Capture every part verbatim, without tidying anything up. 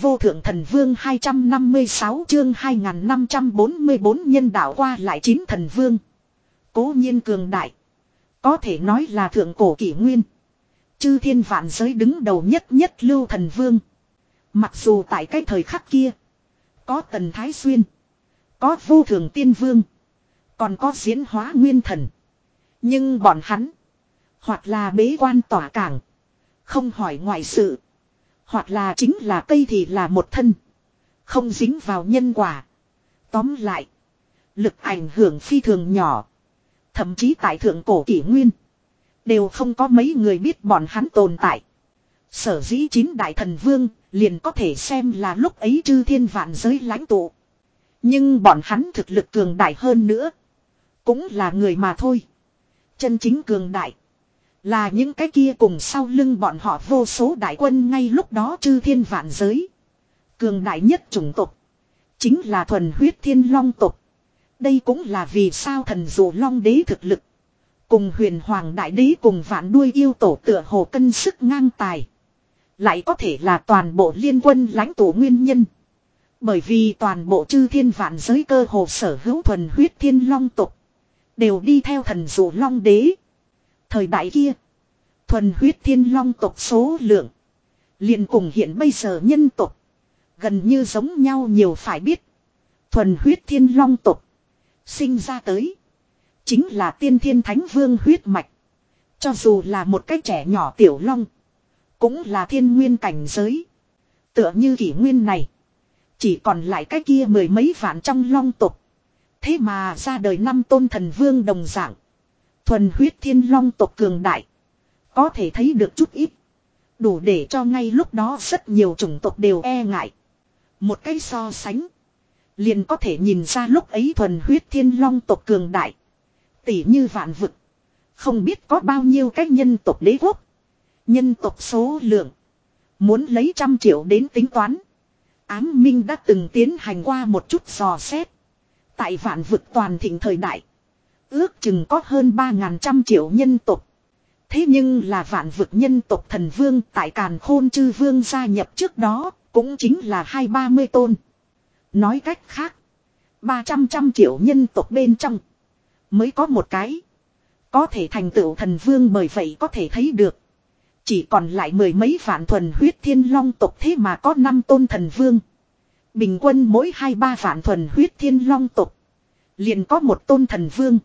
vô thượng thần vương hai trăm năm mươi sáu chương hai nghìn năm trăm bốn mươi bốn nhân đạo qua lại chín thần vương. Cố nhiên cường đại. Có thể nói là thượng cổ kỷ nguyên. Chư thiên vạn giới đứng đầu nhất nhất lưu thần vương. Mặc dù tại cái thời khắc kia. Có Tần Thái Xuyên. Có vô thượng tiên vương. Còn có diễn hóa nguyên thần. Nhưng bọn hắn. Hoặc là bế quan tỏa cảng. Không hỏi ngoại sự. Hoặc là chính là cây thì là một thân. Không dính vào nhân quả. Tóm lại. Lực ảnh hưởng phi thường nhỏ. Thậm chí tại thượng cổ kỷ nguyên. Đều không có mấy người biết bọn hắn tồn tại. Sở dĩ chín đại thần vương liền có thể xem là lúc ấy chư thiên vạn giới lãnh tụ. Nhưng bọn hắn thực lực cường đại hơn nữa. Cũng là người mà thôi. Chân chính cường đại. Là những cái kia cùng sau lưng bọn họ vô số đại quân ngay lúc đó chư thiên vạn giới. Cường đại nhất chủng tộc. Chính là thuần huyết thiên long tộc. Đây cũng là vì sao thần dụ long đế thực lực. Cùng huyền hoàng đại đế cùng vạn đuôi yêu tổ tựa hồ cân sức ngang tài. Lại có thể là toàn bộ liên quân lãnh tụ nguyên nhân. Bởi vì toàn bộ chư thiên vạn giới cơ hồ sở hữu thuần huyết thiên long tộc. Đều đi theo thần dụ long đế. Thời đại kia. Thuần huyết thiên long tộc số lượng. liền cùng hiện bây giờ nhân tộc. Gần như giống nhau nhiều phải biết. Thuần huyết thiên long tộc. Sinh ra tới. Chính là tiên thiên thánh vương huyết mạch. Cho dù là một cái trẻ nhỏ tiểu long. Cũng là thiên nguyên cảnh giới. Tựa như kỷ nguyên này. Chỉ còn lại cái kia mười mấy vạn trong long tộc. Thế mà ra đời năm tôn thần vương đồng dạng. Thuần huyết thiên long tộc cường đại. Có thể thấy được chút ít. Đủ để cho ngay lúc đó rất nhiều chủng tộc đều e ngại. Một cái so sánh. Liền có thể nhìn ra lúc ấy thuần huyết thiên long tộc cường đại. Tỷ như vạn vực. Không biết có bao nhiêu cái nhân tộc đế quốc. Nhân tộc số lượng. Muốn lấy trăm triệu đến tính toán. Ám Minh đã từng tiến hành qua một chút dò xét. Tại vạn vực toàn thịnh thời đại. Ước chừng có hơn ba ngàn trăm triệu nhân tộc. Thế nhưng là vạn vực nhân tộc thần vương tại Càn Khôn Chư Vương gia nhập trước đó. Cũng chính là hai ba mươi tôn. Nói cách khác. Ba trăm trăm triệu nhân tộc bên trong. Mới có một cái. Có thể thành tựu thần vương, bởi vậy có thể thấy được. Chỉ còn lại mười mấy vạn thuần huyết thiên long tộc, thế mà có năm tôn thần vương. Bình quân mỗi hai ba vạn thuần huyết thiên long tộc. Liền có một tôn thần vương.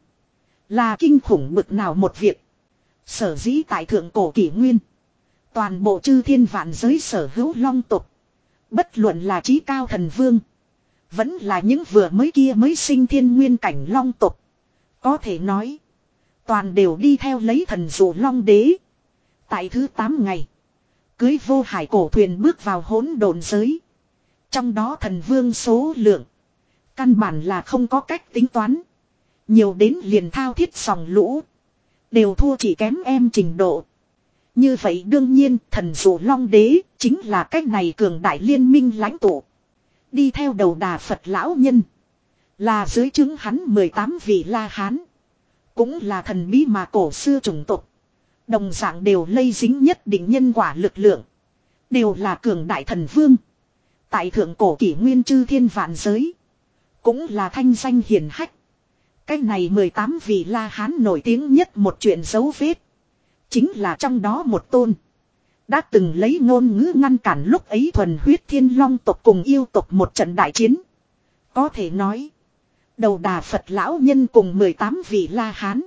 Là kinh khủng bực nào một việc. Sở dĩ tại thượng cổ kỷ nguyên. Toàn bộ chư thiên vạn giới sở hữu long tộc. Bất luận là trí cao thần vương. Vẫn là những vừa mới kia mới sinh thiên nguyên cảnh long tộc. Có thể nói. Toàn đều đi theo lấy thần dụ long đế. Tại thứ tám ngày. Cưới vô hải cổ thuyền bước vào hỗn độn giới. Trong đó thần vương số lượng. Căn bản là không có cách tính toán. Nhiều đến liền thao thiết sòng lũ. Đều thua chỉ kém em trình độ. Như vậy đương nhiên thần dụ long đế chính là cách này cường đại liên minh lãnh tụ. Đi theo đầu đà Phật lão nhân. Là dưới chứng hắn mười tám vị La Hán. Cũng là thần bí mà cổ xưa chủng tộc. Đồng dạng đều lây dính nhất định nhân quả lực lượng. Đều là cường đại thần vương. Tại thượng cổ kỷ nguyên chư thiên vạn giới. Cũng là thanh danh hiển hách. Cái này mười tám vị La Hán nổi tiếng nhất một chuyện dấu vết. Chính là trong đó một tôn. Đã từng lấy ngôn ngữ ngăn cản lúc ấy thuần huyết thiên long tộc cùng yêu tộc một trận đại chiến. Có thể nói. Đầu đà Phật lão nhân cùng mười tám vị La Hán.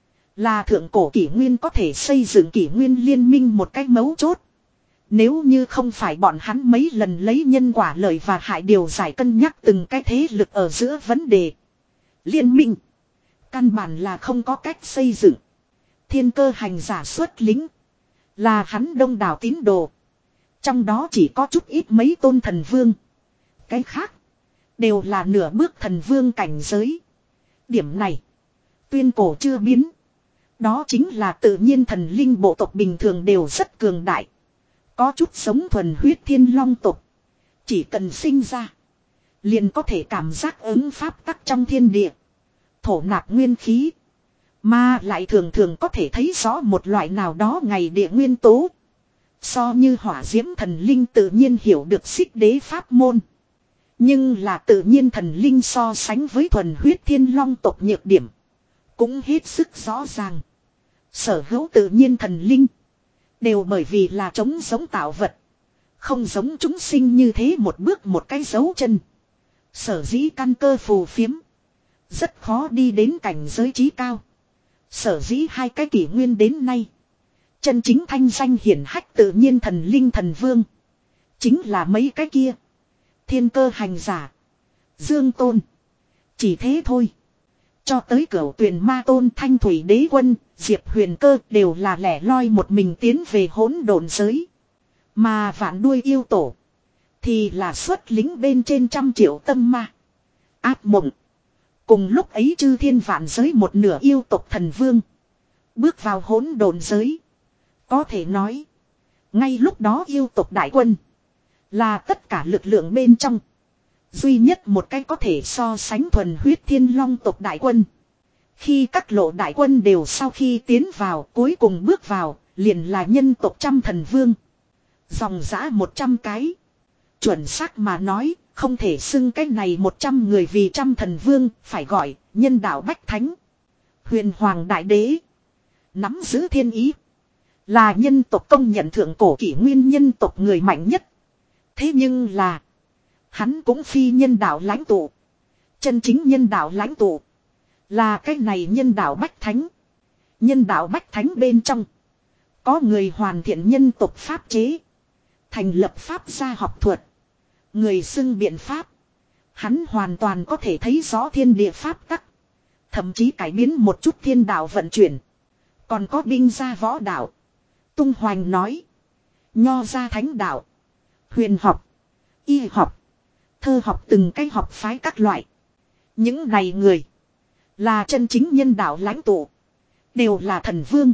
Là thượng cổ kỷ nguyên có thể xây dựng kỷ nguyên liên minh một cách mấu chốt. Nếu như không phải bọn hắn mấy lần lấy nhân quả lợi và hại điều giải cân nhắc từng cái thế lực ở giữa vấn đề. Liên minh. Căn bản là không có cách xây dựng. Thiên cơ hành giả xuất lính. Là hắn đông đảo tín đồ. Trong đó chỉ có chút ít mấy tôn thần vương. Cái khác. Đều là nửa bước thần vương cảnh giới. Điểm này. Tuyên cổ chưa biến. Đó chính là tự nhiên thần linh bộ tộc bình thường đều rất cường đại. Có chút sống thuần huyết thiên long tộc. Chỉ cần sinh ra. Liền có thể cảm giác ứng pháp tắc trong thiên địa. Thổ nạp nguyên khí. Mà lại thường thường có thể thấy rõ một loại nào đó ngày địa nguyên tố. So như hỏa diễm thần linh tự nhiên hiểu được xích đế pháp môn. Nhưng là tự nhiên thần linh so sánh với thuần huyết thiên long tộc nhược điểm. Cũng hết sức rõ ràng. Sở hữu tự nhiên thần linh. Đều bởi vì là trống giống tạo vật. Không giống chúng sinh như thế một bước một cái dấu chân. Sở dĩ căn cơ phù phiếm. Rất khó đi đến cảnh giới trí cao. Sở dĩ hai cái kỷ nguyên đến nay. Chân chính thanh danh hiển hách tự nhiên thần linh thần vương. Chính là mấy cái kia. Thiên cơ hành giả. Dương tôn. Chỉ thế thôi. Cho tới cửu tuyển ma tôn thanh thủy đế quân. Diệp huyền cơ đều là lẻ loi một mình tiến về hỗn độn giới. Mà vạn đuôi yêu tổ. Thì là xuất lính bên trên trăm triệu tâm ma. Áp mộng. Cùng lúc ấy chư thiên vạn giới một nửa yêu tộc thần vương. Bước vào hỗn độn giới. Có thể nói. Ngay lúc đó yêu tộc đại quân. Là tất cả lực lượng bên trong. Duy nhất một cái có thể so sánh thuần huyết thiên long tộc đại quân. Khi các lộ đại quân đều sau khi tiến vào cuối cùng bước vào. Liền là nhân tộc trăm thần vương. Dòng giã một trăm cái. Chuẩn xác mà nói. Không thể xưng cái này một trăm người vì trăm thần vương. Phải gọi nhân đạo bách thánh. Huyền hoàng đại đế. Nắm giữ thiên ý. Là nhân tộc công nhận thượng cổ kỷ nguyên nhân tộc người mạnh nhất. Thế nhưng là. Hắn cũng phi nhân đạo lãnh tụ. Chân chính nhân đạo lãnh tụ. Là cái này nhân đạo bách thánh. Nhân đạo bách thánh bên trong. Có người hoàn thiện nhân tộc pháp chế. Thành lập pháp gia học thuật. Người xưng biện pháp. Hắn hoàn toàn có thể thấy rõ thiên địa pháp tắc. Thậm chí cải biến một chút thiên đạo vận chuyển. Còn có binh gia võ đạo. Tung hoành nói. Nho gia thánh đạo. Huyền học. Y học. Thơ học từng cái học phái các loại. Những này người. Là chân chính nhân đạo lãnh tụ. Đều là thần vương.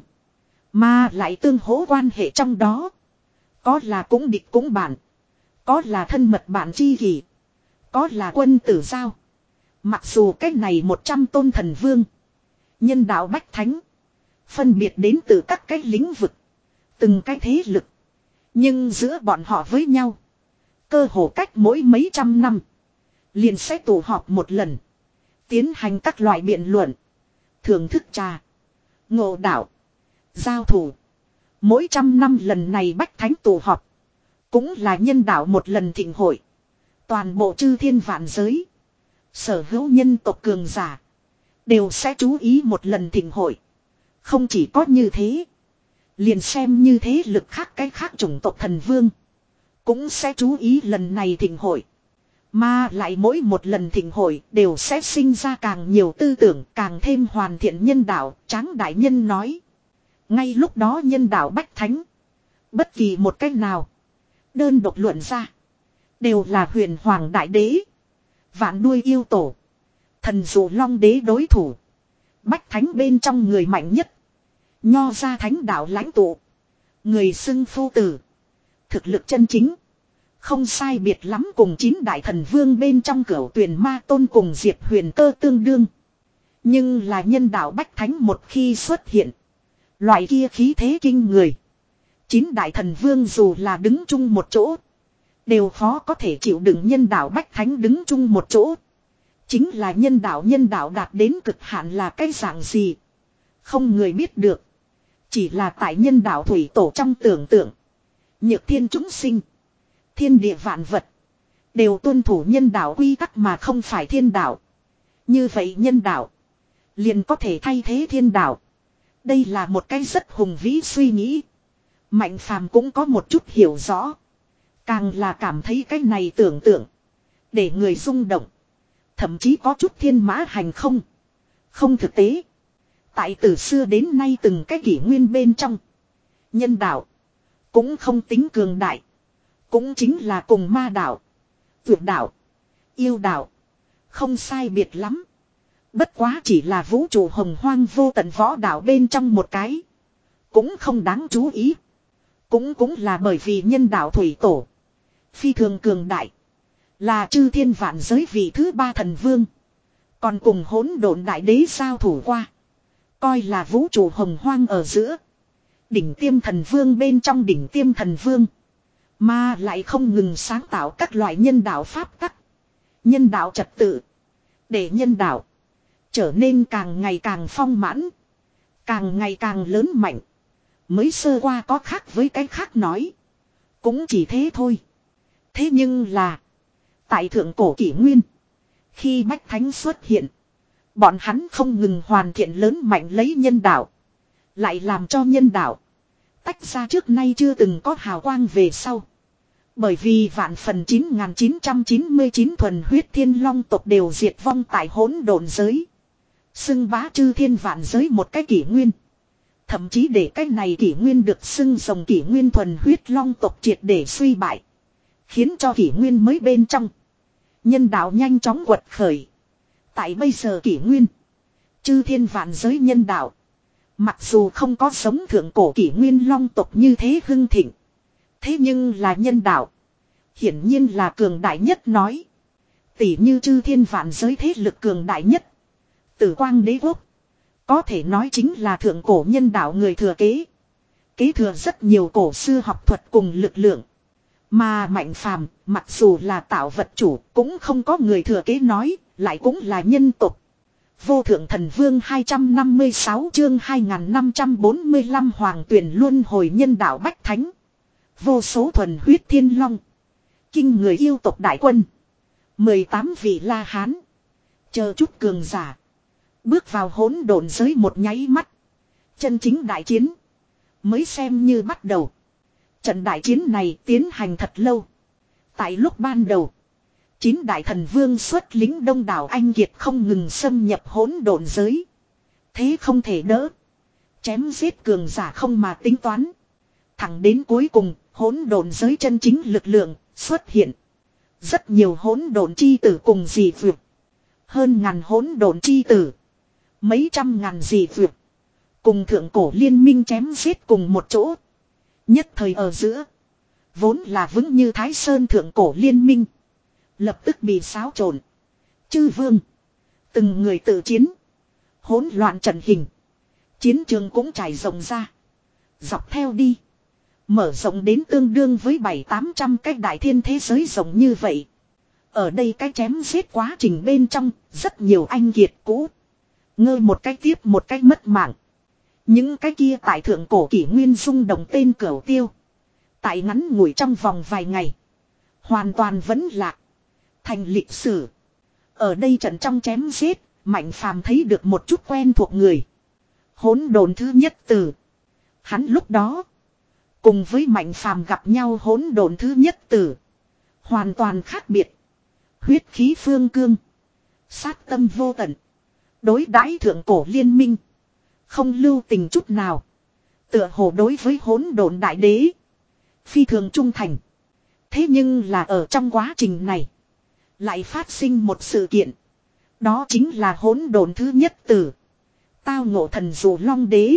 Mà lại tương hỗ quan hệ trong đó. Có là cũng địch cũng bạn. Có là thân mật bạn tri kỷ. Có là quân tử giao. Mặc dù cái này một trăm tôn thần vương. Nhân đạo bách thánh. Phân biệt đến từ các cái lĩnh vực. Từng cái thế lực. Nhưng giữa bọn họ với nhau. Cơ hồ cách mỗi mấy trăm năm. Liền sẽ tụ họp một lần. Tiến hành các loại biện luận. Thưởng thức trà. Ngộ đạo. Giao thủ. Mỗi trăm năm lần này bách thánh tụ họp. Cũng là nhân đạo một lần thịnh hội. Toàn bộ chư thiên vạn giới. Sở hữu nhân tộc cường giả. Đều sẽ chú ý một lần thịnh hội. Không chỉ có như thế. Liền xem như thế lực khác cái khác chủng tộc thần vương. Cũng sẽ chú ý lần này thịnh hội. Mà lại mỗi một lần thịnh hội đều sẽ sinh ra càng nhiều tư tưởng, càng thêm hoàn thiện nhân đạo. Tráng đại nhân nói. Ngay lúc đó nhân đạo bách thánh. Bất kỳ một cách nào. Đơn độc luận ra. Đều là huyền hoàng đại đế. Vạn đuôi yêu tổ. Thần dụ long đế đối thủ. Bách thánh bên trong người mạnh nhất. Nho gia thánh đạo lãnh tụ. Người xưng phu tử. Thực lực chân chính. Không sai biệt lắm cùng chín đại thần vương bên trong cửu tuyển ma tôn cùng Diệp huyền cơ tương đương. Nhưng là nhân đạo bách thánh một khi xuất hiện. Loại kia khí thế kinh người. Chín đại thần vương dù là đứng chung một chỗ. Đều khó có thể chịu đựng nhân đạo bách thánh đứng chung một chỗ. Chính là nhân đạo nhân đạo đạt đến cực hạn là cái dạng gì. Không người biết được. Chỉ là tại nhân đạo thủy tổ trong tưởng tượng. Nhược thiên chúng sinh. Thiên địa vạn vật. Đều tuân thủ nhân đạo quy tắc mà không phải thiên đạo. Như vậy nhân đạo. Liền có thể thay thế thiên đạo. Đây là một cái rất hùng vĩ suy nghĩ. Mạnh phàm cũng có một chút hiểu rõ. Càng là cảm thấy cái này tưởng tượng. Để người rung động. Thậm chí có chút thiên mã hành không. Không thực tế. Tại từ xưa đến nay từng cái kỷ nguyên bên trong. Nhân đạo. Cũng không tính cường đại. Cũng chính là cùng ma đạo. Vượt đạo. Yêu đạo. Không sai biệt lắm. Bất quá chỉ là vũ trụ hồng hoang vô tận võ đạo bên trong một cái. Cũng không đáng chú ý. Cũng cũng là bởi vì nhân đạo thủy tổ. Phi thường cường đại. Là chư thiên vạn giới vị thứ ba thần vương. Còn cùng hỗn độn đại đế giao thủ qua. Coi là vũ trụ hồng hoang ở giữa. Đỉnh tiêm thần vương bên trong đỉnh tiêm thần vương. Mà lại không ngừng sáng tạo các loại nhân đạo pháp tắc. Nhân đạo trật tự. Để nhân đạo trở nên càng ngày càng phong mãn. Càng ngày càng lớn mạnh. Mới sơ qua có khác với cái khác nói. Cũng chỉ thế thôi. Thế nhưng là. Tại thượng cổ kỷ nguyên. Khi Bách Thánh xuất hiện. Bọn hắn không ngừng hoàn thiện lớn mạnh lấy nhân đạo. Lại làm cho nhân đạo tách ra trước nay chưa từng có hào quang về sau. Bởi vì vạn phần chín nghìn chín trăm chín mươi chín thuần huyết thiên long tộc đều diệt vong tại hỗn độn giới. Xưng bá chư thiên vạn giới một cái kỷ nguyên. Thậm chí để cái này kỷ nguyên được xưng rồng kỷ nguyên thuần huyết long tộc triệt để suy bại. Khiến cho kỷ nguyên mới bên trong. Nhân đạo nhanh chóng quật khởi. Tại bây giờ kỷ nguyên. Chư thiên vạn giới nhân đạo. Mặc dù không có sống thượng cổ kỷ nguyên long tộc như thế hưng thịnh. Thế nhưng là nhân đạo. Hiển nhiên là cường đại nhất nói. Tỷ như chư thiên vạn giới thế lực cường đại nhất. Tử Quang Đế Quốc. Có thể nói chính là thượng cổ nhân đạo người thừa kế. Kế thừa rất nhiều cổ xưa học thuật cùng lực lượng. Mà Mạnh Phàm mặc dù là tạo vật chủ cũng không có người thừa kế nói. Lại cũng là nhân tộc. Vô thượng thần vương hai trăm năm mươi sáu chương hai nghìn năm trăm bốn mươi lăm hoàng tuyển luân hồi nhân đạo Bách Thánh. Vô số thuần huyết thiên long. Kinh người yêu tộc đại quân. mười tám vị La Hán. Chờ chút cường giả. Bước vào hỗn độn giới một nháy mắt. Chân chính đại chiến. Mới xem như bắt đầu. Trận đại chiến này tiến hành thật lâu. Tại lúc ban đầu. Chín đại thần vương xuất lính đông đảo anh kiệt không ngừng xâm nhập hỗn độn giới. Thế không thể đỡ. Chém giết cường giả không mà tính toán. Thẳng đến cuối cùng, hỗn độn giới chân chính lực lượng xuất hiện. Rất nhiều hỗn độn chi tử cùng dị vượt. Hơn ngàn hỗn độn chi tử. Mấy trăm ngàn dị vượt. Cùng thượng cổ liên minh chém giết cùng một chỗ. Nhất thời ở giữa. Vốn là vững như Thái Sơn thượng cổ liên minh. Lập tức bị xáo trộn. Chư vương. Từng người tự chiến. Hỗn loạn trận hình. Chiến trường cũng trải rộng ra. Dọc theo đi. Mở rộng đến tương đương với bảy tám trăm cái đại thiên thế giới rộng như vậy. Ở đây cái chém giết quá trình bên trong. Rất nhiều anh kiệt cũ. Ngơ một cái tiếp một cái mất mạng. Những cái kia tại thượng cổ kỷ nguyên rung động tên cửu tiêu. Tại ngắn ngủi trong vòng vài ngày. Hoàn toàn vẫn lạc. Thành lịch sử. Ở đây trận trong chém giết. Mạnh Phàm thấy được một chút quen thuộc người. Hỗn độn thứ nhất tử. Hắn lúc đó. Cùng với Mạnh Phàm gặp nhau hỗn độn thứ nhất tử. Hoàn toàn khác biệt. Huyết khí phương cương. Sát tâm vô tận. Đối đãi thượng cổ liên minh. Không lưu tình chút nào. Tựa hồ đối với hỗn độn đại đế. Phi thường trung thành. Thế nhưng là ở trong quá trình này. Lại phát sinh một sự kiện. Đó chính là hỗn độn thứ nhất tử. Tao ngộ thần dụ long đế.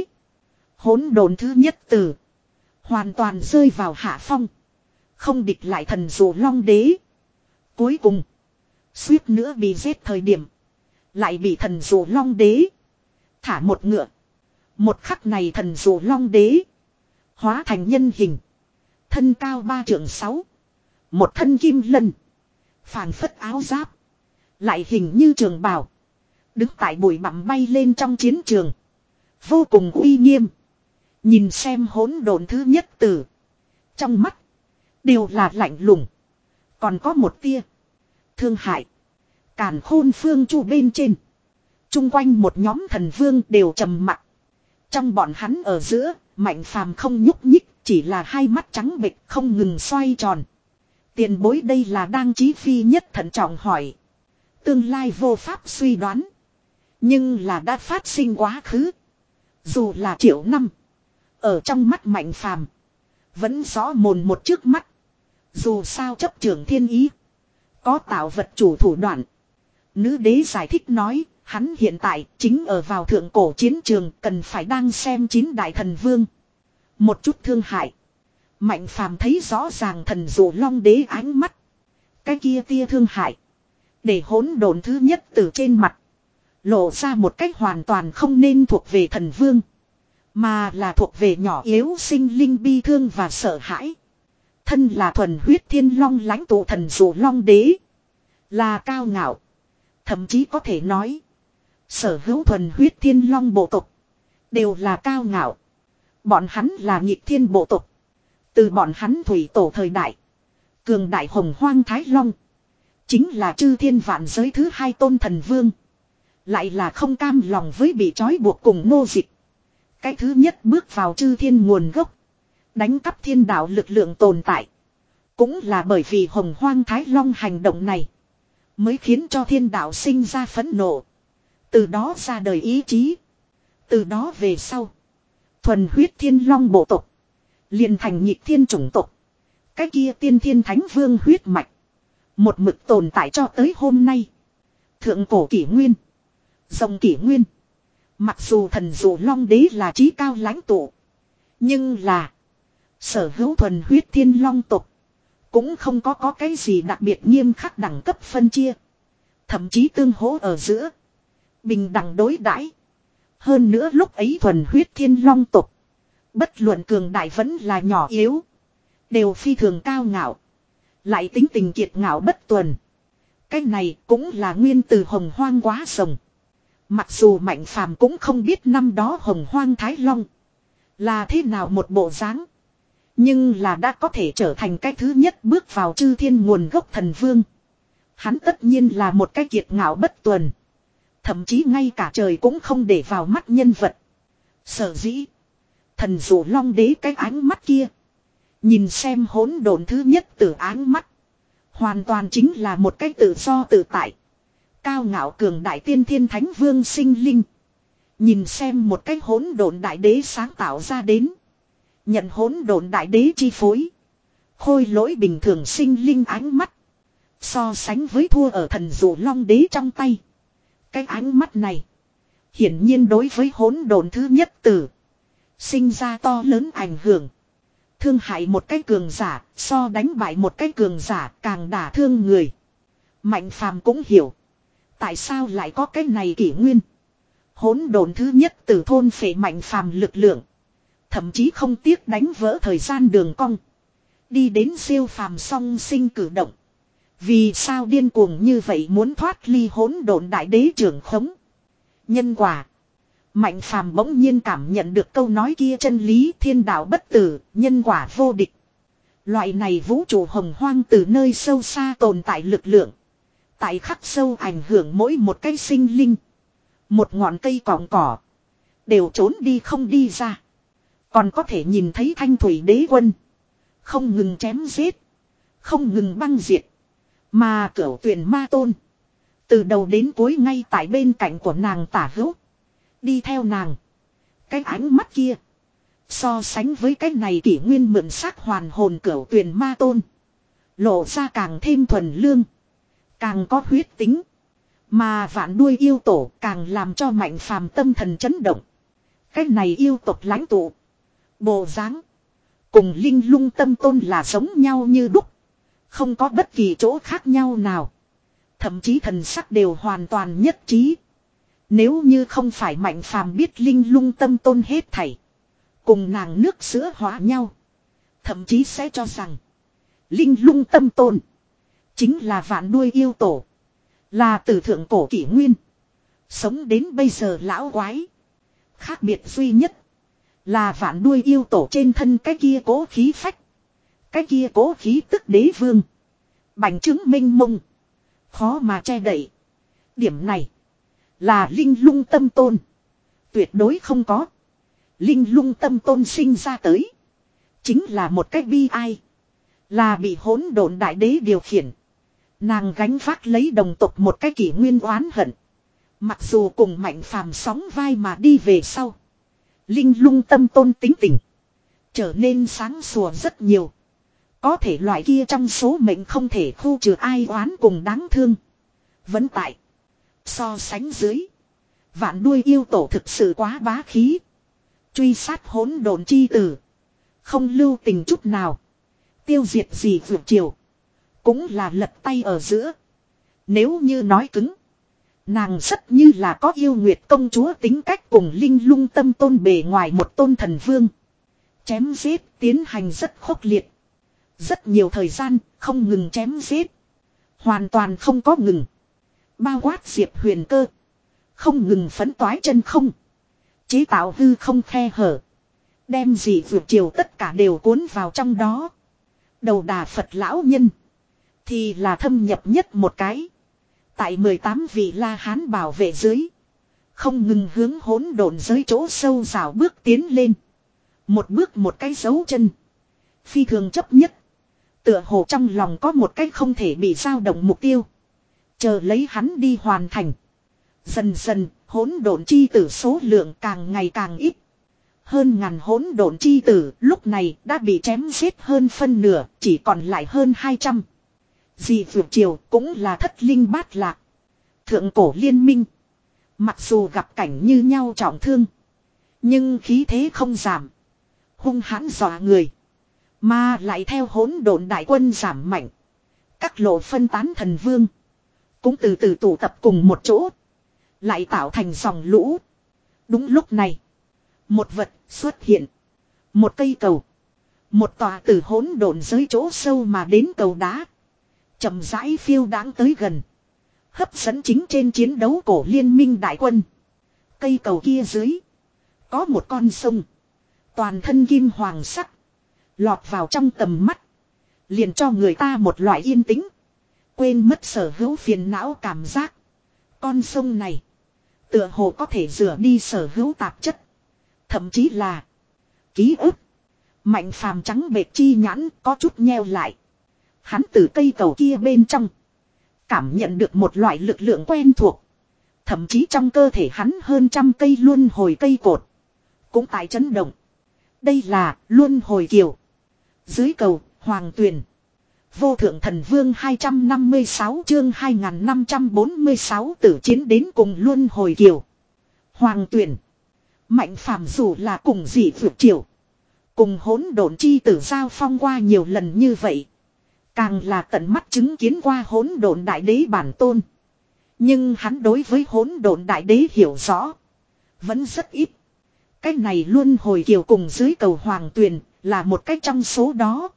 Hỗn độn thứ nhất tử. Hoàn toàn rơi vào hạ phong. Không địch lại thần dụ long đế. Cuối cùng. Suýt nữa bị giết thời điểm. Lại bị thần dụ long đế. Thả một ngựa. Một khắc này thần dụ long đế. Hóa thành nhân hình. Thân cao ba trượng sáu. Một thân kim lân. Phảng phất áo giáp. Lại hình như trường bào. Đứng tại bụi bặm bay lên trong chiến trường. Vô cùng uy nghiêm. Nhìn xem hỗn độn thứ nhất tử. Trong mắt. Đều là lạnh lùng. Còn có một tia. Thương hại. Càn khôn phương chu bên trên. Trung quanh một nhóm thần vương đều trầm mặc. Trong bọn hắn ở giữa. Mạnh Phàm không nhúc nhích. Chỉ là hai mắt trắng bệch không ngừng xoay tròn. Tiền bối đây là đang chí phi nhất thận trọng hỏi. Tương lai vô pháp suy đoán. Nhưng là đã phát sinh quá khứ. Dù là triệu năm. Ở trong mắt Mạnh Phàm vẫn rõ mồn một trước mắt. Dù sao chấp trưởng thiên ý. Có tạo vật chủ thủ đoạn. Nữ đế giải thích nói. Hắn hiện tại chính ở vào thượng cổ chiến trường. Cần phải đang xem chín đại thần vương. Một chút thương hại. Mạnh Phàm thấy rõ ràng thần dụ long đế ánh mắt. Cái kia tia thương hại. Để hỗn độn thứ nhất từ trên mặt. Lộ ra một cách hoàn toàn không nên thuộc về thần vương. Mà là thuộc về nhỏ yếu sinh linh bi thương và sợ hãi. Thân là thuần huyết thiên long lãnh tụ thần dụ long đế. Là cao ngạo. Thậm chí có thể nói. Sở hữu thuần huyết thiên long bộ tộc. Đều là cao ngạo. Bọn hắn là nhịp thiên bộ tộc. Từ bọn hắn thủy tổ thời đại. Cường đại hồng hoang thái long. Chính là chư thiên vạn giới thứ hai tôn thần vương. Lại là không cam lòng với bị trói buộc cùng nô dịch. Cái thứ nhất bước vào chư thiên nguồn gốc. Đánh cắp thiên đạo lực lượng tồn tại. Cũng là bởi vì hồng hoang thái long hành động này. Mới khiến cho thiên đạo sinh ra phẫn nộ. Từ đó ra đời ý chí. Từ đó về sau. Thuần huyết thiên long bộ tộc. Liền thành nhịp thiên chủng tộc. Cái kia tiên thiên thánh vương huyết mạch. Một mực tồn tại cho tới hôm nay. Thượng cổ kỷ nguyên. Dòng kỷ nguyên. Mặc dù thần dụ long đế là trí cao lãnh tụ. Nhưng là. Sở hữu thuần huyết thiên long tộc. Cũng không có có cái gì đặc biệt nghiêm khắc đẳng cấp phân chia. Thậm chí tương hỗ ở giữa. Bình đẳng đối đãi. Hơn nữa lúc ấy thuần huyết thiên long tộc. Bất luận cường đại vẫn là nhỏ yếu. Đều phi thường cao ngạo. Lại tính tình kiệt ngạo bất tuần. Cái này cũng là nguyên từ hồng hoang quá rồng. Mặc dù Mạnh Phàm cũng không biết năm đó hồng hoang thái long. Là thế nào một bộ dáng. Nhưng là đã có thể trở thành cái thứ nhất bước vào chư thiên nguồn gốc thần vương. Hắn tất nhiên là một cái kiệt ngạo bất tuần. Thậm chí ngay cả trời cũng không để vào mắt nhân vật. Sở dĩ. Thần dụ long đế cái ánh mắt kia. Nhìn xem hỗn độn thứ nhất từ ánh mắt. Hoàn toàn chính là một cái tự do tự tại. Cao ngạo cường đại tiên thiên thánh vương sinh linh. Nhìn xem một cái hỗn độn đại đế sáng tạo ra đến. Nhận hỗn độn đại đế chi phối. Khôi lỗi bình thường sinh linh ánh mắt. So sánh với thua ở thần dụ long đế trong tay. Cái ánh mắt này. Hiển nhiên đối với hỗn độn thứ nhất tử. Sinh ra to lớn ảnh hưởng. Thương hại một cái cường giả. So đánh bại một cái cường giả càng đả thương người. Mạnh Phàm cũng hiểu. Tại sao lại có cái này kỷ nguyên. Hỗn độn thứ nhất từ thôn phệ Mạnh Phàm lực lượng. Thậm chí không tiếc đánh vỡ thời gian đường cong. Đi đến siêu phàm song sinh cử động. Vì sao điên cuồng như vậy muốn thoát ly hỗn độn đại đế trưởng khống. Nhân quả. Mạnh Phàm bỗng nhiên cảm nhận được câu nói kia chân lý thiên đạo bất tử, nhân quả vô địch. Loại này vũ trụ hồng hoang từ nơi sâu xa tồn tại lực lượng. Tại khắc sâu ảnh hưởng mỗi một cái sinh linh. Một ngọn cây cỏng cỏ. Đều trốn đi không đi ra. Còn có thể nhìn thấy thanh thủy đế quân. Không ngừng chém giết. Không ngừng băng diệt. Mà cửu tuyển ma tôn. Từ đầu đến cuối ngay tại bên cạnh của nàng tả hữu. Đi theo nàng. Cái ánh mắt kia. So sánh với cái này kỷ nguyên mượn xác hoàn hồn cửu tuyển ma tôn. Lộ ra càng thêm thuần lương. Càng có huyết tính. Mà vạn đuôi yêu tổ càng làm cho Mạnh Phàm tâm thần chấn động. Cái này yêu tộc lãnh tụ. Bộ dáng cùng linh lung tâm tôn là giống nhau như đúc. Không có bất kỳ chỗ khác nhau nào. Thậm chí thần sắc đều hoàn toàn nhất trí. Nếu như không phải Mạnh Phàm biết linh lung tâm tôn hết thảy. Cùng nàng nước sữa hóa nhau. Thậm chí sẽ cho rằng. Linh lung tâm tôn. Chính là vạn đuôi yêu tổ. Là từ thượng cổ kỷ nguyên. Sống đến bây giờ lão quái. Khác biệt duy nhất. Là vạn đuôi yêu tổ trên thân cái kia cố khí phách. Cái kia cố khí tức đế vương. Bành trướng minh mông. Khó mà che đậy. Điểm này. Là linh lung tâm tôn. Tuyệt đối không có. Linh lung tâm tôn sinh ra tới. Chính là một cái bi ai. Là bị hỗn độn đại đế điều khiển. Nàng gánh vác lấy đồng tộc một cái kỷ nguyên oán hận. Mặc dù cùng Mạnh Phàm sóng vai mà đi về sau. Linh lung tâm tôn tính tình. Trở nên sáng sủa rất nhiều. Có thể loại kia trong số mệnh không thể khu trừ ai oán cùng đáng thương. Vẫn tại. So sánh dưới. Vạn đuôi yêu tổ thực sự quá bá khí. Truy sát hỗn độn chi tử. Không lưu tình chút nào. Tiêu diệt gì vượt chiều. Cũng là lật tay ở giữa. Nếu như nói cứng. Nàng rất như là có yêu nguyệt công chúa tính cách cùng linh lung tâm tôn bề ngoài một tôn thần vương. Chém giết tiến hành rất khốc liệt. Rất nhiều thời gian không ngừng chém giết. Hoàn toàn không có ngừng. Bao quát Diệp Huyền Cơ. Không ngừng phấn toái chân không. Chế tạo hư không khe hở. Đem dị vượt chiều tất cả đều cuốn vào trong đó. Đầu đà Phật lão nhân. Thì là thâm nhập nhất một cái. Tại mười tám vị La Hán bảo vệ dưới. Không ngừng hướng hỗn độn giới chỗ sâu rào bước tiến lên. Một bước một cái dấu chân. Phi thường chấp nhất. Tựa hồ trong lòng có một cái không thể bị dao động mục tiêu. Chờ lấy hắn đi hoàn thành. Dần dần hỗn độn chi tử số lượng càng ngày càng ít. Hơn ngàn hỗn độn chi tử lúc này đã bị chém giết hơn phân nửa. Chỉ còn lại hơn hai trăm. Dị vượt triều cũng là thất linh bát lạc. Thượng cổ liên minh. Mặc dù gặp cảnh như nhau trọng thương. Nhưng khí thế không giảm. Hung hãn dọa người. Mà lại theo hỗn độn đại quân giảm mạnh. Các lộ phân tán thần vương. Cũng từ từ tụ tập cùng một chỗ. Lại tạo thành dòng lũ. Đúng lúc này. Một vật xuất hiện. Một cây cầu. Một tòa từ hỗn độn giới chỗ sâu mà đến cầu đá. Chậm rãi phiêu đáng tới gần. Hấp dẫn chính trên chiến đấu cổ liên minh đại quân. Cây cầu kia dưới. Có một con sông. Toàn thân kim hoàng sắc. Lọt vào trong tầm mắt. Liền cho người ta một loại yên tĩnh. Quên mất sở hữu phiền não cảm giác. Con sông này. Tựa hồ có thể rửa đi sở hữu tạp chất. Thậm chí là. Ký ức. Mạnh phàm trắng bệt chi nhãn có chút nheo lại. Hắn từ cây cầu kia bên trong. Cảm nhận được một loại lực lượng quen thuộc. Thậm chí trong cơ thể hắn hơn trăm cây luân hồi cây cột. Cũng tại chấn động. Đây là luân hồi kiều. Dưới cầu, Hoàng Tuyền. Vô thượng thần vương hai trăm năm mươi sáu chương hai nghìn năm trăm bốn mươi sáu tử chiến đến cùng luân hồi kiều. Hoàng Tuyền. Mạnh phàm dù là cùng dị vượt triều. Cùng hỗn độn chi tử giao phong qua nhiều lần như vậy. Càng là tận mắt chứng kiến qua hỗn độn đại đế bản tôn. Nhưng hắn đối với hỗn độn đại đế hiểu rõ. Vẫn rất ít. Cái này luôn hồi kiều cùng dưới cầu Hoàng Tuyền là một cách trong số đó.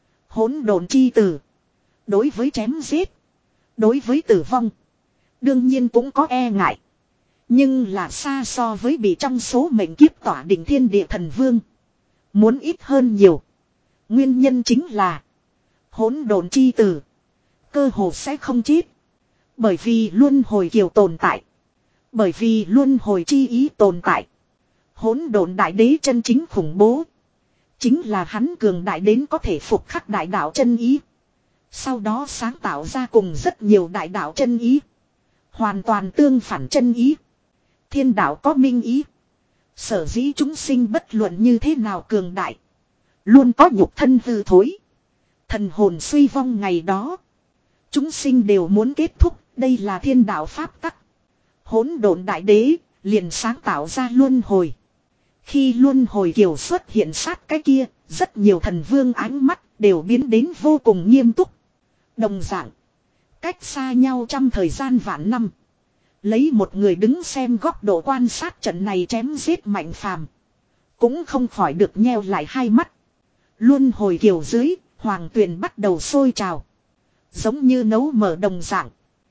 Hỗn độn chi tử. Đối với chém giết. Đối với tử vong. Đương nhiên cũng có e ngại. Nhưng là xa so với bị trong số mệnh kiếp tỏa đỉnh thiên địa thần vương. Muốn ít hơn nhiều. Nguyên nhân chính là. Hỗn độn chi tử. Cơ hồ sẽ không chết. Bởi vì luân hồi kiều tồn tại. Bởi vì luân hồi chi ý tồn tại. Hỗn độn đại đế chân chính khủng bố. Chính là hắn cường đại đến có thể phục khắc đại đạo chân ý. Sau đó sáng tạo ra cùng rất nhiều đại đạo chân ý. Hoàn toàn tương phản chân ý. Thiên đạo có minh ý. Sở dĩ chúng sinh bất luận như thế nào cường đại. Luôn có nhục thân hư thối. Thần hồn suy vong ngày đó. Chúng sinh đều muốn kết thúc. Đây là thiên đạo pháp tắc. Hỗn độn đại đế liền sáng tạo ra luân hồi. Khi luân hồi kiều xuất hiện sát cái kia. Rất nhiều thần vương ánh mắt đều biến đến vô cùng nghiêm túc. Đồng dạng. Cách xa nhau trăm thời gian vạn năm. Lấy một người đứng xem góc độ quan sát trận này chém giết mạnh phàm. Cũng không khỏi được nheo lại hai mắt. Luân hồi kiều dưới. Hoàng Tuyền bắt đầu sôi trào. Giống như nấu mở đồng dạng.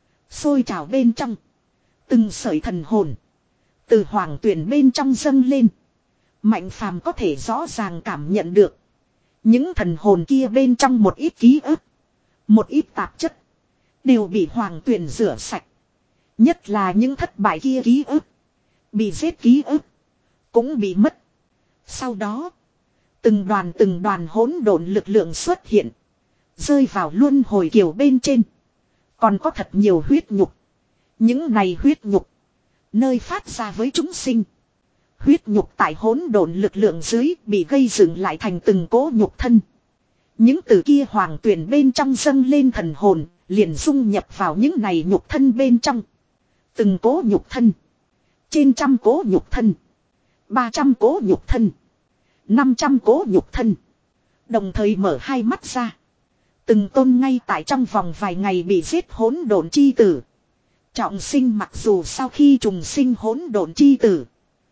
Sôi trào bên trong. Từng sợi thần hồn. Từ Hoàng Tuyền bên trong dâng lên. Mạnh phàm có thể rõ ràng cảm nhận được. Những thần hồn kia bên trong một ít ký ức. Một ít tạp chất. Đều bị Hoàng Tuyền rửa sạch. Nhất là những thất bại kia ký ức. Bị giết ký ức. Cũng bị mất. Sau đó. Từng đoàn từng đoàn hỗn độn lực lượng xuất hiện. Rơi vào luân hồi kiều bên trên. Còn có thật nhiều huyết nhục. Những này huyết nhục. Nơi phát ra với chúng sinh. Huyết nhục tại hỗn độn lực lượng dưới bị gây dựng lại thành từng cỗ nhục thân. Những từ kia Hoàng Tuyền bên trong dâng lên thần hồn. Liền dung nhập vào những này nhục thân bên trong. Từng cỗ nhục thân. Trên trăm cỗ nhục thân. Ba trăm cỗ nhục thân. Năm trăm cỗ nhục thân. Đồng thời mở hai mắt ra. Từng tôn ngay tại trong vòng vài ngày bị giết hỗn độn chi tử. Trọng sinh mặc dù sau khi trùng sinh hỗn độn chi tử.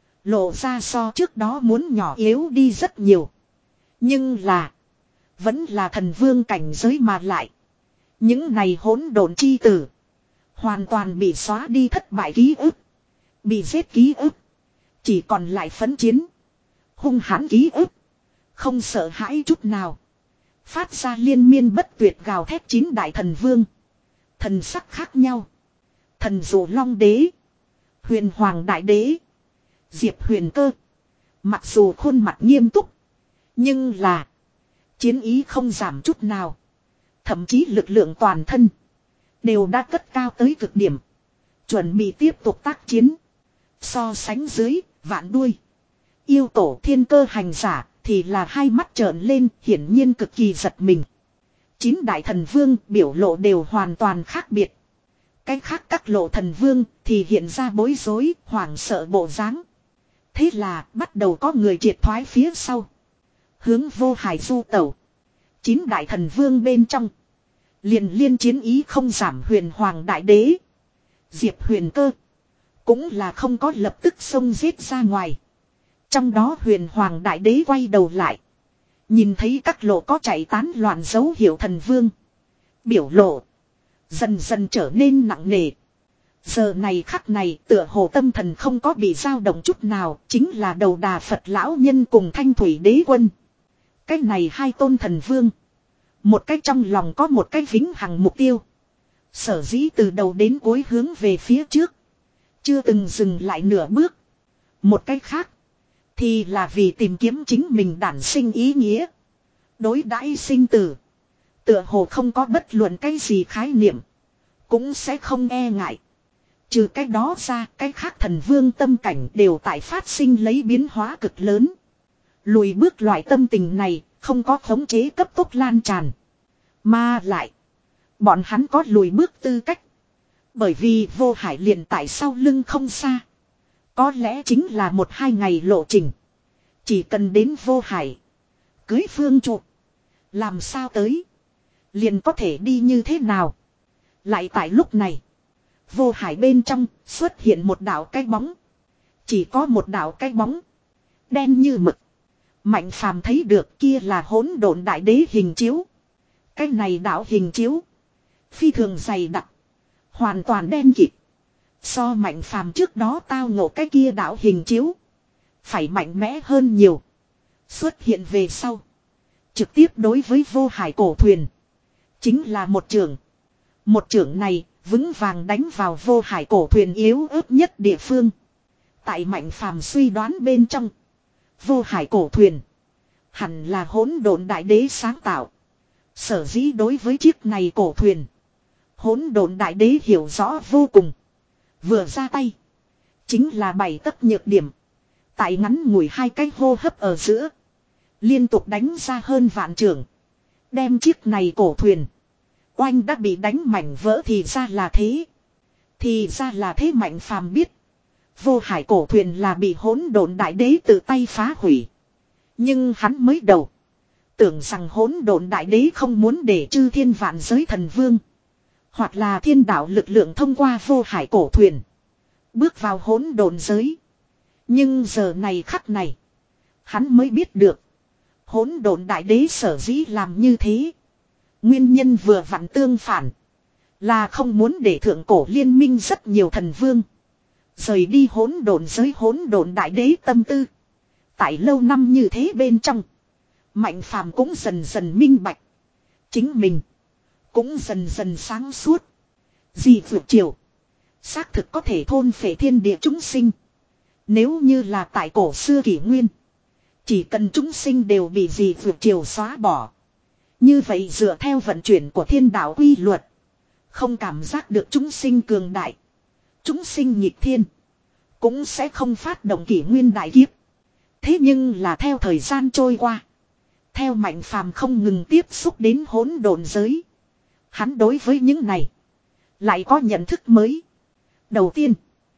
Lộ ra so trước đó muốn nhỏ yếu đi rất nhiều. Nhưng là. Vẫn là thần vương cảnh giới mà lại. Những này hỗn độn chi tử. Hoàn toàn bị xóa đi thất bại ký ức. Bị giết ký ức. Chỉ còn lại phấn chiến. Hung hãn ký ức. Không sợ hãi chút nào. Phát ra liên miên bất tuyệt gào thét chín đại thần vương. Thần sắc khác nhau. Thần Dụ Long Đế. Huyền Hoàng Đại Đế. Diệp Huyền Cơ. Mặc dù khuôn mặt nghiêm túc. Nhưng là. Chiến ý không giảm chút nào. Thậm chí lực lượng toàn thân. Đều đã cất cao tới cực điểm. Chuẩn bị tiếp tục tác chiến. So sánh dưới, vạn đuôi. Yêu tổ thiên cơ hành giả, thì là hai mắt trợn lên, hiển nhiên cực kỳ giật mình. Chín đại thần vương biểu lộ đều hoàn toàn khác biệt. Cái khác các lộ thần vương thì hiện ra bối rối, hoảng sợ bộ dáng. Thế là bắt đầu có người triệt thoái phía sau. Hướng vô hải du tẩu. Chín đại thần vương bên trong. Liền liên chiến ý không giảm huyền hoàng đại đế. Diệp Huyền Cơ. Cũng là không có lập tức xông giết ra ngoài. Trong đó huyền hoàng đại đế quay đầu lại. Nhìn thấy các lộ có chạy tán loạn dấu hiệu thần vương. Biểu lộ. Dần dần trở nên nặng nề. Giờ này khắc này tựa hồ tâm thần không có bị dao động chút nào. Chính là đầu đà Phật lão nhân cùng thanh thủy đế quân. Cái này hai tôn thần vương. Một cách trong lòng có một cái vĩnh hằng mục tiêu. Sở dĩ từ đầu đến cuối hướng về phía trước. Chưa từng dừng lại nửa bước. Một cách khác. Thì là vì tìm kiếm chính mình đản sinh ý nghĩa. Đối đãi sinh tử. Tựa hồ không có bất luận cái gì khái niệm. Cũng sẽ không e ngại. Trừ cái đó ra, cái khác thần vương tâm cảnh đều tại phát sinh lấy biến hóa cực lớn. Lùi bước loại tâm tình này, không có khống chế cấp tốc lan tràn. Mà lại, bọn hắn có lùi bước tư cách. Bởi vì vô hải liền tại sau lưng không xa. Có lẽ chính là một hai ngày lộ trình. Chỉ cần đến vô hải. Cưới phương trụ. Làm sao tới. Liền có thể đi như thế nào. Lại tại lúc này. Vô hải bên trong xuất hiện một đạo cái bóng. Chỉ có một đạo cái bóng. Đen như mực. Mạnh phàm thấy được kia là hỗn độn đại đế hình chiếu. Cái này đạo hình chiếu. Phi thường dày đặc. Hoàn toàn đen kịt. So mạnh phàm trước đó tao ngộ cái kia đạo hình chiếu. Phải mạnh mẽ hơn nhiều. Xuất hiện về sau. Trực tiếp đối với vô hải cổ thuyền. Chính là một trường. Một trường này vững vàng đánh vào vô hải cổ thuyền yếu ớt nhất địa phương. Tại mạnh phàm suy đoán bên trong. Vô hải cổ thuyền. Hẳn là hỗn độn đại đế sáng tạo. Sở dĩ đối với chiếc này cổ thuyền. Hỗn độn đại đế hiểu rõ vô cùng. Vừa ra tay. Chính là bảy tấc nhược điểm. Tại ngắn ngủi hai cái hô hấp ở giữa. Liên tục đánh ra hơn vạn trường. Đem chiếc này cổ thuyền. Oanh đã bị đánh mảnh vỡ thì ra là thế. Thì ra là thế mạnh phàm biết. Vô hải cổ thuyền là bị hỗn độn đại đế tự tay phá hủy. Nhưng hắn mới đầu. Tưởng rằng hỗn độn đại đế không muốn để chư thiên vạn giới thần vương. Hoặc là thiên đạo lực lượng thông qua vô hải cổ thuyền. Bước vào hỗn độn giới. Nhưng giờ này khắc này. Hắn mới biết được. Hỗn độn đại đế sở dĩ làm như thế. Nguyên nhân vừa vặn tương phản. Là không muốn để thượng cổ liên minh rất nhiều thần vương. Rời đi hỗn độn giới hỗn độn đại đế tâm tư. Tại lâu năm như thế bên trong. Mạnh phàm cũng dần dần minh bạch. Chính mình. Cũng dần dần sáng suốt. Dị vượt chiều. Xác thực có thể thôn phệ thiên địa chúng sinh. Nếu như là tại cổ xưa kỷ nguyên. Chỉ cần chúng sinh đều bị dị vượt chiều xóa bỏ. Như vậy dựa theo vận chuyển của thiên đạo quy luật. Không cảm giác được chúng sinh cường đại. Chúng sinh nhịp thiên. Cũng sẽ không phát động kỷ nguyên đại kiếp. Thế nhưng là theo thời gian trôi qua. Theo mạnh phàm không ngừng tiếp xúc đến hỗn độn giới. Hắn đối với những này. Lại có nhận thức mới. Đầu tiên.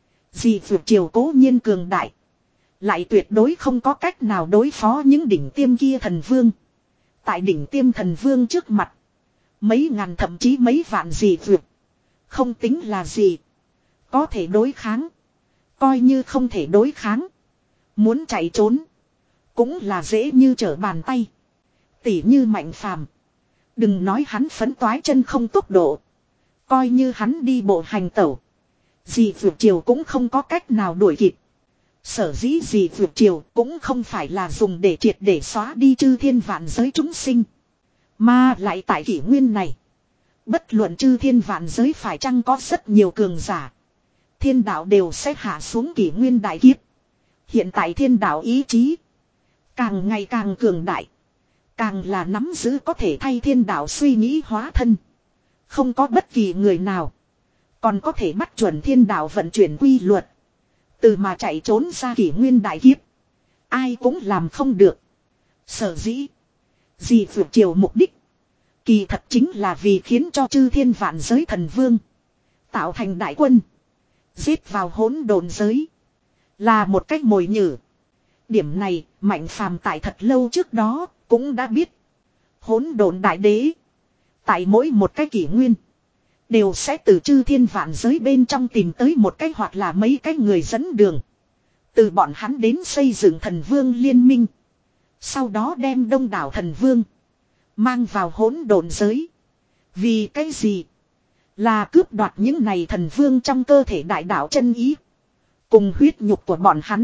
Dị vượt chiều cố nhiên cường đại. Lại tuyệt đối không có cách nào đối phó những đỉnh tiêm kia thần vương. Tại đỉnh tiêm thần vương trước mặt. Mấy ngàn thậm chí mấy vạn dị vượt. Không tính là gì. Có thể đối kháng. Coi như không thể đối kháng. Muốn chạy trốn. Cũng là dễ như trở bàn tay. Tỉ như Mạnh Phàm. Đừng nói hắn phấn toái chân không tốc độ. Coi như hắn đi bộ hành tẩu. Dì vượt chiều cũng không có cách nào đuổi kịp. Sở dĩ dì vượt chiều cũng không phải là dùng để triệt để xóa đi chư thiên vạn giới chúng sinh. Mà lại tại kỷ nguyên này. Bất luận chư thiên vạn giới phải chăng có rất nhiều cường giả. Thiên đạo đều sẽ hạ xuống kỷ nguyên đại kiếp. Hiện tại thiên đạo ý chí. Càng ngày càng cường đại. Càng là nắm giữ có thể thay thiên đạo suy nghĩ hóa thân. Không có bất kỳ người nào. Còn có thể bắt chuẩn thiên đạo vận chuyển quy luật. Từ mà chạy trốn ra kỷ nguyên đại kiếp. Ai cũng làm không được. Sở dĩ. Dì vượt chiều mục đích. Kỳ thật chính là vì khiến cho chư thiên vạn giới thần vương. Tạo thành đại quân. Giết vào hỗn độn giới. Là một cách mồi nhử. Điểm này Mạnh Phàm tại thật lâu trước đó cũng đã biết. Hỗn độn đại đế. Tại mỗi một cái kỷ nguyên. Đều sẽ từ chư thiên vạn giới bên trong tìm tới một cái hoặc là mấy cái người dẫn đường. Từ bọn hắn đến xây dựng thần vương liên minh. Sau đó đem đông đảo thần vương. Mang vào hỗn độn giới. Vì cái gì? Là cướp đoạt những này thần vương trong cơ thể đại đạo chân ý. Cùng huyết nhục của bọn hắn.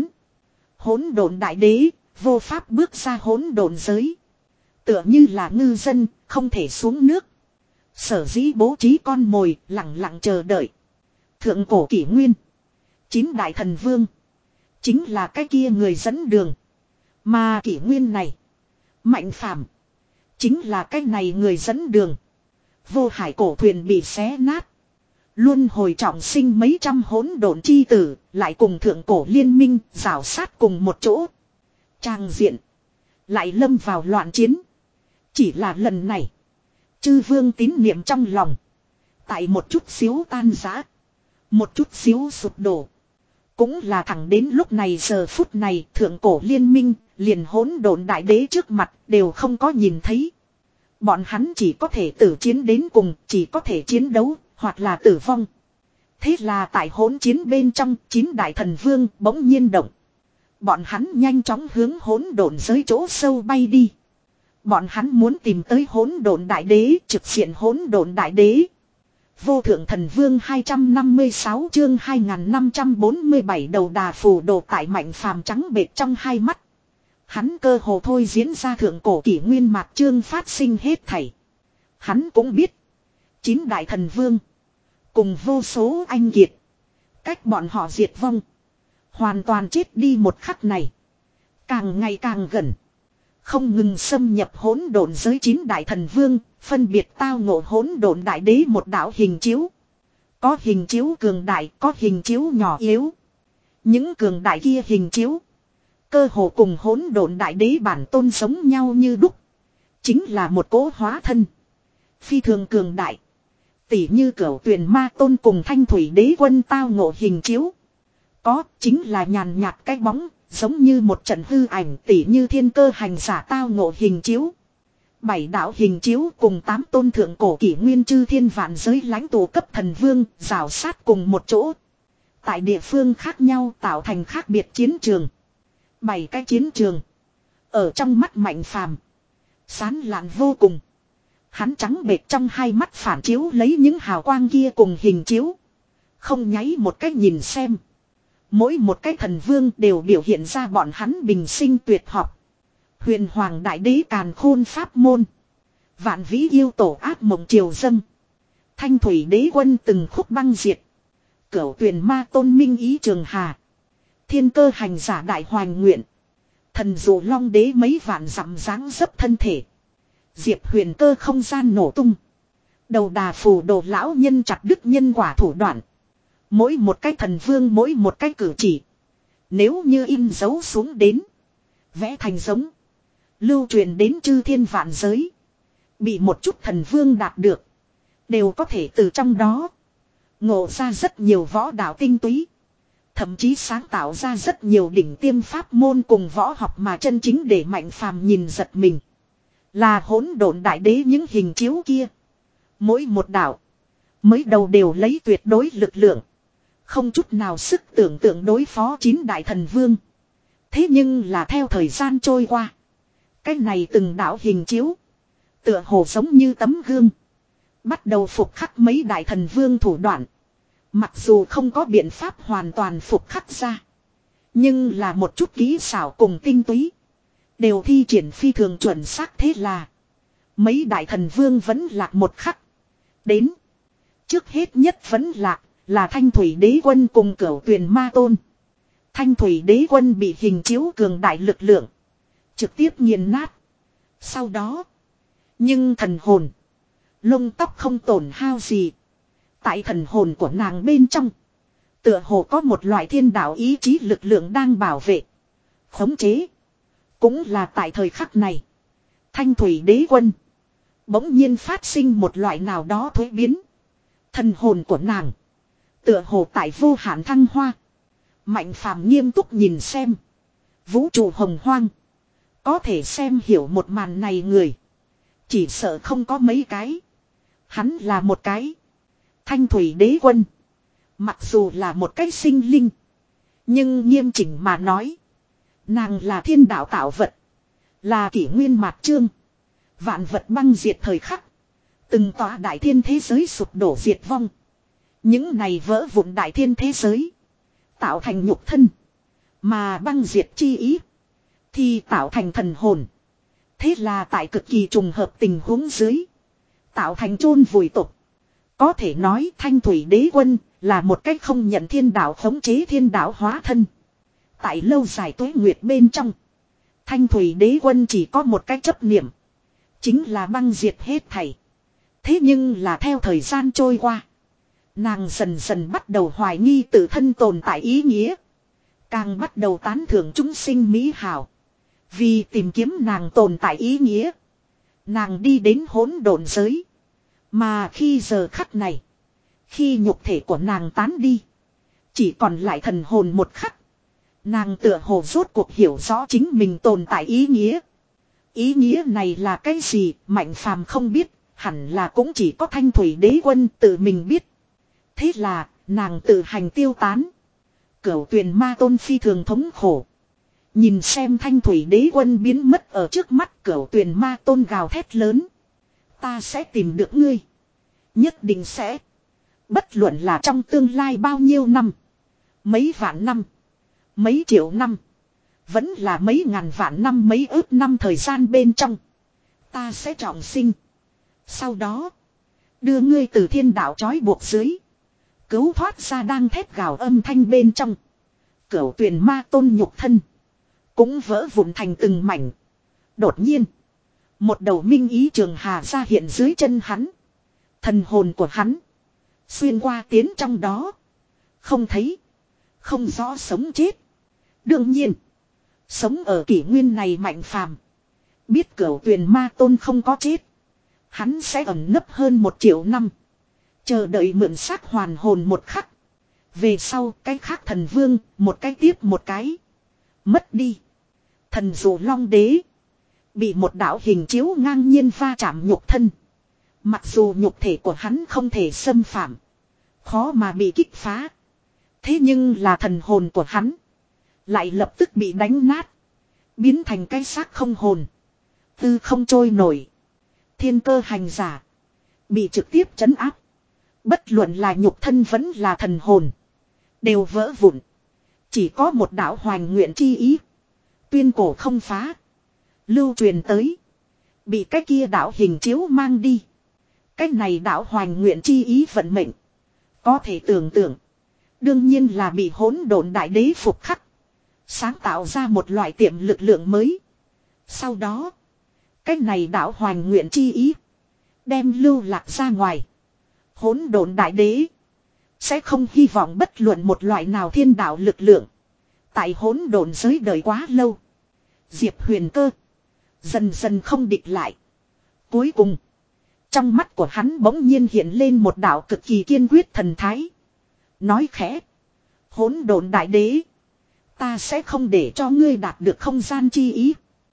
Hỗn độn đại đế. Vô pháp bước ra hỗn độn giới. Tựa như là ngư dân. Không thể xuống nước. Sở dĩ bố trí con mồi. Lặng lặng chờ đợi. Thượng cổ kỷ nguyên. Chín đại thần vương. Chính là cái kia người dẫn đường. Mà kỷ nguyên này. Mạnh Phàm chính là cái này người dẫn đường. Vô hải cổ thuyền bị xé nát. Luân hồi trọng sinh mấy trăm hỗn độn chi tử. Lại cùng thượng cổ liên minh. Rào sát cùng một chỗ. Trang diện. Lại lâm vào loạn chiến. Chỉ là lần này. Chư vương tín niệm trong lòng. Tại một chút xíu tan rã. Một chút xíu sụp đổ. Cũng là thẳng đến lúc này giờ phút này. Thượng cổ liên minh. Liền hỗn độn đại đế trước mặt. Đều không có nhìn thấy. Bọn hắn chỉ có thể tử chiến đến cùng. Chỉ có thể chiến đấu. Hoặc là tử vong. Thế là tại hỗn chiến bên trong. Chín đại thần vương bỗng nhiên động. Bọn hắn nhanh chóng hướng hỗn độn giới chỗ sâu bay đi. Bọn hắn muốn tìm tới hỗn độn đại đế. Trực diện hỗn độn đại đế. Vô thượng thần vương hai trăm năm mươi sáu chương hai nghìn năm trăm bốn mươi bảy đầu đà phù đồ tại Mạnh Phàm trắng bệt trong hai mắt. Hắn cơ hồ thôi diễn ra thượng cổ kỷ nguyên mạc chương phát sinh hết thảy. Hắn cũng biết. Chín đại thần vương. Cùng vô số anh kiệt. Cách bọn họ diệt vong. Hoàn toàn chết đi một khắc này. Càng ngày càng gần. Không ngừng xâm nhập hỗn độn giới chín đại thần vương. Phân biệt tao ngộ hỗn độn đại đế một đạo hình chiếu. Có hình chiếu cường đại, có hình chiếu nhỏ yếu. Những cường đại kia hình chiếu. Cơ hồ cùng hỗn độn đại đế bản tôn giống nhau như đúc. Chính là một cỗ hóa thân. Phi thường cường đại. Tỷ như cửu tuyền ma tôn cùng thanh thủy đế quân tao ngộ hình chiếu. Có chính là nhàn nhạt cái bóng. Giống như một trận hư ảnh tỷ như thiên cơ hành giả tao ngộ hình chiếu. Bảy đạo hình chiếu cùng tám tôn thượng cổ kỷ nguyên chư thiên vạn giới lãnh tụ cấp thần vương rào sát cùng một chỗ. Tại địa phương khác nhau tạo thành khác biệt chiến trường. Bảy cái chiến trường. Ở trong mắt Mạnh Phàm sán lạn vô cùng. Hắn trắng bệt trong hai mắt phản chiếu lấy những hào quang kia cùng hình chiếu. Không nháy một cách nhìn xem. Mỗi một cái thần vương đều biểu hiện ra bọn hắn bình sinh tuyệt học. Huyền Hoàng Đại Đế càn khôn pháp môn. Vạn vĩ yêu tổ ác mộng triều dâng. Thanh thủy đế quân từng khúc băng diệt. Cửu tuyền ma tôn minh ý trường hà. Thiên cơ hành giả đại hoành nguyện. Thần dụ long đế mấy vạn dặm dáng dấp thân thể. Diệp huyền cơ không gian nổ tung. Đầu đà phù đồ lão nhân chặt đứt nhân quả thủ đoạn. Mỗi một cái thần vương mỗi một cái cử chỉ. Nếu như in dấu xuống đến. Vẽ thành giống. Lưu truyền đến chư thiên vạn giới. Bị một chút thần vương đạt được. Đều có thể từ trong đó. Ngộ ra rất nhiều võ đạo tinh túy. Thậm chí sáng tạo ra rất nhiều đỉnh tiêm pháp môn cùng võ học mà chân chính để Mạnh Phàm nhìn giật mình. Là hỗn độn đại đế những hình chiếu kia. Mỗi một đạo. Mới đầu đều lấy tuyệt đối lực lượng. Không chút nào sức tưởng tượng đối phó chín đại thần vương. Thế nhưng là theo thời gian trôi qua. Cái này từng đạo hình chiếu. Tựa hồ giống như tấm gương. Bắt đầu phục khắc mấy đại thần vương thủ đoạn. Mặc dù không có biện pháp hoàn toàn phục khắc ra. Nhưng là một chút kỹ xảo cùng tinh túy. Đều thi triển phi thường chuẩn xác thế là. Mấy đại thần vương vẫn lạc một khắc. Đến. Trước hết nhất vẫn lạc là Thanh Thủy Đế Quân cùng Cửu Tuyền Ma Tôn. Thanh Thủy Đế Quân bị hình chiếu cường đại lực lượng. Trực tiếp nghiền nát. Sau đó. Nhưng thần hồn. Lông tóc không tổn hao gì. Tại thần hồn của nàng bên trong. Tựa hồ có một loại thiên đạo ý chí lực lượng đang bảo vệ. Khống chế. Cũng là tại thời khắc này. Thanh Thủy Đế Quân. Bỗng nhiên phát sinh một loại nào đó thuế biến. Thần hồn của nàng. Tựa hồ tại vô hạn thăng hoa. Mạnh phàm nghiêm túc nhìn xem. Vũ trụ hồng hoang. Có thể xem hiểu một màn này người. Chỉ sợ không có mấy cái. Hắn là một cái. Thanh Thủy Đế Quân. Mặc dù là một cái sinh linh. Nhưng nghiêm chỉnh mà nói. Nàng là thiên đạo tạo vật. Là kỷ nguyên mạt trương. Vạn vật băng diệt thời khắc. Từng tòa đại thiên thế giới sụp đổ diệt vong. Những này vỡ vụn đại thiên thế giới. Tạo thành nhục thân. Mà băng diệt chi ý. Thì tạo thành thần hồn. Thế là tại cực kỳ trùng hợp tình huống dưới. Tạo thành chôn vùi tục. Có thể nói Thanh Thủy Đế Quân là một cách không nhận thiên đạo khống chế thiên đạo hóa thân. Tại lâu dài tuế nguyệt bên trong. Thanh Thủy Đế Quân chỉ có một cách chấp niệm. Chính là băng diệt hết thảy. Thế nhưng là theo thời gian trôi qua. Nàng dần dần bắt đầu hoài nghi tự thân tồn tại ý nghĩa. Càng bắt đầu tán thưởng chúng sinh mỹ hảo. Vì tìm kiếm nàng tồn tại ý nghĩa. Nàng đi đến hỗn độn giới. Mà khi giờ khắc này. Khi nhục thể của nàng tán đi. Chỉ còn lại thần hồn một khắc. Nàng tựa hồ rốt cuộc hiểu rõ chính mình tồn tại ý nghĩa. Ý nghĩa này là cái gì Mạnh phàm không biết. Hẳn là cũng chỉ có Thanh Thủy Đế Quân tự mình biết. Thế là nàng tự hành tiêu tán. Cửu Tuyền Ma Tôn phi thường thống khổ. Nhìn xem Thanh Thủy Đế Quân biến mất ở trước mắt, Cửu Tuyền Ma Tôn gào thét lớn. Ta sẽ tìm được ngươi. Nhất định sẽ. Bất luận là trong tương lai bao nhiêu năm. Mấy vạn năm. Mấy triệu năm. Vẫn là mấy ngàn vạn năm mấy ước năm thời gian bên trong. Ta sẽ trọng sinh. Sau đó. Đưa ngươi từ thiên đạo trói buộc dưới. Cứu thoát ra đang thét gào âm thanh bên trong. Cửu Tuyền Ma Tôn nhục thân. Cũng vỡ vụn thành từng mảnh. Đột nhiên. Một đầu minh ý trường hà ra hiện dưới chân hắn. Thần hồn của hắn. Xuyên qua tiến trong đó. Không thấy. Không rõ sống chết. Đương nhiên. Sống ở kỷ nguyên này Mạnh phàm. Biết Cửu Tuyền Ma Tôn không có chết. Hắn sẽ ẩn nấp hơn một triệu năm. Chờ đợi mượn xác hoàn hồn một khắc. Về sau cái khác thần vương. Một cái tiếp một cái. Mất đi. Thần Dụ Long Đế. Bị một đạo hình chiếu ngang nhiên va chạm nhục thân. Mặc dù nhục thể của hắn không thể xâm phạm. Khó mà bị kích phá. Thế nhưng là thần hồn của hắn. Lại lập tức bị đánh nát. Biến thành cái xác không hồn. Tư không trôi nổi. Thiên cơ hành giả. Bị trực tiếp trấn áp. Bất luận là nhục thân vẫn là thần hồn. Đều vỡ vụn. Chỉ có một đạo hoành nguyện chi ý. Tuyên cổ không phá. Lưu truyền tới. Bị cái kia đạo hình chiếu mang đi. Cái này đạo hoành nguyện chi ý vận mệnh. Có thể tưởng tượng. Đương nhiên là bị hỗn độn đại đế phục khắc. Sáng tạo ra một loại tiệm lực lượng mới. Sau đó. Cái này đạo hoành nguyện chi ý. Đem lưu lạc ra ngoài. Hỗn độn đại đế. Sẽ không hy vọng bất luận một loại nào thiên đạo lực lượng. Tại hỗn độn giới đời quá lâu. Diệp Huyền Cơ. Dần dần không địch lại. Cuối cùng. Trong mắt của hắn bỗng nhiên hiện lên một đạo cực kỳ kiên quyết thần thái. Nói khẽ. Hỗn độn đại đế. Ta sẽ không để cho ngươi đạt được không gian chi ý.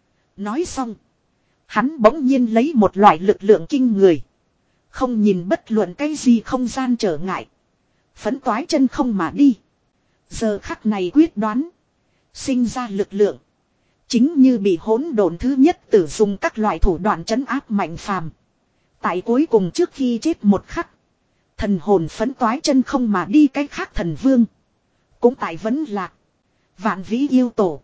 Nói xong. Hắn bỗng nhiên lấy một loại lực lượng kinh người. Không nhìn bất luận cái gì không gian trở ngại. Phấn toái chân không mà đi. Giờ khắc này quyết đoán. Sinh ra lực lượng. Chính như bị hỗn độn thứ nhất tử dùng các loại thủ đoạn trấn áp Mạnh Phàm. Tại cuối cùng trước khi chết một khắc. Thần hồn phấn toái chân không mà đi cách khác thần vương. Cũng tại vấn lạc. Vạn vĩ yêu tổ.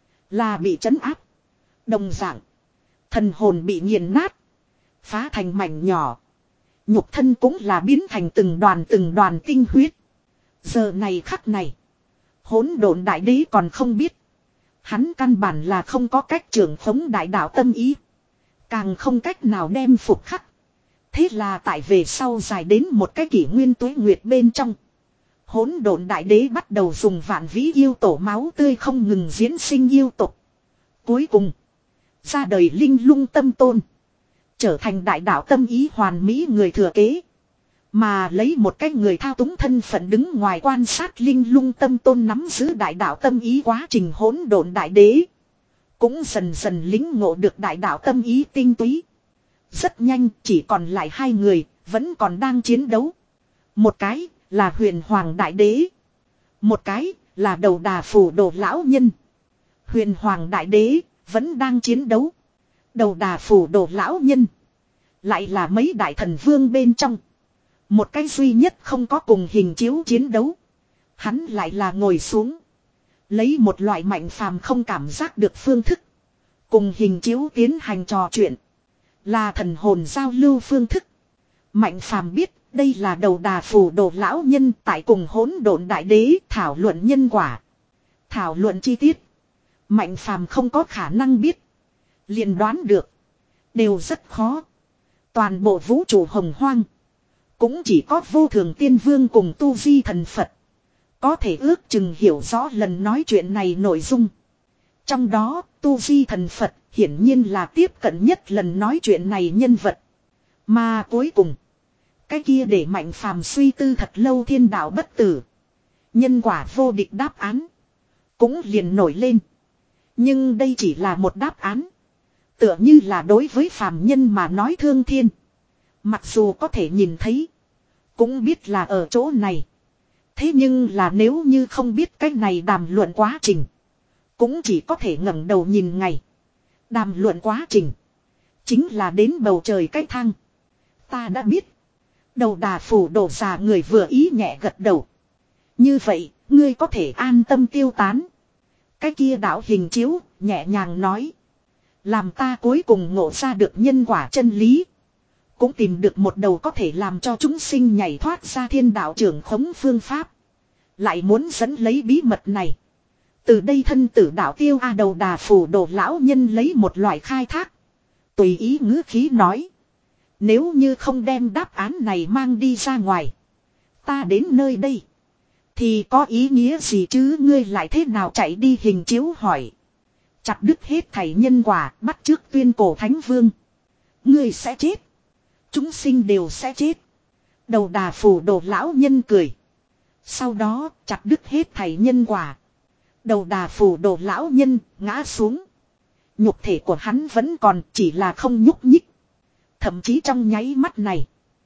Là bị trấn áp. Đồng dạng. Thần hồn bị nghiền nát. Phá thành mảnh nhỏ. Nhục thân cũng là biến thành từng đoàn từng đoàn tinh huyết. Giờ này khắc này. Hỗn độn đại đế còn không biết. Hắn căn bản là không có cách trưởng khống đại đạo tâm ý. Càng không cách nào đem phục khắc. Thế là tại về sau dài đến một cái kỷ nguyên tuế nguyệt bên trong. Hỗn độn đại đế bắt đầu dùng vạn vĩ yêu tổ máu tươi không ngừng diễn sinh yêu tục. Cuối cùng. Ra đời linh lung tâm tôn. Trở thành đại đạo tâm ý hoàn mỹ người thừa kế. Mà lấy một cái người thao túng thân phận đứng ngoài quan sát linh lung tâm tôn nắm giữ đại đạo tâm ý quá trình hỗn độn đại đế. Cũng dần dần lính ngộ được đại đạo tâm ý tinh túy. Rất nhanh chỉ còn lại hai người vẫn còn đang chiến đấu. Một cái là huyền hoàng đại đế. Một cái là đầu đà phù đồ lão nhân. Huyền hoàng đại đế vẫn đang chiến đấu. Đầu đà phù đồ lão nhân. Lại là mấy đại thần vương bên trong. Một cái duy nhất không có cùng hình chiếu chiến đấu. Hắn lại là ngồi xuống. Lấy một loại Mạnh Phàm không cảm giác được phương thức. Cùng hình chiếu tiến hành trò chuyện. Là thần hồn giao lưu phương thức. Mạnh Phàm biết đây là đầu đà phù đồ lão nhân tại cùng hỗn độn đại đế thảo luận nhân quả. Thảo luận chi tiết. Mạnh Phàm không có khả năng biết. Liền đoán được. Đều rất khó. Toàn bộ vũ trụ hồng hoang. Cũng chỉ có vô thường tiên vương cùng tu di thần Phật. Có thể ước chừng hiểu rõ lần nói chuyện này nội dung. Trong đó tu di thần Phật hiển nhiên là tiếp cận nhất lần nói chuyện này nhân vật. Mà cuối cùng. Cái kia để Mạnh Phàm suy tư thật lâu thiên đạo bất tử. Nhân quả vô địch đáp án. Cũng liền nổi lên. Nhưng đây chỉ là một đáp án. Tựa như là đối với phàm nhân mà nói thương thiên. Mặc dù có thể nhìn thấy. Cũng biết là ở chỗ này. Thế nhưng là nếu như không biết cách này đàm luận quá trình. Cũng chỉ có thể ngẩng đầu nhìn ngày. Đàm luận quá trình. Chính là đến bầu trời cái thang. Ta đã biết. Đầu đà phủ đổ già người vừa ý nhẹ gật đầu. Như vậy, ngươi có thể an tâm tiêu tán. Cái kia đạo hình chiếu, nhẹ nhàng nói. Làm ta cuối cùng ngộ ra được nhân quả chân lý. Cũng tìm được một đầu có thể làm cho chúng sinh nhảy thoát ra thiên đạo trưởng khống phương pháp. Lại muốn dẫn lấy bí mật này. Từ đây thân tử đạo tiêu A đầu đà phủ đồ lão nhân lấy một loại khai thác. Tùy ý ngữ khí nói. Nếu như không đem đáp án này mang đi ra ngoài. Ta đến nơi đây. Thì có ý nghĩa gì chứ ngươi lại thế nào chạy đi hình chiếu hỏi. Chặt đứt hết thảy nhân quả bắt trước tuyên cổ thánh vương. Ngươi sẽ chết. Chúng sinh đều sẽ chết. Đầu đà phủ đồ lão nhân cười. Sau đó chặt đứt hết thảy nhân quả. Đầu đà phủ đồ lão nhân ngã xuống. Nhục thể của hắn vẫn còn chỉ là không nhúc nhích. Thậm chí trong nháy mắt này.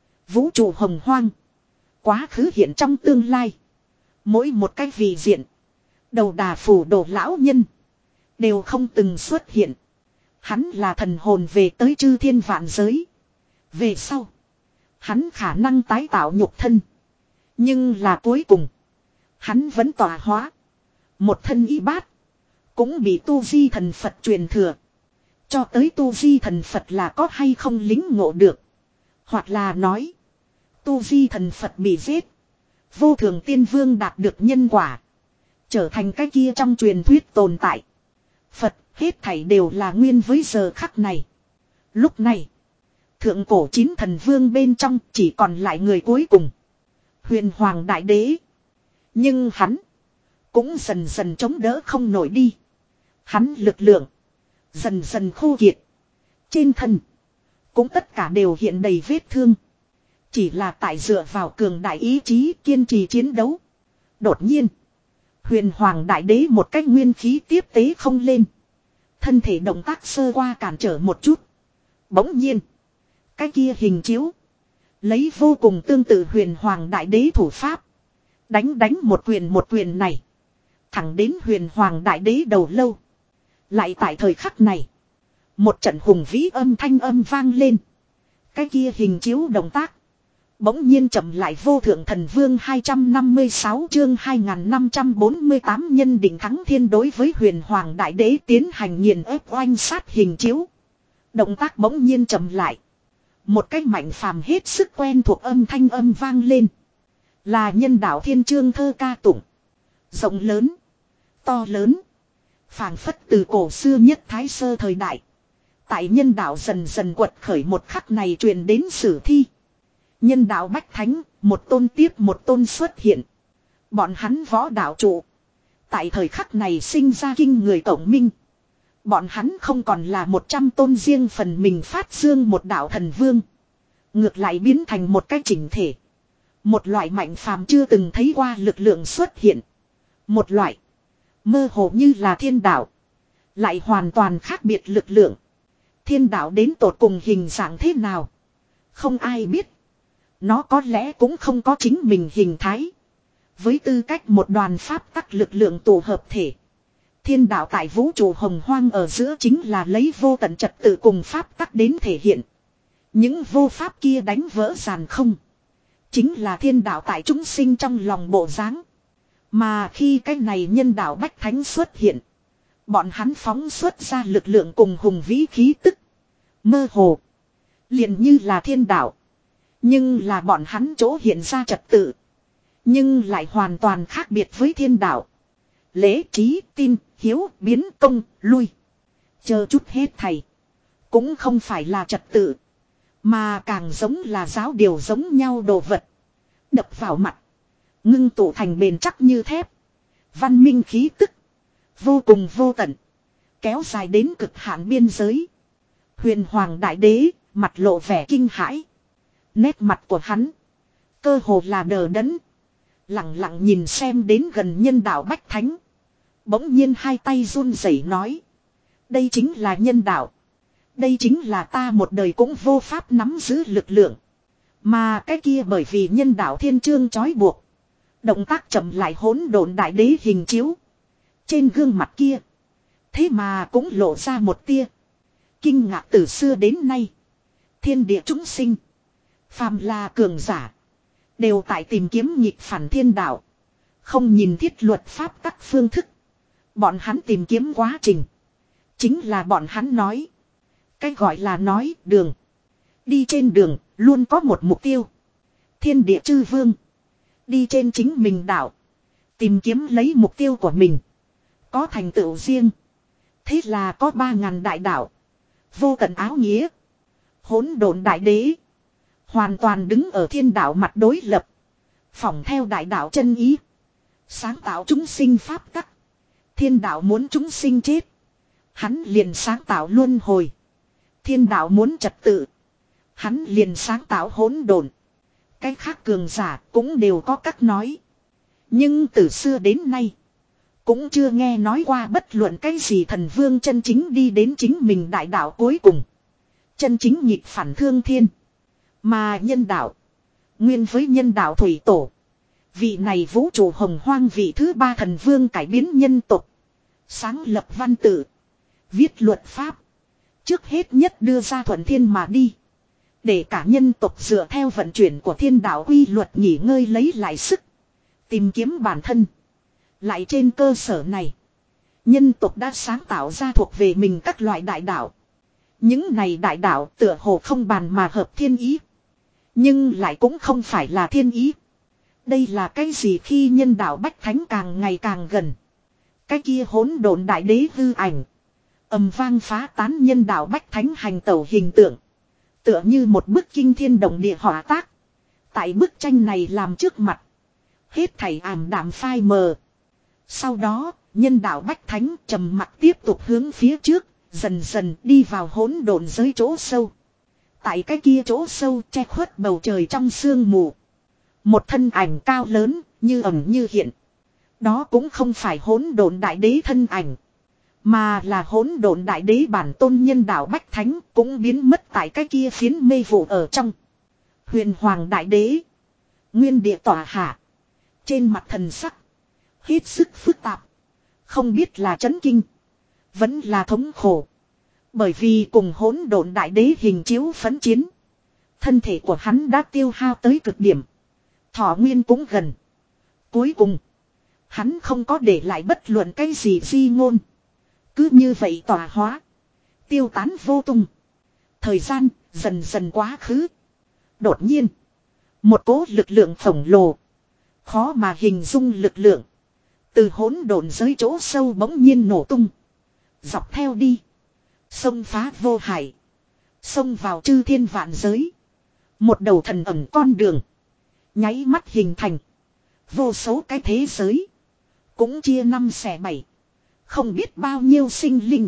Vũ trụ hồng hoang. Quá khứ hiện trong tương lai. Mỗi một cái vị diện. Đầu đà phủ đồ lão nhân. Đều không từng xuất hiện. Hắn là thần hồn về tới chư thiên vạn giới. Về sau. Hắn khả năng tái tạo nhục thân. Nhưng là cuối cùng. Hắn vẫn tỏa hóa. Một thân y bát. Cũng bị tu di thần Phật truyền thừa. Cho tới tu di thần Phật là có hay không lính ngộ được. Hoặc là nói. Tu di thần Phật bị giết. Vô thường tiên vương đạt được nhân quả. Trở thành cái kia trong truyền thuyết tồn tại. Phật hết thảy đều là nguyên với giờ khắc này. Lúc này. Thượng cổ chín thần vương bên trong chỉ còn lại người cuối cùng. Huyền Hoàng Đại Đế. Nhưng hắn. Cũng dần dần chống đỡ không nổi đi. Hắn lực lượng. Dần dần khô kiệt. Trên thân. Cũng tất cả đều hiện đầy vết thương. Chỉ là tại dựa vào cường đại ý chí kiên trì chiến đấu. Đột nhiên. Huyền Hoàng Đại Đế một cách nguyên khí tiếp tế không lên. Thân thể động tác sơ qua cản trở một chút. Bỗng nhiên. Cái kia hình chiếu. Lấy vô cùng tương tự Huyền Hoàng Đại Đế thủ pháp. Đánh đánh một quyền một quyền này. Thẳng đến huyền hoàng đại đế đầu lâu. Lại tại thời khắc này. Một trận hùng vĩ âm thanh âm vang lên. Cái kia hình chiếu động tác. Bỗng nhiên chậm lại vô thượng thần vương hai trăm năm mươi sáu chương hai nghìn năm trăm bốn mươi tám nhân định thắng thiên đối với huyền hoàng đại đế tiến hành nghiền ép oanh sát hình chiếu. Động tác bỗng nhiên chậm lại. Một cách mạnh phàm hết sức quen thuộc âm thanh âm vang lên. Là nhân đạo thiên chương thơ ca tụng. Rộng lớn. To lớn. Phảng phất từ cổ xưa nhất Thái Sơ thời đại. Tại nhân đạo dần dần quật khởi một khắc này truyền đến sử thi. Nhân đạo bách thánh, một tôn tiếp một tôn xuất hiện. Bọn hắn võ đạo trụ. Tại thời khắc này sinh ra kinh người tổng minh. Bọn hắn không còn là một trăm tôn riêng phần mình phát dương một đạo thần vương. Ngược lại biến thành một cái chỉnh thể. Một loại mạnh phàm chưa từng thấy qua lực lượng xuất hiện. Một loại mơ hồ như là thiên đạo. Lại hoàn toàn khác biệt lực lượng. Thiên đạo đến tột cùng hình dạng thế nào? Không ai biết. Nó có lẽ cũng không có chính mình hình thái. Với tư cách một đoàn pháp tắc lực lượng tổ hợp thể. Thiên đạo tại vũ trụ hồng hoang ở giữa chính là lấy vô tận trật tự cùng pháp tắc đến thể hiện. Những vô pháp kia đánh vỡ giàn không. Chính là thiên đạo tại chúng sinh trong lòng bộ dáng. Mà khi cái này nhân đạo bách thánh xuất hiện. Bọn hắn phóng xuất ra lực lượng cùng hùng vĩ khí tức. Mơ hồ. Liền như là thiên đạo. Nhưng là bọn hắn chỗ hiện ra trật tự. Nhưng lại hoàn toàn khác biệt với thiên đạo. Lễ trí, tin, hiếu, biến, công, lui. Chờ chút hết thầy. Cũng không phải là trật tự. Mà càng giống là giáo điều giống nhau đồ vật. Đập vào mặt. Ngưng tụ thành bền chắc như thép. Văn minh khí tức. Vô cùng vô tận. Kéo dài đến cực hạn biên giới. Huyền hoàng đại đế, mặt lộ vẻ kinh hãi. Nét mặt của hắn. Cơ hồ là đờ đẫn. Lặng lặng nhìn xem đến gần nhân đạo bách thánh. Bỗng nhiên hai tay run rẩy nói. Đây chính là nhân đạo. Đây chính là ta một đời cũng vô pháp nắm giữ lực lượng. Mà cái kia bởi vì nhân đạo thiên chương trói buộc. Động tác chậm lại hỗn độn đại đế hình chiếu. Trên gương mặt kia. Thế mà cũng lộ ra một tia. Kinh ngạc từ xưa đến nay. Thiên địa chúng sinh. Phàm là cường giả. Đều tại tìm kiếm nghịch phản thiên đạo. Không nhìn thiết luật pháp các phương thức. Bọn hắn tìm kiếm quá trình. Chính là bọn hắn nói. Cái gọi là nói đường. Đi trên đường luôn có một mục tiêu. Thiên địa chư vương. Đi trên chính mình đạo. Tìm kiếm lấy mục tiêu của mình. Có thành tựu riêng. Thế là có ba ngàn đại đạo. Vô tận áo nghĩa. Hỗn độn đại đế. Hoàn toàn đứng ở thiên đạo mặt đối lập. Phỏng theo đại đạo chân ý. Sáng tạo chúng sinh pháp tắc. Thiên đạo muốn chúng sinh chết. Hắn liền sáng tạo luân hồi. Thiên đạo muốn trật tự. Hắn liền sáng tạo hỗn độn. Cái khác cường giả cũng đều có cách nói. Nhưng từ xưa đến nay. Cũng chưa nghe nói qua bất luận cái gì thần vương chân chính đi đến chính mình đại đạo cuối cùng. Chân chính nhịp phản thương thiên. Mà nhân đạo. Nguyên với nhân đạo thủy tổ. Vị này vũ trụ hồng hoang vị thứ ba thần vương cải biến nhân tộc. Sáng lập văn tự. Viết luật pháp. Trước hết nhất đưa ra thuận thiên mà đi. Để cả nhân tộc dựa theo vận chuyển của thiên đạo quy luật nghỉ ngơi lấy lại sức. Tìm kiếm bản thân. Lại trên cơ sở này. Nhân tộc đã sáng tạo ra thuộc về mình các loại đại đạo. Những này đại đạo tựa hồ không bàn mà hợp thiên ý. Nhưng lại cũng không phải là thiên ý. Đây là cái gì khi nhân đạo bách thánh càng ngày càng gần. Cái kia hỗn độn đại đế hư ảnh. Ầm vang phá tán nhân đạo bách thánh hành tẩu hình tượng. Tựa như một bức kinh thiên động địa họa tác. Tại bức tranh này làm trước mặt. Hết thảy ảm đạm phai mờ. Sau đó, nhân đạo bách thánh trầm mặc tiếp tục hướng phía trước. Dần dần đi vào hỗn độn giới chỗ sâu. Tại cái kia chỗ sâu che khuất bầu trời trong sương mù. Một thân ảnh cao lớn, như ẩn như hiện. Đó cũng không phải hỗn độn đại đế thân ảnh. Mà là hỗn độn đại đế bản tôn nhân đạo bách thánh cũng biến mất tại cái kia phiến mê vụ ở trong. Huyền hoàng đại đế. Nguyên địa tỏa hạ. Trên mặt thần sắc. Hết sức phức tạp. Không biết là chấn kinh. Vẫn là thống khổ. Bởi vì cùng hỗn độn đại đế hình chiếu phấn chiến. Thân thể của hắn đã tiêu hao tới cực điểm. Thọ nguyên cũng gần. Cuối cùng. Hắn không có để lại bất luận cái gì di ngôn. Cứ như vậy tỏa hóa. Tiêu tán vô tung. Thời gian dần dần quá khứ. Đột nhiên. Một cỗ lực lượng khổng lồ. Khó mà hình dung lực lượng. Từ hỗn độn giới chỗ sâu bỗng nhiên nổ tung. Dọc theo đi. Xông phá vô hải. Xông vào chư thiên vạn giới. Một đầu thần ẩn con đường. Nháy mắt hình thành. Vô số cái thế giới. Cũng chia năm xẻ bảy. Không biết bao nhiêu sinh linh.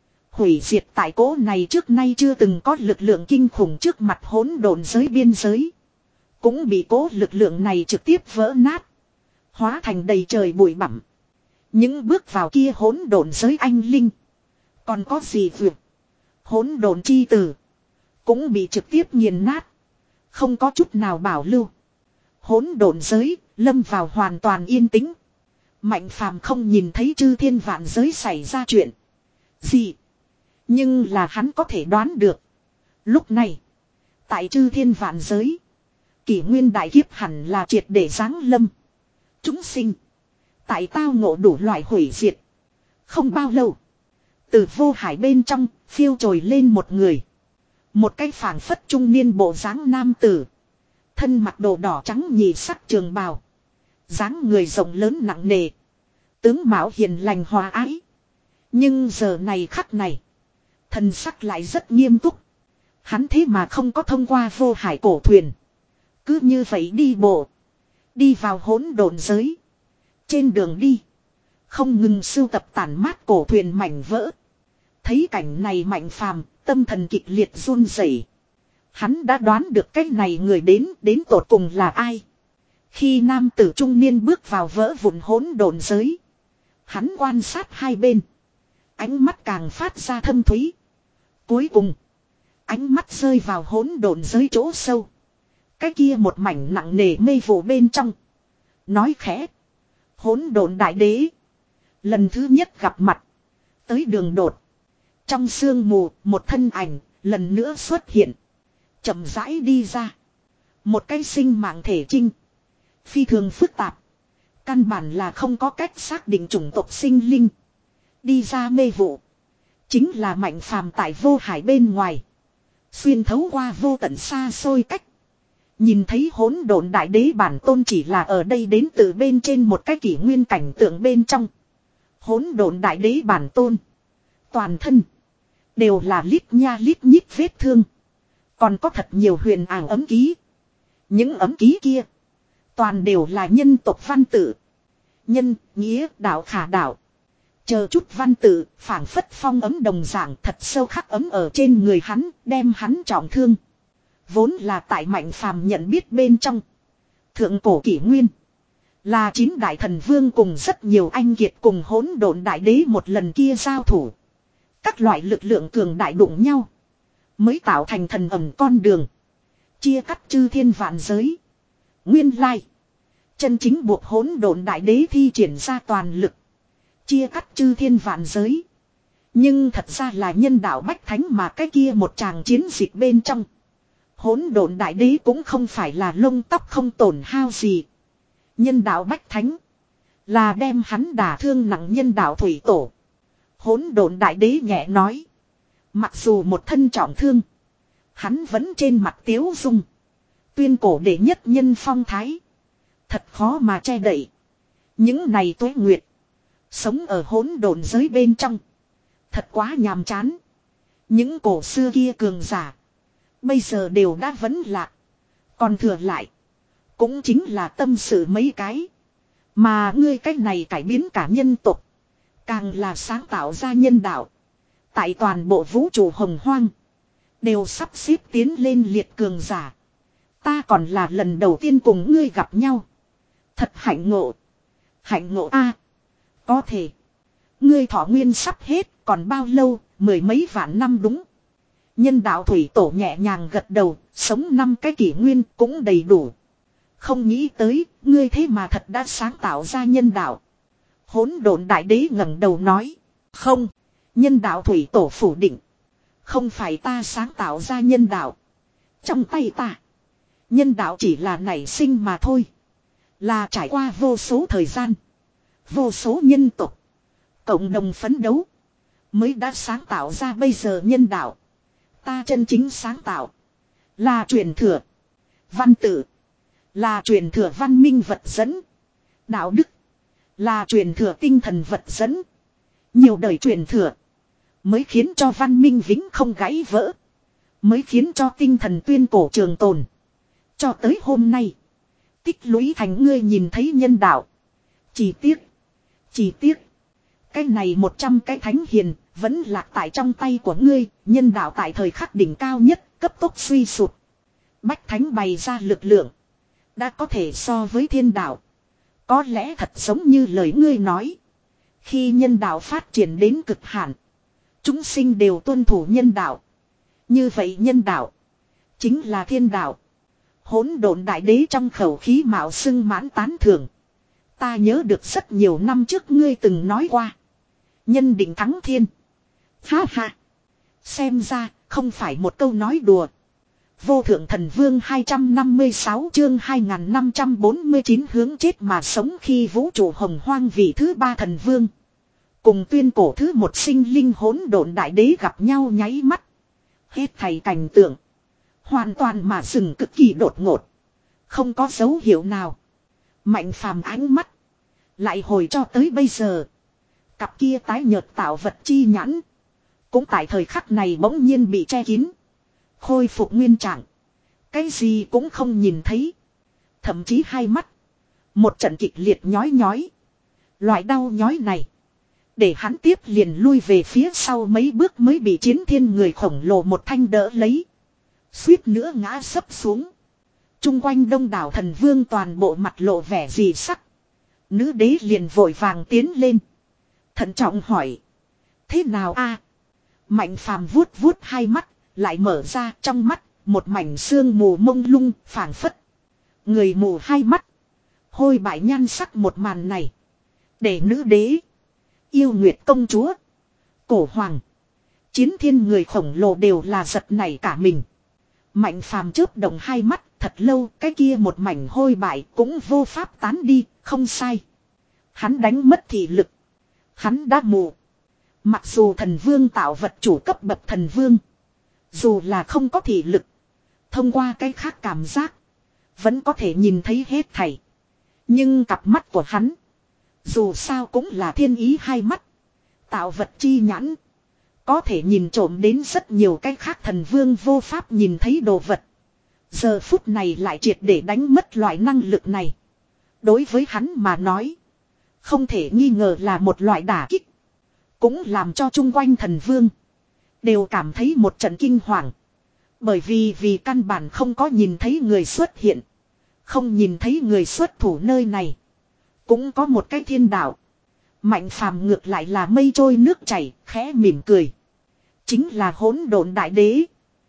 Hủy diệt tại cỗ này trước nay chưa từng có lực lượng kinh khủng trước mặt hỗn độn giới biên giới. Cũng bị cỗ lực lượng này trực tiếp vỡ nát. Hóa thành đầy trời bụi bặm. Những bước vào kia hỗn độn giới anh linh. Còn có gì vượt. Hỗn độn chi tử. Cũng bị trực tiếp nghiền nát. Không có chút nào bảo lưu. Hỗn độn giới lâm vào hoàn toàn yên tĩnh. Mạnh phàm không nhìn thấy chư thiên vạn giới xảy ra chuyện gì. Nhưng là hắn có thể đoán được. Lúc này. Tại chư thiên vạn giới. Kỷ nguyên đại kiếp hẳn là triệt để giáng lâm. Chúng sinh. Tại tao ngộ đủ loại hủy diệt. Không bao lâu. Từ vô hải bên trong phiêu trồi lên một người. Một cái phảng phất trung niên bộ dáng nam tử. Thân mặc đồ đỏ trắng nhì sắc trường bào. Dáng người rộng lớn nặng nề. Tướng mạo hiền lành hòa ái. Nhưng giờ này khắc này. Thần sắc lại rất nghiêm túc. Hắn thế mà không có thông qua vô hải cổ thuyền. Cứ như vậy đi bộ. Đi vào hỗn độn giới. Trên đường đi. Không ngừng sưu tập tản mát cổ thuyền mảnh vỡ. Thấy cảnh này Mạnh phàm. Tâm thần kịch liệt run rẩy. Hắn đã đoán được cái này người đến. Đến tột cùng là ai. Khi nam tử trung niên bước vào vỡ vụn hỗn độn giới. Hắn quan sát hai bên. Ánh mắt càng phát ra thâm thúy. Cuối cùng. Ánh mắt rơi vào hỗn độn giới chỗ sâu. Cái kia một mảnh nặng nề mê vụ bên trong. Nói khẽ. Hỗn độn đại đế. Lần thứ nhất gặp mặt. Tới đường đột. Trong sương mù một thân ảnh lần nữa xuất hiện. Chậm rãi đi ra. Một cái sinh mạng thể trinh. Phi thường phức tạp. Căn bản là không có cách xác định chủng tộc sinh linh. Đi ra mê vụ. Chính là Mạnh phàm tại vô hải bên ngoài. Xuyên thấu qua vô tận xa xôi cách. Nhìn thấy hỗn độn đại đế bản tôn chỉ là ở đây đến từ bên trên một cái kỷ nguyên cảnh tượng bên trong. Hỗn độn đại đế bản tôn. Toàn thân. Đều là lít nha lít nhít vết thương. Còn có thật nhiều huyền ảo ấm ký. Những ấm ký kia. Toàn đều là nhân tộc văn tự. Nhân, nghĩa, đạo khả đạo. Chờ chút văn tự, phảng phất phong ấm đồng dạng thật sâu khắc ấm ở trên người hắn, đem hắn trọng thương. Vốn là tại Mạnh phàm nhận biết bên trong. Thượng cổ kỷ nguyên. Là chín đại thần vương cùng rất nhiều anh kiệt cùng hỗn độn đại đế một lần kia giao thủ. Các loại lực lượng cường đại đụng nhau. Mới tạo thành thần ẩm con đường. Chia cắt chư thiên vạn giới. Nguyên lai. Chân chính buộc hỗn độn đại đế thi triển ra toàn lực. Chia cắt chư thiên vạn giới. Nhưng thật ra là nhân đạo bách thánh mà cái kia một tràng chiến dịch bên trong. Hỗn độn đại đế cũng không phải là lông tóc không tổn hao gì. Nhân đạo bách thánh. Là đem hắn đả thương nặng nhân đạo thủy tổ. Hỗn độn đại đế nhẹ nói. Mặc dù một thân trọng thương. Hắn vẫn trên mặt tiếu dung. Tuyên cổ đệ nhất nhân phong thái. Thật khó mà che đậy. Những này tuế nguyệt. Sống ở hỗn độn giới bên trong. Thật quá nhàm chán. Những cổ xưa kia cường giả. Bây giờ đều đã vấn lạc. Còn thừa lại. Cũng chính là tâm sự mấy cái. Mà ngươi cách này cải biến cả nhân tộc. Càng là sáng tạo ra nhân đạo. Tại toàn bộ vũ trụ hồng hoang. Đều sắp xếp tiến lên liệt cường giả. Ta còn là lần đầu tiên cùng ngươi gặp nhau. Thật hạnh ngộ. Hạnh ngộ a. Có thể. Ngươi thọ nguyên sắp hết còn bao lâu, mười mấy vạn năm đúng. Nhân đạo thủy tổ nhẹ nhàng gật đầu, sống năm cái kỷ nguyên cũng đầy đủ. Không nghĩ tới, ngươi thế mà thật đã sáng tạo ra nhân đạo. Hỗn độn đại đế ngẩng đầu nói. Không, nhân đạo thủy tổ phủ định. Không phải ta sáng tạo ra nhân đạo. Trong tay ta, nhân đạo chỉ là nảy sinh mà thôi. Là trải qua vô số thời gian, vô số nhân tộc, cộng đồng phấn đấu, mới đã sáng tạo ra bây giờ nhân đạo. Ta chân chính sáng tạo, là truyền thừa. Văn tự, là truyền thừa văn minh vật dẫn. Đạo đức, là truyền thừa tinh thần vật dẫn. Nhiều đời truyền thừa, mới khiến cho văn minh vĩnh không gãy vỡ. Mới khiến cho tinh thần tuyên cổ trường tồn. Cho tới hôm nay, tích lũy thành ngươi nhìn thấy nhân đạo. Chỉ tiếc, chỉ tiếc, cái này một trăm cái thánh hiền, vẫn lạc tại trong tay của ngươi. Nhân đạo tại thời khắc đỉnh cao nhất, cấp tốc suy sụp. Bách thánh bày ra lực lượng, đã có thể so với thiên đạo. Có lẽ thật giống như lời ngươi nói, khi nhân đạo phát triển đến cực hạn, chúng sinh đều tuân thủ nhân đạo. Như vậy nhân đạo chính là thiên đạo. Hỗn độn đại đế trong khẩu khí mạo xưng mãn tán thưởng. Ta nhớ được rất nhiều năm trước ngươi từng nói qua, nhân định thắng thiên. Ha ha, xem ra không phải một câu nói đùa. Vô thượng thần vương hai trăm năm mươi sáu chương hai nghìn năm trăm bốn mươi chín hướng chết mà sống khi vũ trụ hồng hoang vị thứ ba thần vương. Cùng tuyên cổ thứ một sinh linh hỗn độn đại đế gặp nhau nháy mắt. Hết thảy cảnh tượng hoàn toàn mà dừng cực kỳ đột ngột. Không có dấu hiệu nào. Mạnh phàm ánh mắt lại hồi cho tới bây giờ. Cặp kia tái nhợt tạo vật chi nhãn cũng tại thời khắc này bỗng nhiên bị che kín. Khôi phục nguyên trạng. Cái gì cũng không nhìn thấy. Thậm chí hai mắt, một trận kịch liệt nhói nhói. Loại đau nhói này, để hắn tiếp liền lui về phía sau mấy bước mới bị chiến thiên người khổng lồ một thanh đỡ lấy. Suýt nữa ngã sấp xuống. Trung quanh đông đảo thần vương toàn bộ mặt lộ vẻ dị sắc. Nữ đế liền vội vàng tiến lên. Thận trọng hỏi. Thế nào a? Mạnh phàm vuốt vuốt hai mắt, lại mở ra trong mắt, một mảnh sương mù mông lung, phảng phất. Người mù hai mắt. Hôi bại nhan sắc một màn này, để nữ đế, yêu nguyệt công chúa, cổ hoàng, chiến thiên người khổng lồ đều là giật nảy cả mình. Mạnh phàm chớp động hai mắt, thật lâu cái kia một mảnh hôi bại cũng vô pháp tán đi, không sai. Hắn đánh mất thị lực. Hắn đã mù. Mặc dù thần vương tạo vật chủ cấp bậc thần vương, dù là không có thị lực, thông qua cái khác cảm giác, vẫn có thể nhìn thấy hết thảy. Nhưng cặp mắt của hắn, dù sao cũng là thiên ý hai mắt. Tạo vật chi nhãn, có thể nhìn trộm đến rất nhiều cái khác thần vương vô pháp nhìn thấy đồ vật. Giờ phút này lại triệt để đánh mất loại năng lực này. Đối với hắn mà nói, không thể nghi ngờ là một loại đả kích. Cũng làm cho chung quanh thần vương đều cảm thấy một trận kinh hoàng. Bởi vì vì căn bản không có nhìn thấy người xuất hiện, không nhìn thấy người xuất thủ nơi này, cũng có một cái thiên đạo. Mạnh phàm ngược lại là mây trôi nước chảy, khẽ mỉm cười. Chính là hỗn độn đại đế.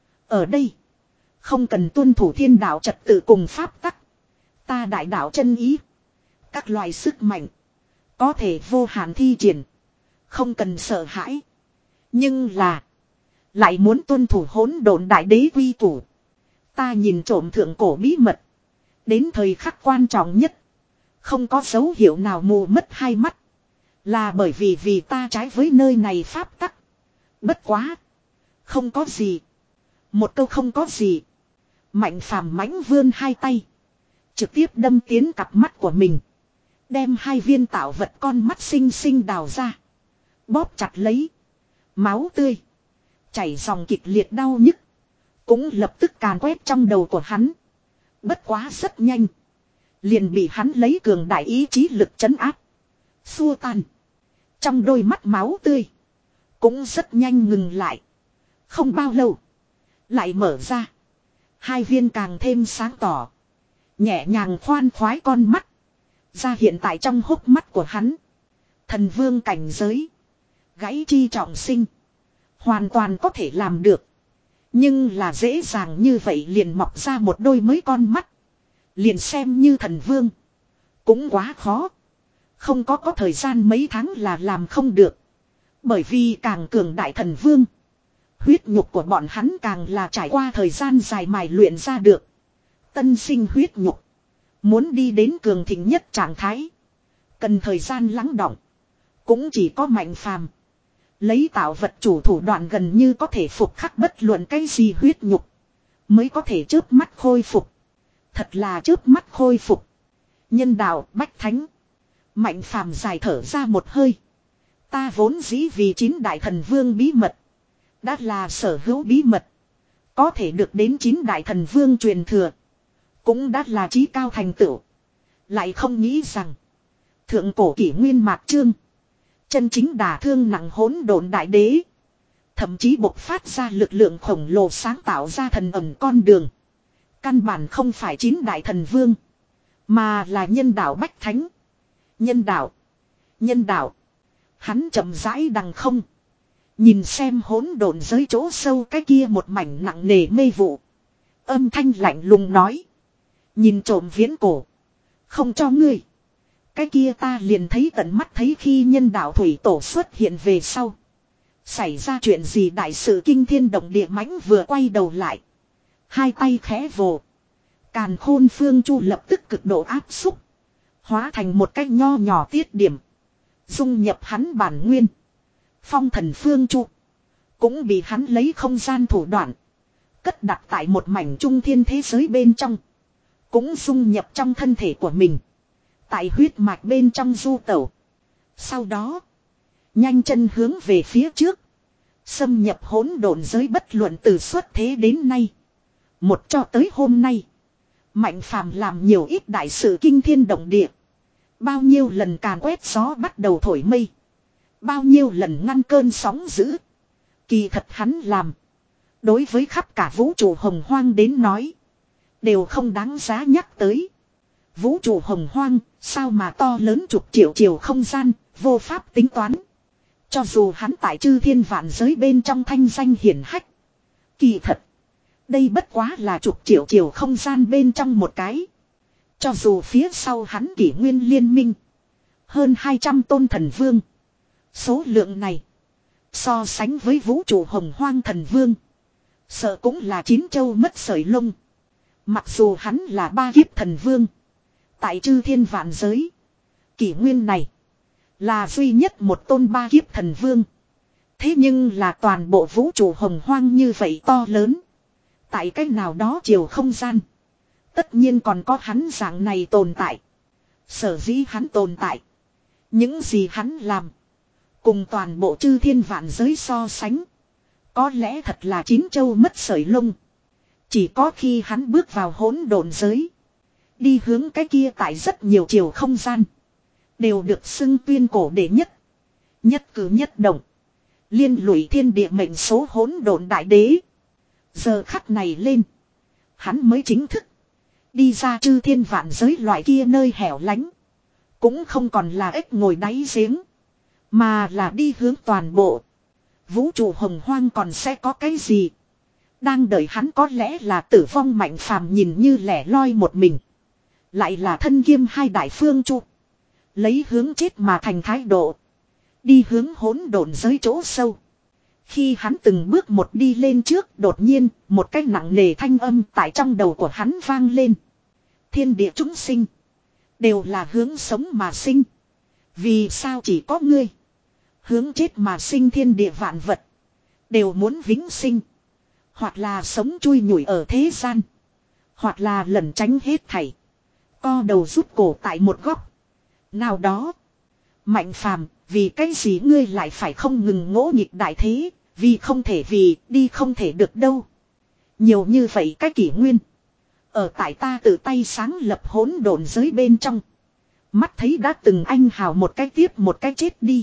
Ở đây, không cần tuân thủ thiên đạo trật tự cùng pháp tắc. Ta đại đạo chân ý, các loại sức mạnh, có thể vô hạn thi triển. Không cần sợ hãi. Nhưng là, lại muốn tuân thủ hỗn độn đại đế quy củ. Ta nhìn trộm thượng cổ bí mật, đến thời khắc quan trọng nhất, không có dấu hiệu nào mù mất hai mắt. Là bởi vì vì ta trái với nơi này pháp tắc. Bất quá, không có gì. Một câu không có gì. Mạnh phàm mãnh vươn hai tay, trực tiếp đâm tiến cặp mắt của mình, đem hai viên tạo vật con mắt xinh xinh đào ra, bóp chặt lấy. Máu tươi chảy dòng kịch liệt đau nhức cũng lập tức càn quét trong đầu của hắn. Bất quá rất nhanh, liền bị hắn lấy cường đại ý chí lực trấn áp, xua tan. Trong đôi mắt máu tươi cũng rất nhanh ngừng lại. Không bao lâu, lại mở ra. Hai viên càng thêm sáng tỏ, nhẹ nhàng khoan khoái con mắt ra hiện tại trong hốc mắt của hắn. Thần vương cảnh giới, gãy chi trọng sinh, hoàn toàn có thể làm được. Nhưng là dễ dàng như vậy liền mọc ra một đôi mới con mắt, Liền xem như thần vương. Cũng quá khó. Không có có thời gian mấy tháng là làm không được. Bởi vì càng cường đại thần vương. Huyết nhục của bọn hắn càng là trải qua thời gian dài mài luyện ra được. Tân sinh huyết nhục. Muốn đi đến cường thịnh nhất trạng thái. Cần thời gian lắng đọng. Cũng chỉ có Mạnh Phàm lấy tạo vật chủ thủ đoạn gần như có thể phục khắc bất luận cái gì huyết nhục. Mới có thể chớp mắt khôi phục. Thật là chớp mắt khôi phục. Nhân đạo bách thánh. Mạnh Phàm dài thở ra một hơi. Ta vốn dĩ vì chín đại thần vương bí mật. Đã là sở hữu bí mật. Có thể được đến chín đại thần vương truyền thừa. Cũng đã là chí cao thành tựu. Lại không nghĩ rằng. Thượng cổ kỷ nguyên mạc trương. Chân chính đả thương nặng hỗn độn đại đế. Thậm chí bộc phát ra lực lượng khổng lồ sáng tạo ra thần ẩn con đường. Căn bản không phải chín đại thần vương. Mà là nhân đạo bách thánh. Nhân đạo. Nhân đạo. Hắn chậm rãi đằng không. Nhìn xem hỗn độn giới chỗ sâu cái kia một mảnh nặng nề mê vụ. Âm thanh lạnh lùng nói. Nhìn trộm viễn cổ. Không cho ngươi. Cái kia ta liền thấy tận mắt thấy khi nhân đạo thủy tổ xuất hiện về sau. Xảy ra chuyện gì đại sự kinh thiên động địa mãnh vừa quay đầu lại. Hai tay khẽ vồ. Càn khôn phương chu lập tức cực độ áp xúc. Hóa thành một cái nho nhỏ tiết điểm. Dung nhập hắn bản nguyên. Phong thần phương chu. Cũng bị hắn lấy không gian thủ đoạn. Cất đặt tại một mảnh trung thiên thế giới bên trong. Cũng dung nhập trong thân thể của mình. Tại huyết mạch bên trong du tẩu. Sau đó. Nhanh chân hướng về phía trước. Xâm nhập hỗn độn giới bất luận từ xuất thế đến nay. Một cho tới hôm nay. Mạnh Phàm làm nhiều ít đại sự kinh thiên động địa. Bao nhiêu lần càn quét gió bắt đầu thổi mây. Bao nhiêu lần ngăn cơn sóng dữ. Kỳ thật hắn làm. Đối với khắp cả vũ trụ hồng hoang đến nói. Đều không đáng giá nhắc tới. Vũ trụ hồng hoang. Sao mà to lớn chục triệu chiều không gian. Vô pháp tính toán. Cho dù hắn tại chư thiên vạn giới bên trong thanh danh hiển hách. Kỳ thật. Đây bất quá là chục triệu chiều không gian bên trong một cái. Cho dù phía sau hắn kỷ nguyên liên minh. Hơn hai trăm tôn thần vương. Số lượng này. So sánh với vũ trụ hồng hoang thần vương. Sợ cũng là chín châu mất sợi lông. Mặc dù hắn là ba kiếp thần vương. Tại chư thiên vạn giới. Kỷ nguyên này. Là duy nhất một tôn ba kiếp thần vương. Thế nhưng là toàn bộ vũ trụ hồng hoang như vậy to lớn. Tại cách nào đó chiều không gian. Tất nhiên còn có hắn dạng này tồn tại. Sở dĩ hắn tồn tại. Những gì hắn làm. Cùng toàn bộ chư thiên vạn giới so sánh. Có lẽ thật là chín châu mất sợi lông. Chỉ có khi hắn bước vào hỗn độn giới. Đi hướng cái kia tại rất nhiều chiều không gian. Đều được xưng tuyên cổ đệ nhất. Nhất cử nhất động. Liên lụy thiên địa mệnh số hỗn độn đại đế. Giờ khắc này lên. Hắn mới chính thức. Đi ra chư thiên vạn giới loại kia nơi hẻo lánh. Cũng không còn là ếch ngồi đáy giếng. Mà là đi hướng toàn bộ. Vũ trụ hồng hoang còn sẽ có cái gì. Đang đợi hắn có lẽ là tử vong Mạnh Phàm nhìn như lẻ loi một mình. Lại là thân kiêm hai đại phương chu. Lấy hướng chết mà thành thái độ. Đi hướng hỗn độn giới chỗ sâu. Khi hắn từng bước một đi lên trước, đột nhiên, một cái nặng nề thanh âm tại trong đầu của hắn vang lên. Thiên địa chúng sinh. Đều là hướng sống mà sinh. Vì sao chỉ có ngươi. Hướng chết mà sinh thiên địa vạn vật. Đều muốn vĩnh sinh. Hoặc là sống chui nhủi ở thế gian. Hoặc là lẩn tránh hết thảy. Co đầu rút cổ tại một góc. Nào đó. Mạnh Phàm, vì cái gì ngươi lại phải không ngừng ngỗ nghịch đại thế. Vì không thể vì đi không thể được đâu. Nhiều như vậy cái kỷ nguyên. Ở tại ta tự tay sáng lập hỗn độn giới bên trong. Mắt thấy đã từng anh hào một cái tiếp một cái chết đi.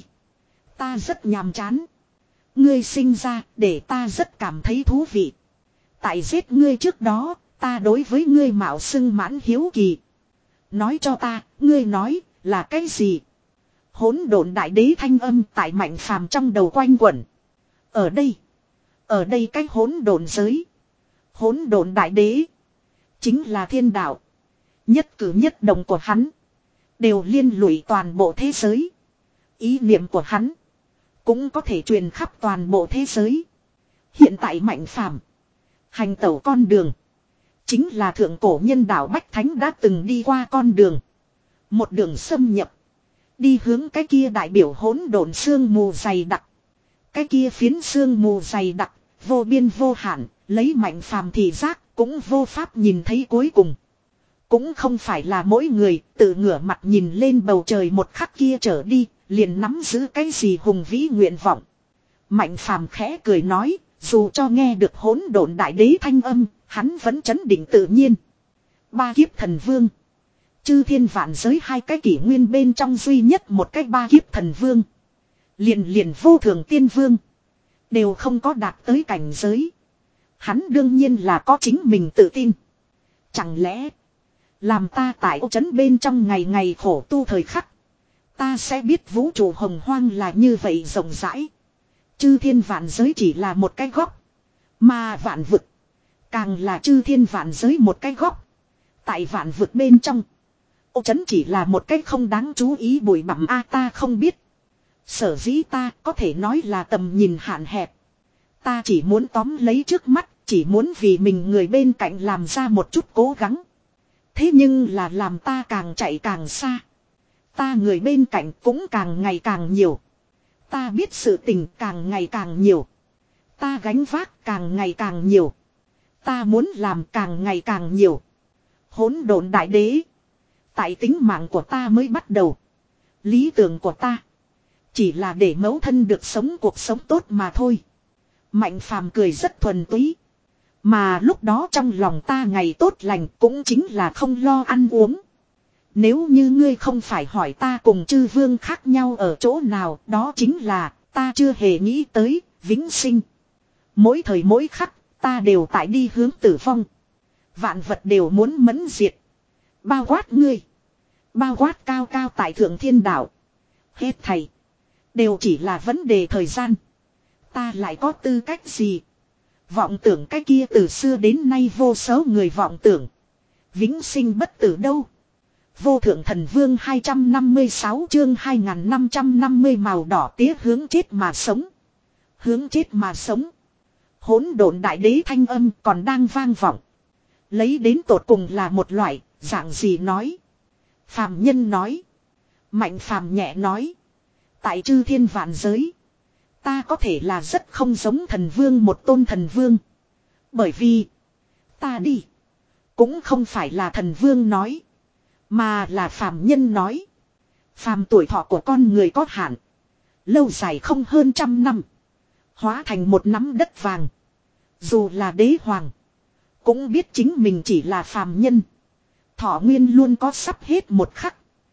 Ta rất nhàm chán. Ngươi sinh ra để ta rất cảm thấy thú vị. Tại giết ngươi trước đó, ta đối với ngươi mạo xưng mãn hiếu kỳ. Nói cho ta, ngươi nói là cái gì? Hỗn độn đại đế thanh âm tại Mạnh Phàm trong đầu quanh quẩn. Ở đây, ở đây cái hỗn độn giới, hỗn độn đại đế chính là thiên đạo. Nhất cử nhất động của hắn. Đều liên lụy toàn bộ thế giới. Ý niệm của hắn. Cũng có thể truyền khắp toàn bộ thế giới. Hiện tại Mạnh Phàm hành tẩu con đường. Chính là thượng cổ nhân đạo Bách Thánh đã từng đi qua con đường. Một đường xâm nhập. Đi hướng cái kia đại biểu hỗn độn sương mù dày đặc. Cái kia phiến sương mù dày đặc. Vô biên vô hạn. Lấy Mạnh Phàm thị giác cũng vô pháp nhìn thấy cuối cùng. Cũng không phải là mỗi người tự ngửa mặt nhìn lên bầu trời một khắc kia trở đi. Liền nắm giữ cái gì hùng vĩ nguyện vọng. Mạnh Phàm khẽ cười nói. Dù cho nghe được hỗn độn đại đế thanh âm. Hắn vẫn trấn định tự nhiên. Ba kiếp thần vương. Chư thiên vạn giới hai cái kỷ nguyên bên trong duy nhất một cái ba kiếp thần vương. Liền liền vô thường tiên vương. Đều không có đạt tới cảnh giới. Hắn đương nhiên là có chính mình tự tin. Chẳng lẽ. Làm ta tại ô trấn bên trong ngày ngày khổ tu thời khắc. Ta sẽ biết vũ trụ hồng hoang là như vậy rộng rãi. Chư thiên vạn giới chỉ là một cái góc. Mà vạn vực. Càng là chư thiên vạn giới một cái góc. Tại vạn vực bên trong. Ô trấn chỉ là một cái không đáng chú ý bụi bặm a ta không biết. Sở dĩ ta có thể nói là tầm nhìn hạn hẹp. Ta chỉ muốn tóm lấy trước mắt. Chỉ muốn vì mình người bên cạnh làm ra một chút cố gắng. Thế nhưng là làm ta càng chạy càng xa. Ta người bên cạnh cũng càng ngày càng nhiều. Ta biết sự tình càng ngày càng nhiều. Ta gánh vác càng ngày càng nhiều. Ta muốn làm càng ngày càng nhiều. Hỗn độn đại đế. Tại tính mạng của ta mới bắt đầu. Lý tưởng của ta. Chỉ là để mẫu thân được sống cuộc sống tốt mà thôi. Mạnh Phàm cười rất thuần túy. Mà lúc đó trong lòng ta ngày tốt lành cũng chính là không lo ăn uống. Nếu như ngươi không phải hỏi ta cùng chư vương khác nhau ở chỗ nào, đó chính là ta chưa hề nghĩ tới vĩnh sinh. Mỗi thời mỗi khắc ta đều tại đi hướng tử vong. Vạn vật đều muốn mẫn diệt. Bao quát ngươi. Bao quát cao cao tại thượng thiên đạo. Hết thầy. Đều chỉ là vấn đề thời gian. Ta lại có tư cách gì? Vọng tưởng cái kia từ xưa đến nay vô số người vọng tưởng. Vĩnh sinh bất tử đâu. Vô thượng thần vương hai trăm năm mươi sáu chương hai nghìn năm trăm năm mươi màu đỏ tía hướng chết mà sống. Hướng chết mà sống. Hỗn độn đại đế thanh âm còn đang vang vọng. Lấy đến tột cùng là một loại, dạng gì nói. Phàm nhân nói. Mạnh phàm nhẹ nói. Tại chư thiên vạn giới. Ta có thể là rất không giống thần vương một tôn thần vương. Bởi vì. Ta đi. Cũng không phải là thần vương nói. Mà là phàm nhân nói. Phàm tuổi thọ của con người có hạn. Lâu dài không hơn trăm năm. Hóa thành một nắm đất vàng. Dù là đế hoàng. Cũng biết chính mình chỉ là phàm nhân. Thọ nguyên luôn có sắp hết một khắc.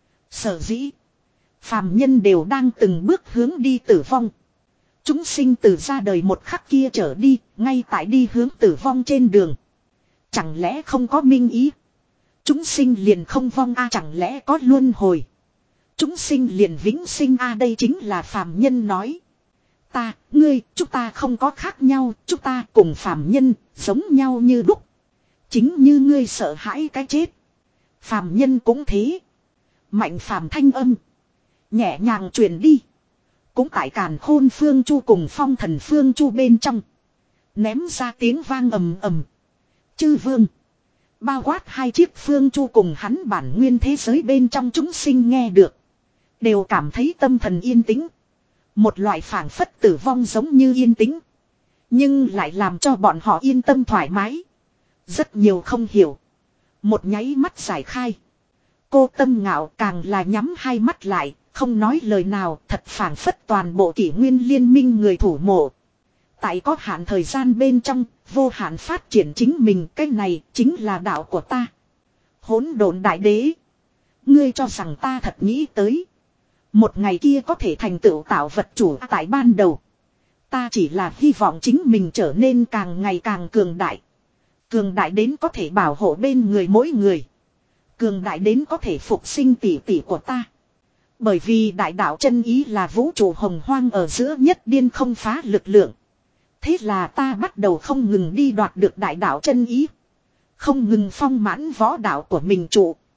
Sở dĩ. Phàm nhân đều đang từng bước hướng đi tử vong. Chúng sinh từ ra đời một khắc kia trở đi. Ngay tại đi hướng tử vong trên đường. Chẳng lẽ không có minh ý. Chúng sinh liền không vong a chẳng lẽ có luân hồi. Chúng sinh liền vĩnh sinh a đây chính là phàm nhân nói. Ta, ngươi, chúng ta không có khác nhau, chúng ta cùng phàm nhân, giống nhau như đúc. Chính như ngươi sợ hãi cái chết. Phàm nhân cũng thế. Mạnh phàm thanh âm. Nhẹ nhàng truyền đi. Cũng tại càn khôn phương chu cùng phong thần phương chu bên trong. Ném ra tiếng vang ầm ầm. Chư vương. Bao quát hai chiếc phương chu cùng hắn bản nguyên thế giới bên trong chúng sinh nghe được. Đều cảm thấy tâm thần yên tĩnh. Một loại phảng phất tử vong giống như yên tĩnh. Nhưng lại làm cho bọn họ yên tâm thoải mái. Rất nhiều không hiểu. Một nháy mắt giải khai. Cô Tâm Ngạo càng là nhắm hai mắt lại. Không nói lời nào thật phảng phất toàn bộ kỷ nguyên liên minh người thủ mộ. Tại có hạn thời gian bên trong. Vô hạn phát triển chính mình. Cái này chính là đạo của ta. Hỗn độn đại đế. Ngươi cho rằng ta thật nghĩ tới. Một ngày kia có thể thành tựu tạo vật chủ tại ban đầu. Ta chỉ là hy vọng chính mình trở nên càng ngày càng cường đại. Cường đại đến có thể bảo hộ bên người mỗi người. Cường đại đến có thể phục sinh tỷ tỷ của ta. Bởi vì đại đạo chân ý là vũ trụ hồng hoang ở giữa nhất điên không phá lực lượng. Thế là ta bắt đầu không ngừng đi đoạt được đại đạo chân ý. Không ngừng phong mãn võ đạo của mình trụ.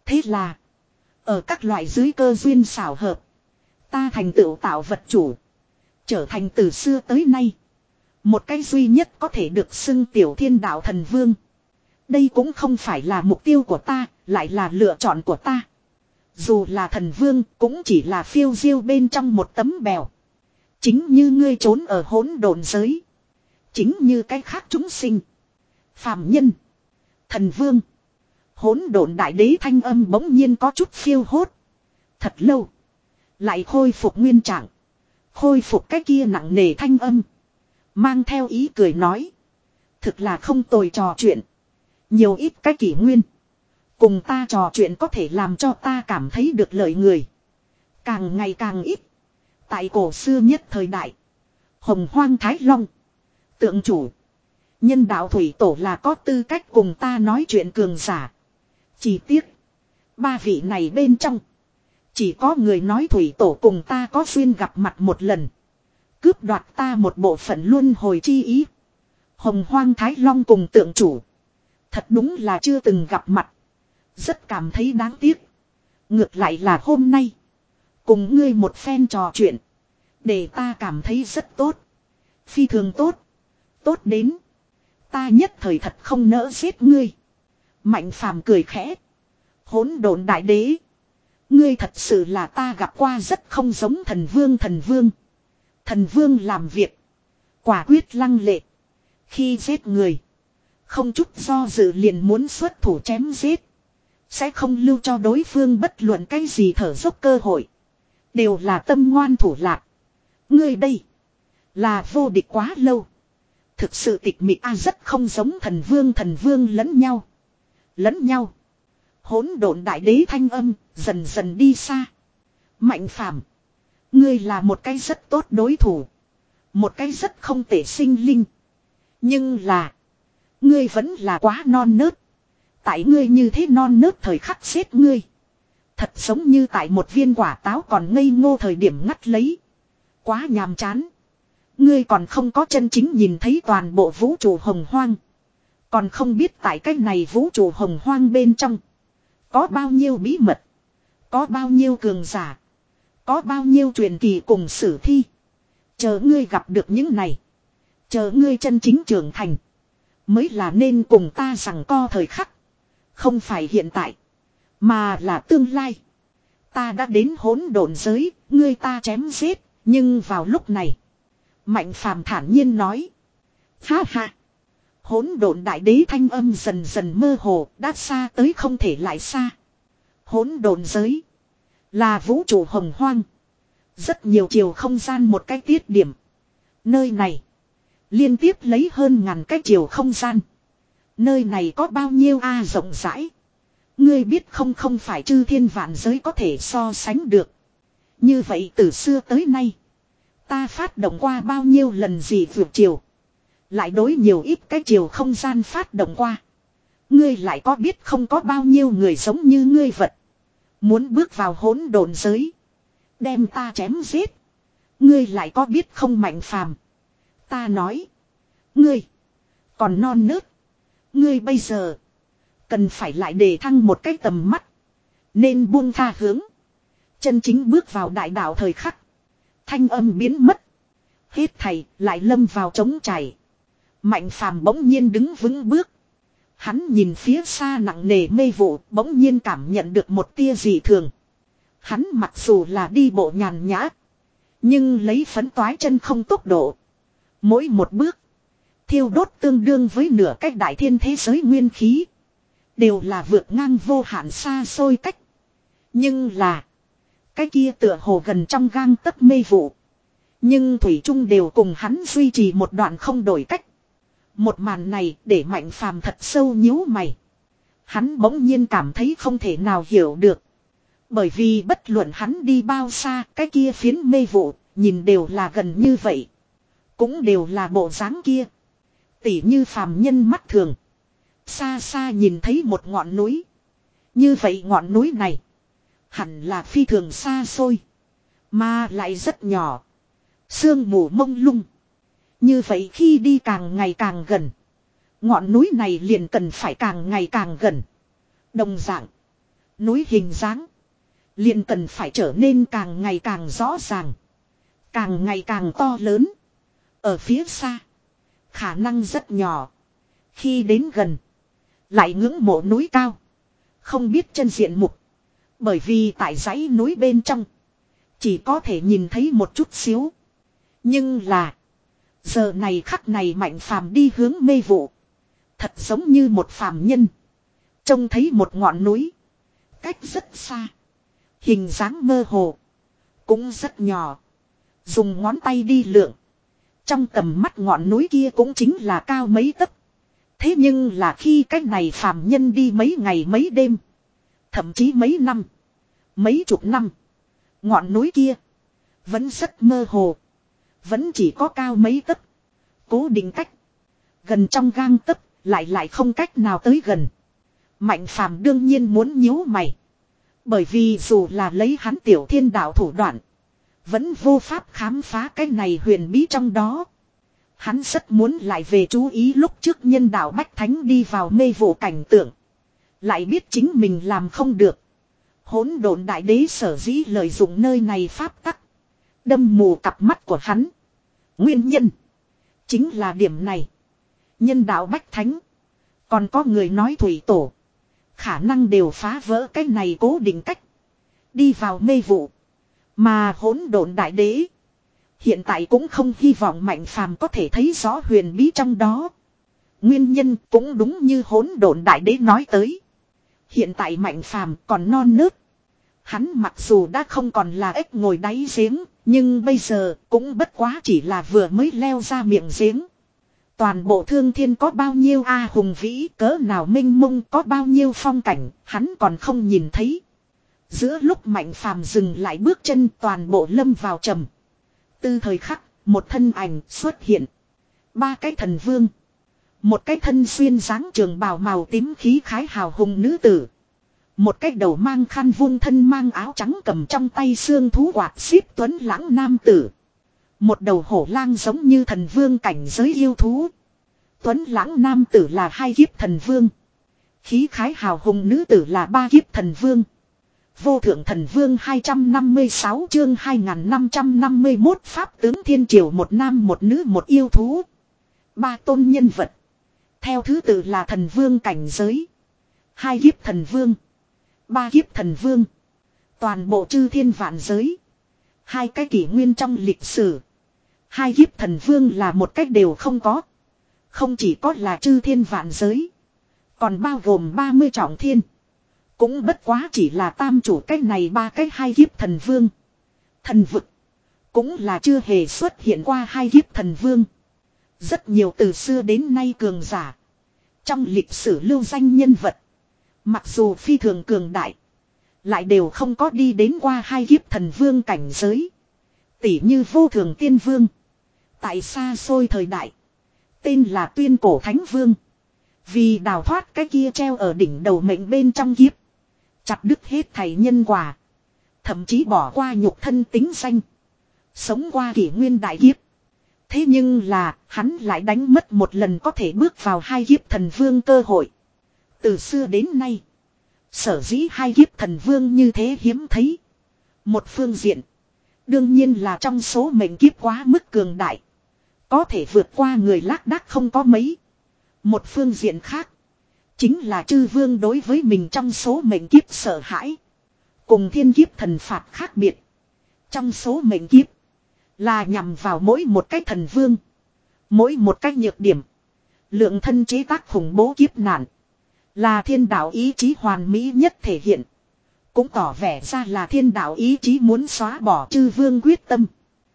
Thế là. Ở các loại dưới cơ duyên xảo hợp. Ta thành tựu tạo vật chủ. Trở thành từ xưa tới nay. Một cái duy nhất có thể được xưng tiểu thiên đạo thần vương. Đây cũng không phải là mục tiêu của ta, lại là lựa chọn của ta. Dù là thần vương cũng chỉ là phiêu diêu bên trong một tấm bèo. Chính như ngươi trốn ở hỗn độn giới. Chính như cái khác chúng sinh. Phàm nhân. Thần vương. Hỗn độn đại đế thanh âm bỗng nhiên có chút phiêu hốt. Thật lâu. Lại khôi phục nguyên trạng. Khôi phục cái kia nặng nề thanh âm. Mang theo ý cười nói. Thực là không tồi trò chuyện. Nhiều ít cái kỷ nguyên. Cùng ta trò chuyện có thể làm cho ta cảm thấy được lợi người. Càng ngày càng ít. Tại cổ xưa nhất thời đại. Hồng Hoang Thái Long. Tượng chủ. Nhân đạo thủy tổ là có tư cách cùng ta nói chuyện cường giả. Chỉ tiếc. Ba vị này bên trong. Chỉ có người nói thủy tổ cùng ta có duyên gặp mặt một lần. Cướp đoạt ta một bộ phận luân hồi chi ý. Hồng Hoang Thái Long cùng tượng chủ. Thật đúng là chưa từng gặp mặt. Rất cảm thấy đáng tiếc. Ngược lại là hôm nay. Cùng ngươi một phen trò chuyện. Để ta cảm thấy rất tốt. Phi thường tốt. Tốt đến. Ta nhất thời thật không nỡ giết ngươi. Mạnh phàm cười khẽ. Hỗn độn đại đế. Ngươi thật sự là ta gặp qua rất không giống thần vương thần vương. Thần vương làm việc. Quả quyết lăng lệ. Khi giết người. Không chút do dự liền muốn xuất thủ chém giết. Sẽ không lưu cho đối phương bất luận cái gì thở dốc cơ hội. Đều là tâm ngoan thủ lạc. Ngươi đây. Là vô địch quá lâu. Thực sự tịch mịch a rất không giống thần vương thần vương lẫn nhau. Lẫn nhau. Hỗn độn đại đế thanh âm dần dần đi xa. Mạnh phàm. Ngươi là một cái rất tốt đối thủ. Một cái rất không tệ sinh linh. Nhưng là. Ngươi vẫn là quá non nớt. Tại ngươi như thế non nớt thời khắc xếp ngươi. Thật giống như tại một viên quả táo còn ngây ngô thời điểm ngắt lấy. Quá nhàm chán. Ngươi còn không có chân chính nhìn thấy toàn bộ vũ trụ hồng hoang. Còn không biết tại cái này vũ trụ hồng hoang bên trong. Có bao nhiêu bí mật. Có bao nhiêu cường giả. Có bao nhiêu truyền kỳ cùng sử thi. Chờ ngươi gặp được những này. Chờ ngươi chân chính trưởng thành. Mới là nên cùng ta rằng co thời khắc. Không phải hiện tại. Mà là tương lai. Ta đã đến hỗn độn giới. Ngươi ta chém giết. Nhưng vào lúc này. Mạnh phàm thản nhiên nói. Ha ha. Hỗn độn đại đế thanh âm dần dần mơ hồ. Đã xa tới không thể lại xa. Hỗn độn giới. Là vũ trụ hồng hoang. Rất nhiều chiều không gian một cái tiết điểm. Nơi này. Liên tiếp lấy hơn ngàn cái chiều không gian. Nơi này có bao nhiêu a rộng rãi. Ngươi biết không không phải chư thiên vạn giới có thể so sánh được. Như vậy từ xưa tới nay. Ta phát động qua bao nhiêu lần gì vượt chiều. Lại đối nhiều ít cái chiều không gian phát động qua. Ngươi lại có biết không có bao nhiêu người giống như ngươi vật. Muốn bước vào hỗn độn giới. Đem ta chém giết. Ngươi lại có biết không mạnh phàm. Ta nói. Ngươi. Còn non nớt. Ngươi bây giờ. Cần phải lại đề thăng một cái tầm mắt. Nên buông tha hướng. Chân chính bước vào đại đạo thời khắc. Thanh âm biến mất. Hết thầy lại lâm vào trống chảy. Mạnh phàm bỗng nhiên đứng vững bước. Hắn nhìn phía xa nặng nề mê vụ. Bỗng nhiên cảm nhận được một tia dị thường. Hắn mặc dù là đi bộ nhàn nhã. Nhưng lấy phấn toái chân không tốc độ. Mỗi một bước. Thiêu đốt tương đương với nửa cách đại thiên thế giới nguyên khí. Đều là vượt ngang vô hạn xa xôi cách. Nhưng là. Cái kia tựa hồ gần trong gang tấc mê vụ. Nhưng thủy chung đều cùng hắn duy trì một đoạn không đổi cách. Một màn này để mạnh phàm thật sâu nhíu mày. Hắn bỗng nhiên cảm thấy không thể nào hiểu được. Bởi vì bất luận hắn đi bao xa, cái kia phiến mê vụ, nhìn đều là gần như vậy. Cũng đều là bộ dáng kia. Tỉ như phàm nhân mắt thường. Xa xa nhìn thấy một ngọn núi. Như vậy ngọn núi này. Hẳn là phi thường xa xôi. Mà lại rất nhỏ. Sương mù mông lung. Như vậy khi đi càng ngày càng gần. Ngọn núi này liền cần phải càng ngày càng gần. Đồng dạng. Núi hình dáng liền cần phải trở nên càng ngày càng rõ ràng. Càng ngày càng to lớn. Ở phía xa. Khả năng rất nhỏ. Khi đến gần. Lại ngưỡng mộ núi cao. Không biết chân diện mục. Bởi vì tại dãy núi bên trong. Chỉ có thể nhìn thấy một chút xíu. Nhưng là. Giờ này khắc này Mạnh Phàm đi hướng mê vụ. Thật giống như một phàm nhân. Trông thấy một ngọn núi. Cách rất xa. Hình dáng mơ hồ. Cũng rất nhỏ. Dùng ngón tay đi lượng. Trong tầm mắt ngọn núi kia cũng chính là cao mấy tấc. Thế nhưng là khi cách này phàm nhân đi mấy ngày mấy đêm. Thậm chí mấy năm. Mấy chục năm. Ngọn núi kia. Vẫn rất mơ hồ. Vẫn chỉ có cao mấy tấc. Cố định cách. Gần trong gang tấc. Lại lại không cách nào tới gần. Mạnh Phàm đương nhiên muốn nhíu mày. Bởi vì dù là lấy hắn tiểu thiên đạo thủ đoạn. Vẫn vô pháp khám phá cái này huyền bí trong đó. Hắn rất muốn lại về chú ý lúc trước nhân đạo Bách Thánh đi vào mê vụ cảnh tượng. Lại biết chính mình làm không được. Hỗn độn đại đế sở dĩ lợi dụng nơi này pháp tắc. Đâm mù cặp mắt của hắn. Nguyên nhân. Chính là điểm này. Nhân đạo Bách Thánh. Còn có người nói thủy tổ. Khả năng đều phá vỡ cái này cố định cách. Đi vào mê vụ. Mà hỗn độn đại đế. Hiện tại cũng không hy vọng Mạnh Phàm có thể thấy rõ huyền bí trong đó. Nguyên nhân cũng đúng như hỗn độn đại đế nói tới. Hiện tại Mạnh Phàm còn non nớt. Hắn mặc dù đã không còn là ếch ngồi đáy giếng. Nhưng bây giờ cũng bất quá chỉ là vừa mới leo ra miệng giếng. Toàn bộ thương thiên có bao nhiêu a hùng vĩ cỡ nào minh mông có bao nhiêu phong cảnh hắn còn không nhìn thấy. Giữa lúc Mạnh Phàm dừng lại bước chân toàn bộ lâm vào trầm. Tư thời khắc một thân ảnh xuất hiện. Ba cái thần vương. Một cái thân xuyên dáng trường bào màu tím khí khái hào hùng nữ tử. Một cái đầu mang khăn vuông thân mang áo trắng cầm trong tay xương thú quạt xíp tuấn lãng nam tử. Một đầu hổ lang giống như thần vương cảnh giới yêu thú. Tuấn lãng nam tử là hai kiếp thần vương. Khí khái hào hùng nữ tử là ba kiếp thần vương. Vô thượng thần vương hai trăm năm mươi sáu chương hai nghìn năm trăm năm mươi mốt pháp tướng thiên triều một nam một nữ một yêu thú. Ba tôn nhân vật. Theo thứ tự là thần vương cảnh giới. Hai kiếp thần vương. Ba kiếp thần vương. Toàn bộ chư thiên vạn giới. Hai cái kỷ nguyên trong lịch sử. Hai kiếp thần vương là một cách đều không có. Không chỉ có là chư thiên vạn giới. Còn bao gồm ba mươi trọng thiên. Cũng bất quá chỉ là tam chủ cách này ba cách hai kiếp thần vương. Thần vực. Cũng là chưa hề xuất hiện qua hai kiếp thần vương. Rất nhiều từ xưa đến nay cường giả. Trong lịch sử lưu danh nhân vật. Mặc dù phi thường cường đại. Lại đều không có đi đến qua hai kiếp thần vương cảnh giới. Tỷ như vô thường tiên vương. Tại xa xôi thời đại. Tên là tuyên cổ thánh vương. Vì đào thoát cái kia treo ở đỉnh đầu mệnh bên trong kiếp. Chặt đứt hết thảy nhân quả. Thậm chí bỏ qua nhục thân tính danh. Sống qua kỷ nguyên đại kiếp. Thế nhưng là hắn lại đánh mất một lần có thể bước vào hai kiếp thần vương cơ hội. Từ xưa đến nay. Sở dĩ hai kiếp thần vương như thế hiếm thấy. Một phương diện. Đương nhiên là trong số mệnh kiếp quá mức cường đại. Có thể vượt qua người lác đác không có mấy. Một phương diện khác. Chính là chư vương đối với mình trong số mệnh kiếp sợ hãi. Cùng thiên kiếp thần phạt khác biệt. Trong số mệnh kiếp. Là nhằm vào mỗi một cái thần vương. Mỗi một cái nhược điểm. Lượng thân chế tác khủng bố kiếp nạn. Là thiên đạo ý chí hoàn mỹ nhất thể hiện. Cũng tỏ vẻ ra là thiên đạo ý chí muốn xóa bỏ chư vương quyết tâm.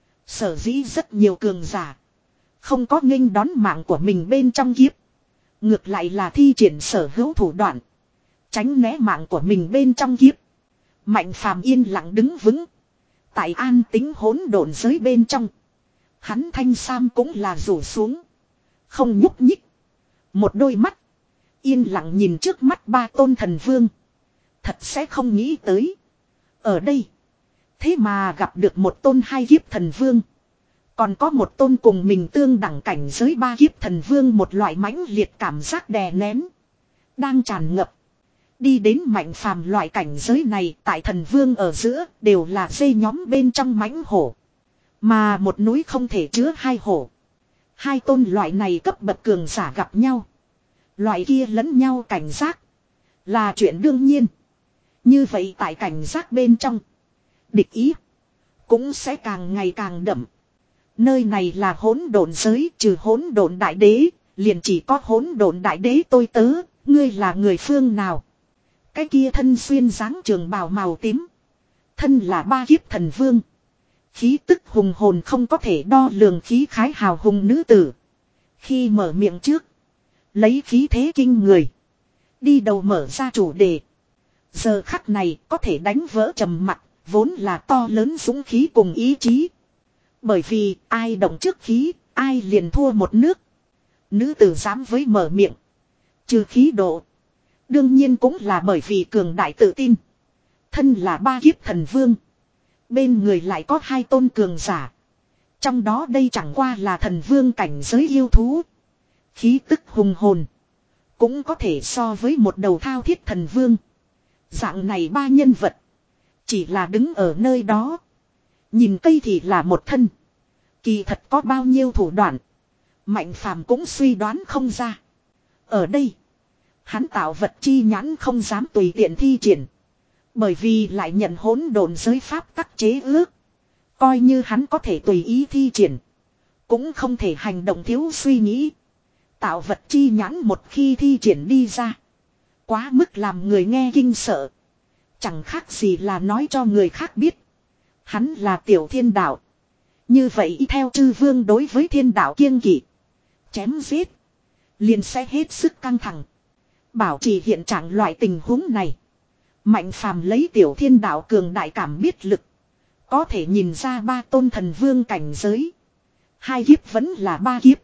Sở dĩ rất nhiều cường giả. Không có nghênh đón mạng của mình bên trong kiếp. Ngược lại là thi triển sở hữu thủ đoạn. Tránh né mạng của mình bên trong kiếp. Mạnh Phàm yên lặng đứng vững. Tại an tính hỗn độn giới bên trong. Hắn thanh sam cũng là rủ xuống. Không nhúc nhích. Một đôi mắt. Yên lặng nhìn trước mắt ba tôn thần vương. Thật sẽ không nghĩ tới. Ở đây. Thế mà gặp được một tôn hai kiếp thần vương. Còn có một tôn cùng mình tương đẳng cảnh giới ba kiếp thần vương. Một loại mãnh liệt cảm giác đè nén. Đang tràn ngập. Đi đến Mạnh Phàm loại cảnh giới này tại thần vương ở giữa đều là dây nhóm bên trong mãnh hổ. Mà một núi không thể chứa hai hổ. Hai tôn loại này cấp bậc cường giả gặp nhau. Loại kia lẫn nhau cảnh giác. Là chuyện đương nhiên. Như vậy tại cảnh giác bên trong. Địch ý. Cũng sẽ càng ngày càng đậm. Nơi này là hỗn độn giới, trừ hỗn độn đại đế. Liền chỉ có hỗn độn đại đế tôi tớ. Ngươi là người phương nào? Cái kia thân xuyên dáng trường bào màu tím. Thân là ba kiếp thần vương. Khí tức hùng hồn không có thể đo lường khí khái hào hùng nữ tử. Khi mở miệng trước. Lấy khí thế kinh người. Đi đầu mở ra chủ đề. Giờ khắc này có thể đánh vỡ trầm mặc. Vốn là to lớn dũng khí cùng ý chí. Bởi vì ai động trước khí. Ai liền thua một nước. Nữ tử dám với mở miệng. Trừ khí độ. Đương nhiên cũng là bởi vì cường đại tự tin. Thân là ba kiếp thần vương. Bên người lại có hai tôn cường giả. Trong đó đây chẳng qua là thần vương cảnh giới yêu thú. Khí tức hùng hồn. Cũng có thể so với một đầu thao thiết thần vương. Dạng này ba nhân vật. Chỉ là đứng ở nơi đó. Nhìn cây thì là một thân. Kỳ thật có bao nhiêu thủ đoạn. Mạnh Phàm cũng suy đoán không ra. Ở đây. Hắn tạo vật chi nhãn không dám tùy tiện thi triển. Bởi vì lại nhận hỗn độn giới pháp tắc chế ước. Coi như hắn có thể tùy ý thi triển. Cũng không thể hành động thiếu suy nghĩ. Tạo vật chi nhãn một khi thi triển đi ra. Quá mức làm người nghe kinh sợ. Chẳng khác gì là nói cho người khác biết. Hắn là tiểu thiên đạo. Như vậy theo chư vương đối với thiên đạo kiêng kỵ. Chém giết. Liền sẽ hết sức căng thẳng. Bảo trì hiện trạng loại tình huống này. Mạnh Phàm lấy tiểu thiên đạo cường đại cảm biết lực. Có thể nhìn ra ba tôn thần vương cảnh giới. Hai kiếp vẫn là ba kiếp.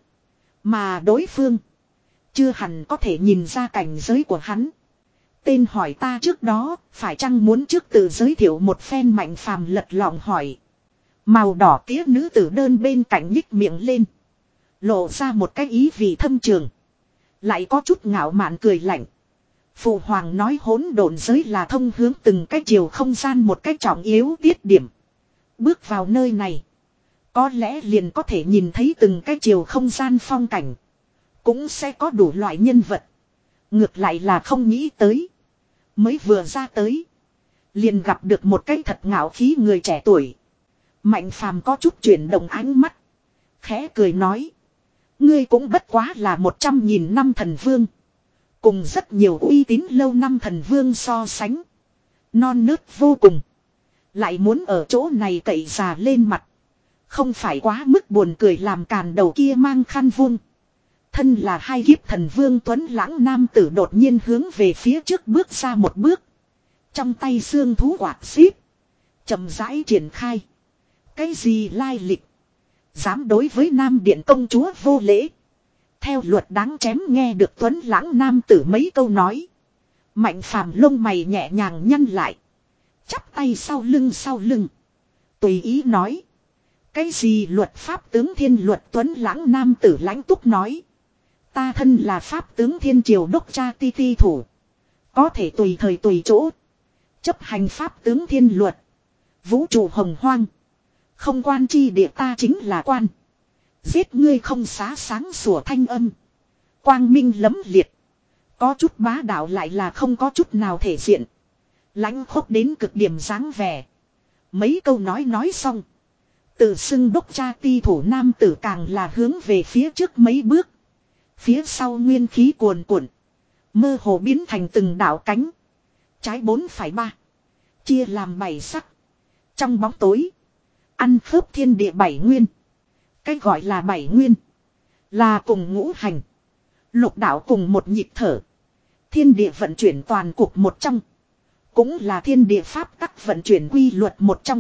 Mà đối phương. Chưa hẳn có thể nhìn ra cảnh giới của hắn. Tên hỏi ta trước đó. Phải chăng muốn trước tự giới thiệu một phen Mạnh Phàm lật lọng hỏi. Màu đỏ tía nữ tử đơn bên cạnh nhích miệng lên. Lộ ra một cái ý vị thâm trường. Lại có chút ngạo mạn cười lạnh. Phụ hoàng nói hỗn độn giới là thông hướng từng cái chiều không gian một cách trọng yếu tiết điểm. Bước vào nơi này. Có lẽ liền có thể nhìn thấy từng cái chiều không gian phong cảnh. Cũng sẽ có đủ loại nhân vật. Ngược lại là không nghĩ tới. Mới vừa ra tới. Liền gặp được một cái thật ngạo khí người trẻ tuổi. Mạnh Phàm có chút chuyển động ánh mắt. Khẽ cười nói. Ngươi cũng bất quá là một trăm nghìn năm thần vương. Cùng rất nhiều uy tín lâu năm thần vương so sánh. Non nớt vô cùng. Lại muốn ở chỗ này cậy già lên mặt. Không phải quá mức buồn cười làm càn đầu kia mang khăn vuông. Thân là hai kiếp thần vương tuấn lãng nam tử đột nhiên hướng về phía trước bước ra một bước. Trong tay xương thú quạt xíp. Chậm rãi triển khai. Cái gì lai lịch. Dám đối với nam điện công chúa vô lễ. Theo luật đáng chém nghe được tuấn lãng nam tử mấy câu nói. Mạnh Phàm lông mày nhẹ nhàng nhăn lại. Chắp tay sau lưng sau lưng. Tùy ý nói. Cái gì luật pháp tướng thiên luật tuấn lãng nam tử lãnh túc nói. Ta thân là pháp tướng thiên triều đốc cha ti ti thủ. Có thể tùy thời tùy chỗ. Chấp hành pháp tướng thiên luật. Vũ trụ hồng hoang. Không quan chi địa ta chính là quan. Giết ngươi không xá sáng sủa thanh âm. Quang minh lấm liệt. Có chút bá đạo lại là không có chút nào thể diện. Lãnh khốc đến cực điểm dáng vẻ. Mấy câu nói nói xong. Tự xưng đốc cha ti thủ nam tử càng là hướng về phía trước mấy bước. Phía sau nguyên khí cuồn cuộn. Mơ hồ biến thành từng đạo cánh. Trái bốn phải ba. Chia làm bảy sắc. Trong bóng tối. Ăn khớp thiên địa bảy nguyên. Cái gọi là bảy nguyên. Là cùng ngũ hành. Lục đạo cùng một nhịp thở. Thiên địa vận chuyển toàn cục một trong. Cũng là thiên địa pháp tắc vận chuyển quy luật một trong.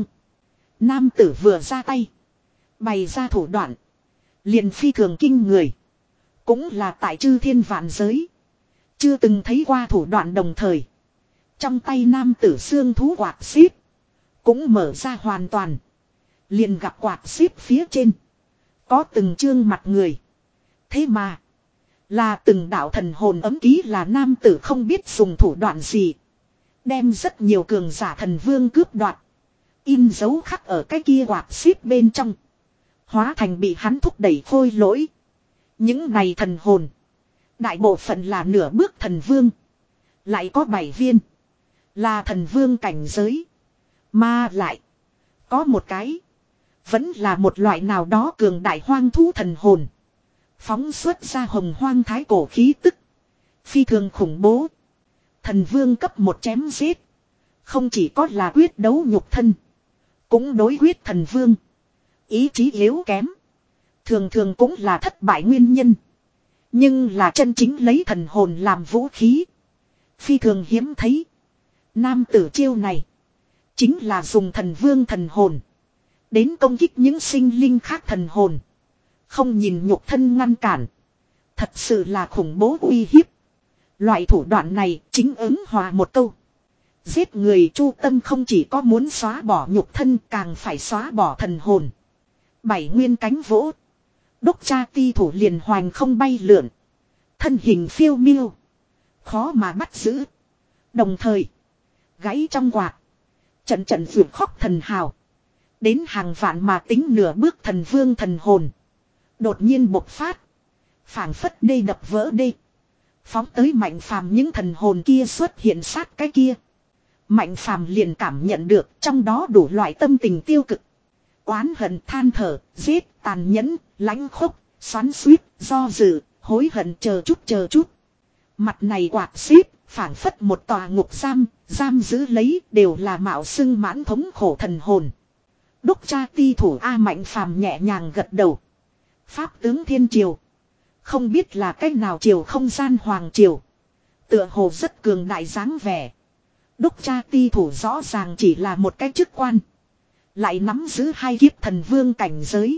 Nam tử vừa ra tay. Bày ra thủ đoạn. Liền phi thường kinh người. Cũng là tại chư thiên vạn giới. Chưa từng thấy qua thủ đoạn đồng thời. Trong tay nam tử xương thú quạt xíp. Cũng mở ra hoàn toàn. Liền gặp quạt xíp phía trên. Có từng chương mặt người. Thế mà. Là từng đạo thần hồn ấm ký là nam tử không biết dùng thủ đoạn gì. Đem rất nhiều cường giả thần vương cướp đoạt. In dấu khắc ở cái kia quạt xếp bên trong. Hóa thành bị hắn thúc đẩy khôi lỗi. Những này thần hồn. Đại bộ phận là nửa bước thần vương. Lại có bảy viên. Là thần vương cảnh giới. Mà lại. Có một cái. Vẫn là một loại nào đó cường đại hoang thú thần hồn. Phóng xuất ra hồng hoang thái cổ khí tức. Phi thường khủng bố. Thần vương cấp một chém giết. Không chỉ có là quyết đấu nhục thân. Cũng đối quyết thần vương. Ý chí yếu kém. Thường thường cũng là thất bại nguyên nhân. Nhưng là chân chính lấy thần hồn làm vũ khí. Phi thường hiếm thấy. Nam tử chiêu này. Chính là dùng thần vương thần hồn. Đến công kích những sinh linh khác thần hồn. Không nhìn nhục thân ngăn cản. Thật sự là khủng bố uy hiếp. Loại thủ đoạn này chính ứng hòa một câu. Giết người chu tâm không chỉ có muốn xóa bỏ nhục thân càng phải xóa bỏ thần hồn. Bảy nguyên cánh vỗ. Đốc cha ti thủ liền hoành không bay lượn. Thân hình phiêu miêu. Khó mà bắt giữ. Đồng thời. Gãy trong quạt. Trận trận vượt khóc thần hào. Đến hàng vạn mà tính nửa bước thần vương thần hồn. Đột nhiên bộc phát. Phảng phất đê đập vỡ đê. Phóng tới Mạnh Phàm những thần hồn kia xuất hiện sát cái kia. Mạnh Phàm liền cảm nhận được trong đó đủ loại tâm tình tiêu cực. Oán hận, than thở, giết, tàn nhẫn, lãnh khốc, xoắn xuýt, do dự, hối hận, chờ chút chờ chút. Mặt này quạt xếp, phảng phất một tòa ngục giam, giam giữ lấy đều là mạo xưng mãn thống khổ thần hồn. Đốc cha ti thủ A Mạnh Phàm nhẹ nhàng gật đầu. Pháp tướng thiên triều. Không biết là cách nào triều không gian hoàng triều. Tựa hồ rất cường đại dáng vẻ. Đốc cha ti thủ rõ ràng chỉ là một cái chức quan. Lại nắm giữ hai kiếp thần vương cảnh giới.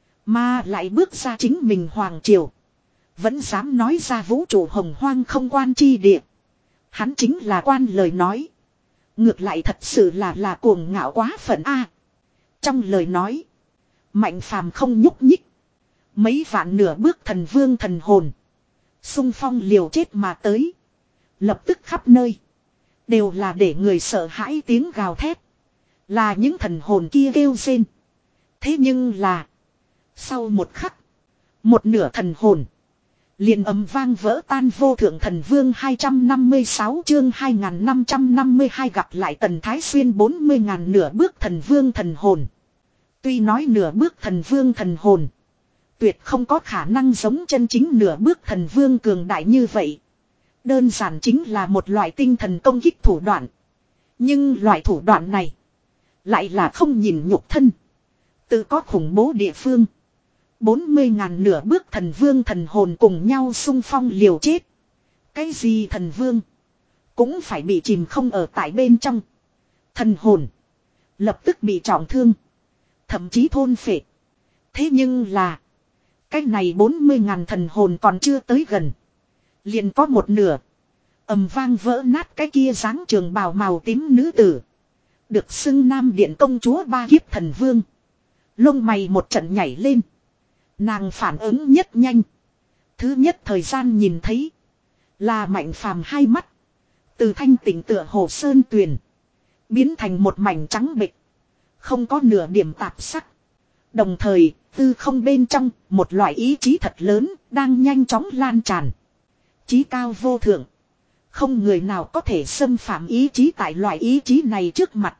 Mà lại bước ra chính mình hoàng triều. Vẫn dám nói ra vũ trụ hồng hoang không quan chi địa. Hắn chính là quan lời nói. Ngược lại thật sự là là cuồng ngạo quá phận A. Trong lời nói. Mạnh Phàm không nhúc nhích. Mấy vạn nửa bước thần vương thần hồn. Xung phong liều chết mà tới. Lập tức khắp nơi. Đều là để người sợ hãi tiếng gào thét. Là những thần hồn kia kêu rên. Thế nhưng là. Sau một khắc. Một nửa thần hồn. Liền ầm vang vỡ tan vô thượng thần vương hai trăm năm mươi sáu chương hai nghìn năm trăm năm mươi hai gặp lại Tần Thái Xuyên bốn mươi ngàn nửa bước thần vương thần hồn. Tuy nói nửa bước thần vương thần hồn. Tuyệt không có khả năng giống chân chính nửa bước thần vương cường đại như vậy. Đơn giản chính là một loại tinh thần công kích thủ đoạn. Nhưng loại thủ đoạn này. Lại là không nhìn nhục thân. Tự có khủng bố địa phương. bốn mươi ngàn nửa bước thần vương thần hồn cùng nhau xung phong liều chết. Cái gì thần vương. Cũng phải bị chìm không ở tại bên trong. Thần hồn. Lập tức bị trọng thương. Thậm chí thôn phệ. Thế nhưng là. Cái này bốn mươi ngàn thần hồn còn chưa tới gần. Liền có một nửa. Ầm vang vỡ nát cái kia dáng trường bào màu tím nữ tử. Được xưng Nam Điện công chúa ba kiếp thần vương. Lông mày một trận nhảy lên. Nàng phản ứng nhất nhanh. Thứ nhất thời gian nhìn thấy. Là Mạnh Phàm hai mắt. Từ thanh tỉnh tựa hồ sơn tuyền. Biến thành một mảnh trắng bệch. Không có nửa điểm tạp sắc. Đồng thời, tư không bên trong, một loại ý chí thật lớn, đang nhanh chóng lan tràn. Chí cao vô thượng. Không người nào có thể xâm phạm ý chí tại loại ý chí này trước mặt.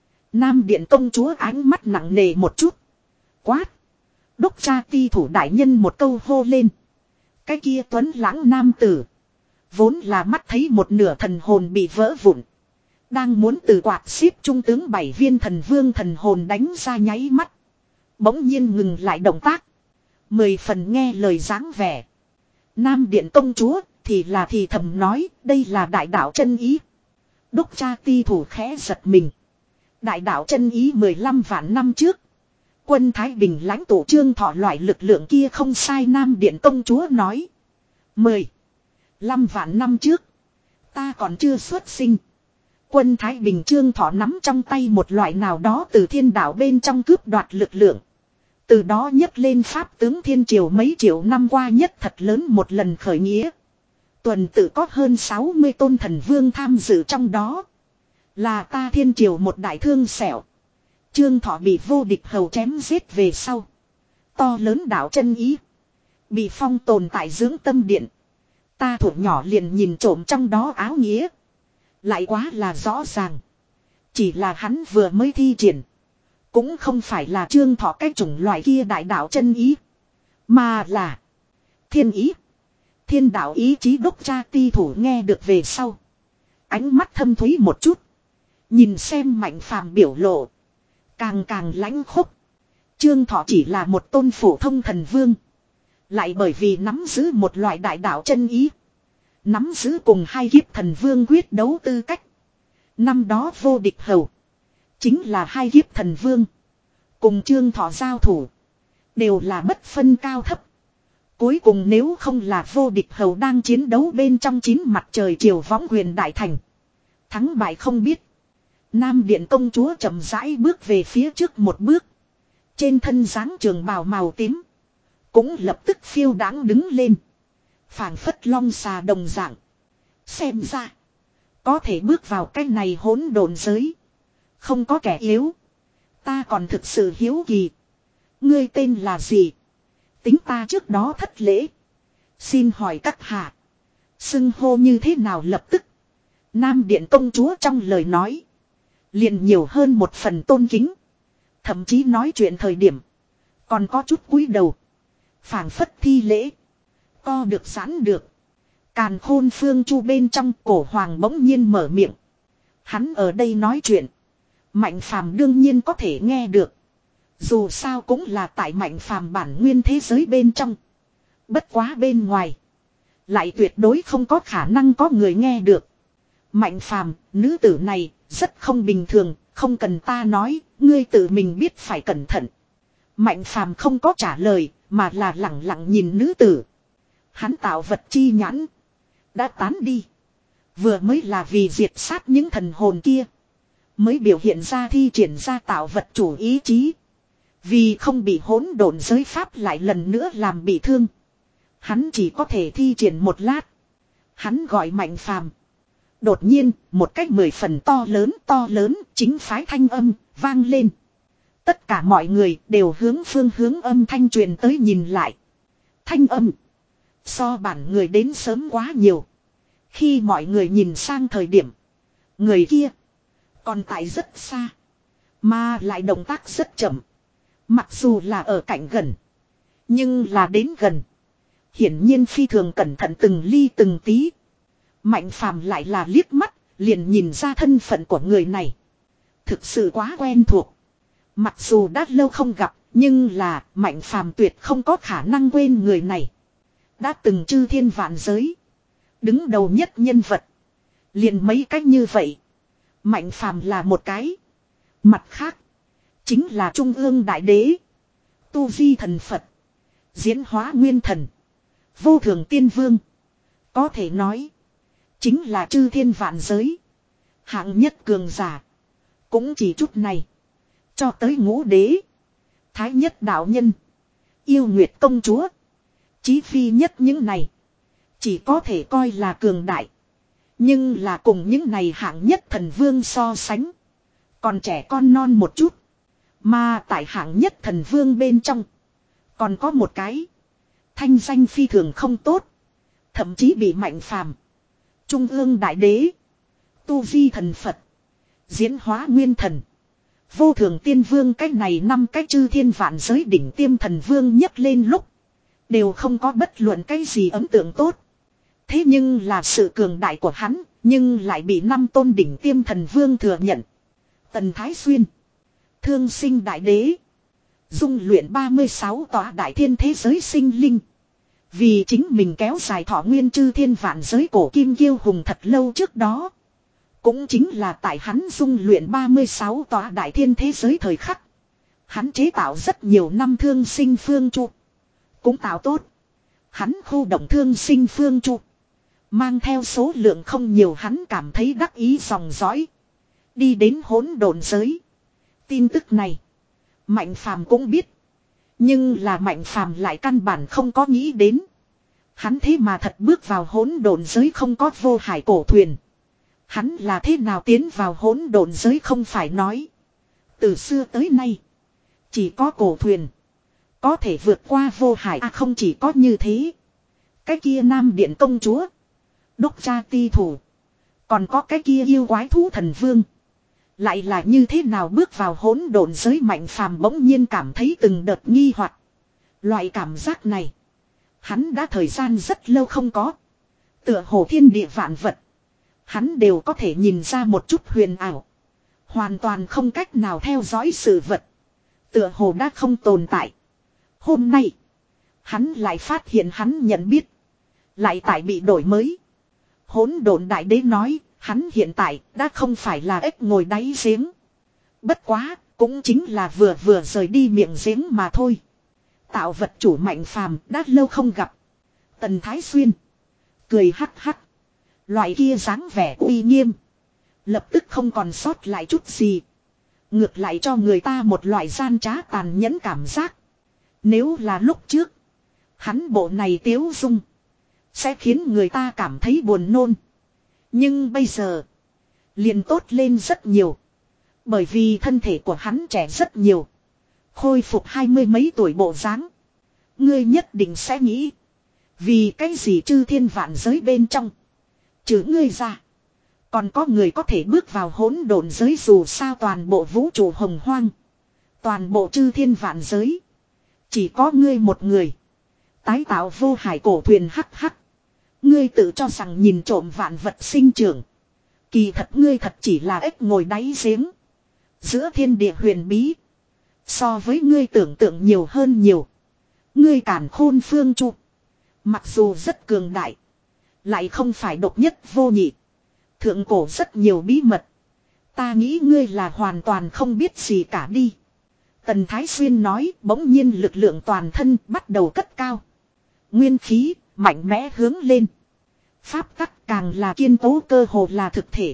Nam Điện công chúa ánh mắt nặng nề một chút. Quát. Đốc cha ti thủ đại nhân một câu hô lên. Cái kia tuấn lãng nam tử. Vốn là mắt thấy một nửa thần hồn bị vỡ vụn. Đang muốn từ quạt xếp trung tướng bảy viên thần vương thần hồn đánh ra nháy mắt. Bỗng nhiên ngừng lại động tác. Mười phần nghe lời dáng vẻ. Nam Điện công chúa thì là thì thầm nói đây là đại đạo chân ý. Đốc cha ti thủ khẽ giật mình. Đại đạo chân ý mười lăm vạn năm trước. Quân Thái Bình lãnh tụ Trương Thọ loại lực lượng kia không sai. Nam Điện công chúa nói. Mười. Lăm vạn năm trước. Ta còn chưa xuất sinh. Quân Thái Bình Trương Thọ nắm trong tay một loại nào đó từ thiên đạo bên trong cướp đoạt lực lượng. Từ đó nhấc lên pháp tướng thiên triều mấy triệu năm qua nhất thật lớn một lần khởi nghĩa. Tuần tự có hơn sáu mươi tôn thần vương tham dự trong đó. Là ta thiên triều một đại thương xẻo. Trương Thọ bị vô địch hầu chém giết về sau. To lớn đạo chân ý. Bị phong tồn tại dưỡng tâm điện. Ta thủ nhỏ liền nhìn trộm trong đó áo nghĩa. Lại quá là rõ ràng. Chỉ là hắn vừa mới thi triển. Cũng không phải là Trương Thọ cái chủng loại kia đại đạo chân ý. Mà là thiên ý. Thiên đạo ý chí đốc cha ti thủ nghe được về sau. Ánh mắt thâm thúy một chút. Nhìn xem Mạnh Phàm biểu lộ. Càng càng lãnh khốc. Trương Thọ chỉ là một tôn phổ thông thần vương. Lại bởi vì nắm giữ một loại đại đạo chân ý. Nắm giữ cùng hai kiếp thần vương quyết đấu tư cách. Năm đó vô địch hầu. Chính là hai kiếp thần vương. Cùng Trương Thọ giao thủ. Đều là bất phân cao thấp. Cuối cùng nếu không là vô địch hầu đang chiến đấu bên trong chín mặt trời chiều võng quyền đại thành. Thắng bại không biết. Nam Điện công chúa chậm rãi bước về phía trước một bước. Trên thân dáng trường bào màu tím. Cũng lập tức phiêu đáng đứng lên. Phảng phất long xà đồng dạng. Xem ra. Có thể bước vào cái này hỗn độn giới. Không có kẻ yếu. Ta còn thực sự hiếu kỳ. Ngươi tên là gì? Tính ta trước đó thất lễ. Xin hỏi các hạ. Xưng hô như thế nào lập tức. Nam Điện công chúa trong lời nói. Liền nhiều hơn một phần tôn kính. Thậm chí nói chuyện thời điểm. Còn có chút cúi đầu. Phảng phất thi lễ. Co được giãn được. Càn Khôn Phương Chu bên trong cổ hoàng bỗng nhiên mở miệng. Hắn ở đây nói chuyện. Mạnh Phàm đương nhiên có thể nghe được. Dù sao cũng là tại Mạnh Phàm bản nguyên thế giới bên trong. Bất quá bên ngoài. Lại tuyệt đối không có khả năng có người nghe được. Mạnh Phàm, nữ tử này rất không bình thường, không cần ta nói, ngươi tự mình biết phải cẩn thận. Mạnh Phàm không có trả lời, mà là lặng lặng nhìn nữ tử. Hắn tạo vật chi nhãn. Đã tán đi. Vừa mới là vì diệt sát những thần hồn kia. Mới biểu hiện ra thi triển ra tạo vật chủ ý chí. Vì không bị hỗn độn giới pháp lại lần nữa làm bị thương. Hắn chỉ có thể thi triển một lát. Hắn gọi Mạnh Phàm. Đột nhiên, một cách mười phần to lớn to lớn chính phái thanh âm vang lên. Tất cả mọi người đều hướng phương hướng âm thanh truyền tới nhìn lại. Thanh âm. So bản người đến sớm quá nhiều. Khi mọi người nhìn sang thời điểm. Người kia. Còn tại rất xa. Mà lại động tác rất chậm. Mặc dù là ở cạnh gần. Nhưng là đến gần. Hiển nhiên phi thường cẩn thận từng ly từng tí. Mạnh Phàm lại là liếc mắt. Liền nhìn ra thân phận của người này. Thực sự quá quen thuộc. Mặc dù đã lâu không gặp. Nhưng là Mạnh Phàm tuyệt không có khả năng quên người này. Đã từng chư thiên vạn giới. Đứng đầu nhất nhân vật. Liền mấy cách như vậy. Mạnh Phàm là một cái. Mặt khác. Chính là Trung ương Đại Đế. Tu Vi thần Phật. Diễn hóa nguyên thần. Vô thường tiên vương. Có thể nói. Chính là chư thiên vạn giới. Hạng nhất cường giả. Cũng chỉ chút này. Cho tới ngũ đế. Thái nhất đạo nhân. Yêu Nguyệt công chúa. Chí phi nhất những này. Chỉ có thể coi là cường đại. Nhưng là cùng những này hạng nhất thần vương so sánh. Còn trẻ con non một chút. Mà tại hạng nhất thần vương bên trong. Còn có một cái. Thanh danh phi thường không tốt. Thậm chí bị Mạnh Phàm. Trung ương Đại Đế. Tu Vi thần Phật. Diễn hóa nguyên thần. Vô thường tiên vương cách này năm cái chư thiên vạn giới đỉnh tiêm thần vương nhấc lên lúc. Đều không có bất luận cái gì ấn tượng tốt. Thế nhưng là sự cường đại của hắn. Nhưng lại bị năm tôn đỉnh tiêm thần vương thừa nhận. Tần Thái Xuyên. Thương sinh đại đế. Dung luyện ba mươi sáu tòa đại thiên thế giới sinh linh. Vì chính mình kéo dài thọ nguyên chư thiên vạn giới cổ kim kiêu hùng thật lâu trước đó. Cũng chính là tại hắn dung luyện ba mươi sáu tòa đại thiên thế giới thời khắc. Hắn chế tạo rất nhiều năm thương sinh phương chu. Cũng tạo tốt. Hắn khu động thương sinh phương chu. Mang theo số lượng không nhiều hắn cảm thấy đắc ý dòng dõi. Đi đến hỗn độn giới. Tin tức này. Mạnh Phàm cũng biết. Nhưng là Mạnh Phàm lại căn bản không có nghĩ đến. Hắn thế mà thật bước vào hỗn độn giới không có vô hải cổ thuyền. Hắn là thế nào tiến vào hỗn độn giới không phải nói. Từ xưa tới nay. Chỉ có cổ thuyền. Có thể vượt qua vô hải à không chỉ có như thế. Cái kia Nam Điện công chúa. Đốc cha ti thủ. Còn có cái kia yêu quái thú thần vương. Lại là như thế nào bước vào hỗn độn giới Mạnh Phàm bỗng nhiên cảm thấy từng đợt nghi hoặc. Loại cảm giác này. Hắn đã thời gian rất lâu không có. Tựa hồ thiên địa vạn vật. Hắn đều có thể nhìn ra một chút huyền ảo. Hoàn toàn không cách nào theo dõi sự vật. Tựa hồ đã không tồn tại. Hôm nay. Hắn lại phát hiện hắn nhận biết. Lại tại bị đổi mới. Hỗn độn đại đế nói. Hắn hiện tại đã không phải là ếch ngồi đáy giếng. Bất quá. Cũng chính là vừa vừa rời đi miệng giếng mà thôi. Tạo vật chủ Mạnh Phàm đã lâu không gặp. Tần Thái Xuyên. Cười hắc hắc. Loại kia dáng vẻ uy nghiêm. Lập tức không còn sót lại chút gì. Ngược lại cho người ta một loại gian trá tàn nhẫn cảm giác. Nếu là lúc trước. Hắn bộ này tiếu dung. Sẽ khiến người ta cảm thấy buồn nôn. Nhưng bây giờ. Liền tốt lên rất nhiều. Bởi vì thân thể của hắn trẻ rất nhiều. Khôi phục hai mươi mấy tuổi bộ dáng. Ngươi nhất định sẽ nghĩ. Vì cái gì chư thiên vạn giới bên trong. Trừ ngươi ra. Còn có người có thể bước vào hỗn độn giới dù sao toàn bộ vũ trụ hồng hoang. Toàn bộ chư thiên vạn giới. Chỉ có ngươi một người. Tái tạo vô hải cổ thuyền hắc hắc. Ngươi tự cho rằng nhìn trộm vạn vật sinh trưởng. Kỳ thật ngươi thật chỉ là ếch ngồi đáy giếng. Giữa thiên địa huyền bí. So với ngươi tưởng tượng nhiều hơn nhiều. Ngươi càn khôn phương chu. Mặc dù rất cường đại. Lại không phải độc nhất vô nhị. Thượng cổ rất nhiều bí mật. Ta nghĩ ngươi là hoàn toàn không biết gì cả đi. Tần Thái Xuyên nói bỗng nhiên lực lượng toàn thân bắt đầu cất cao. Nguyên khí mạnh mẽ hướng lên. Pháp tắc càng là kiên cố cơ hồ là thực thể.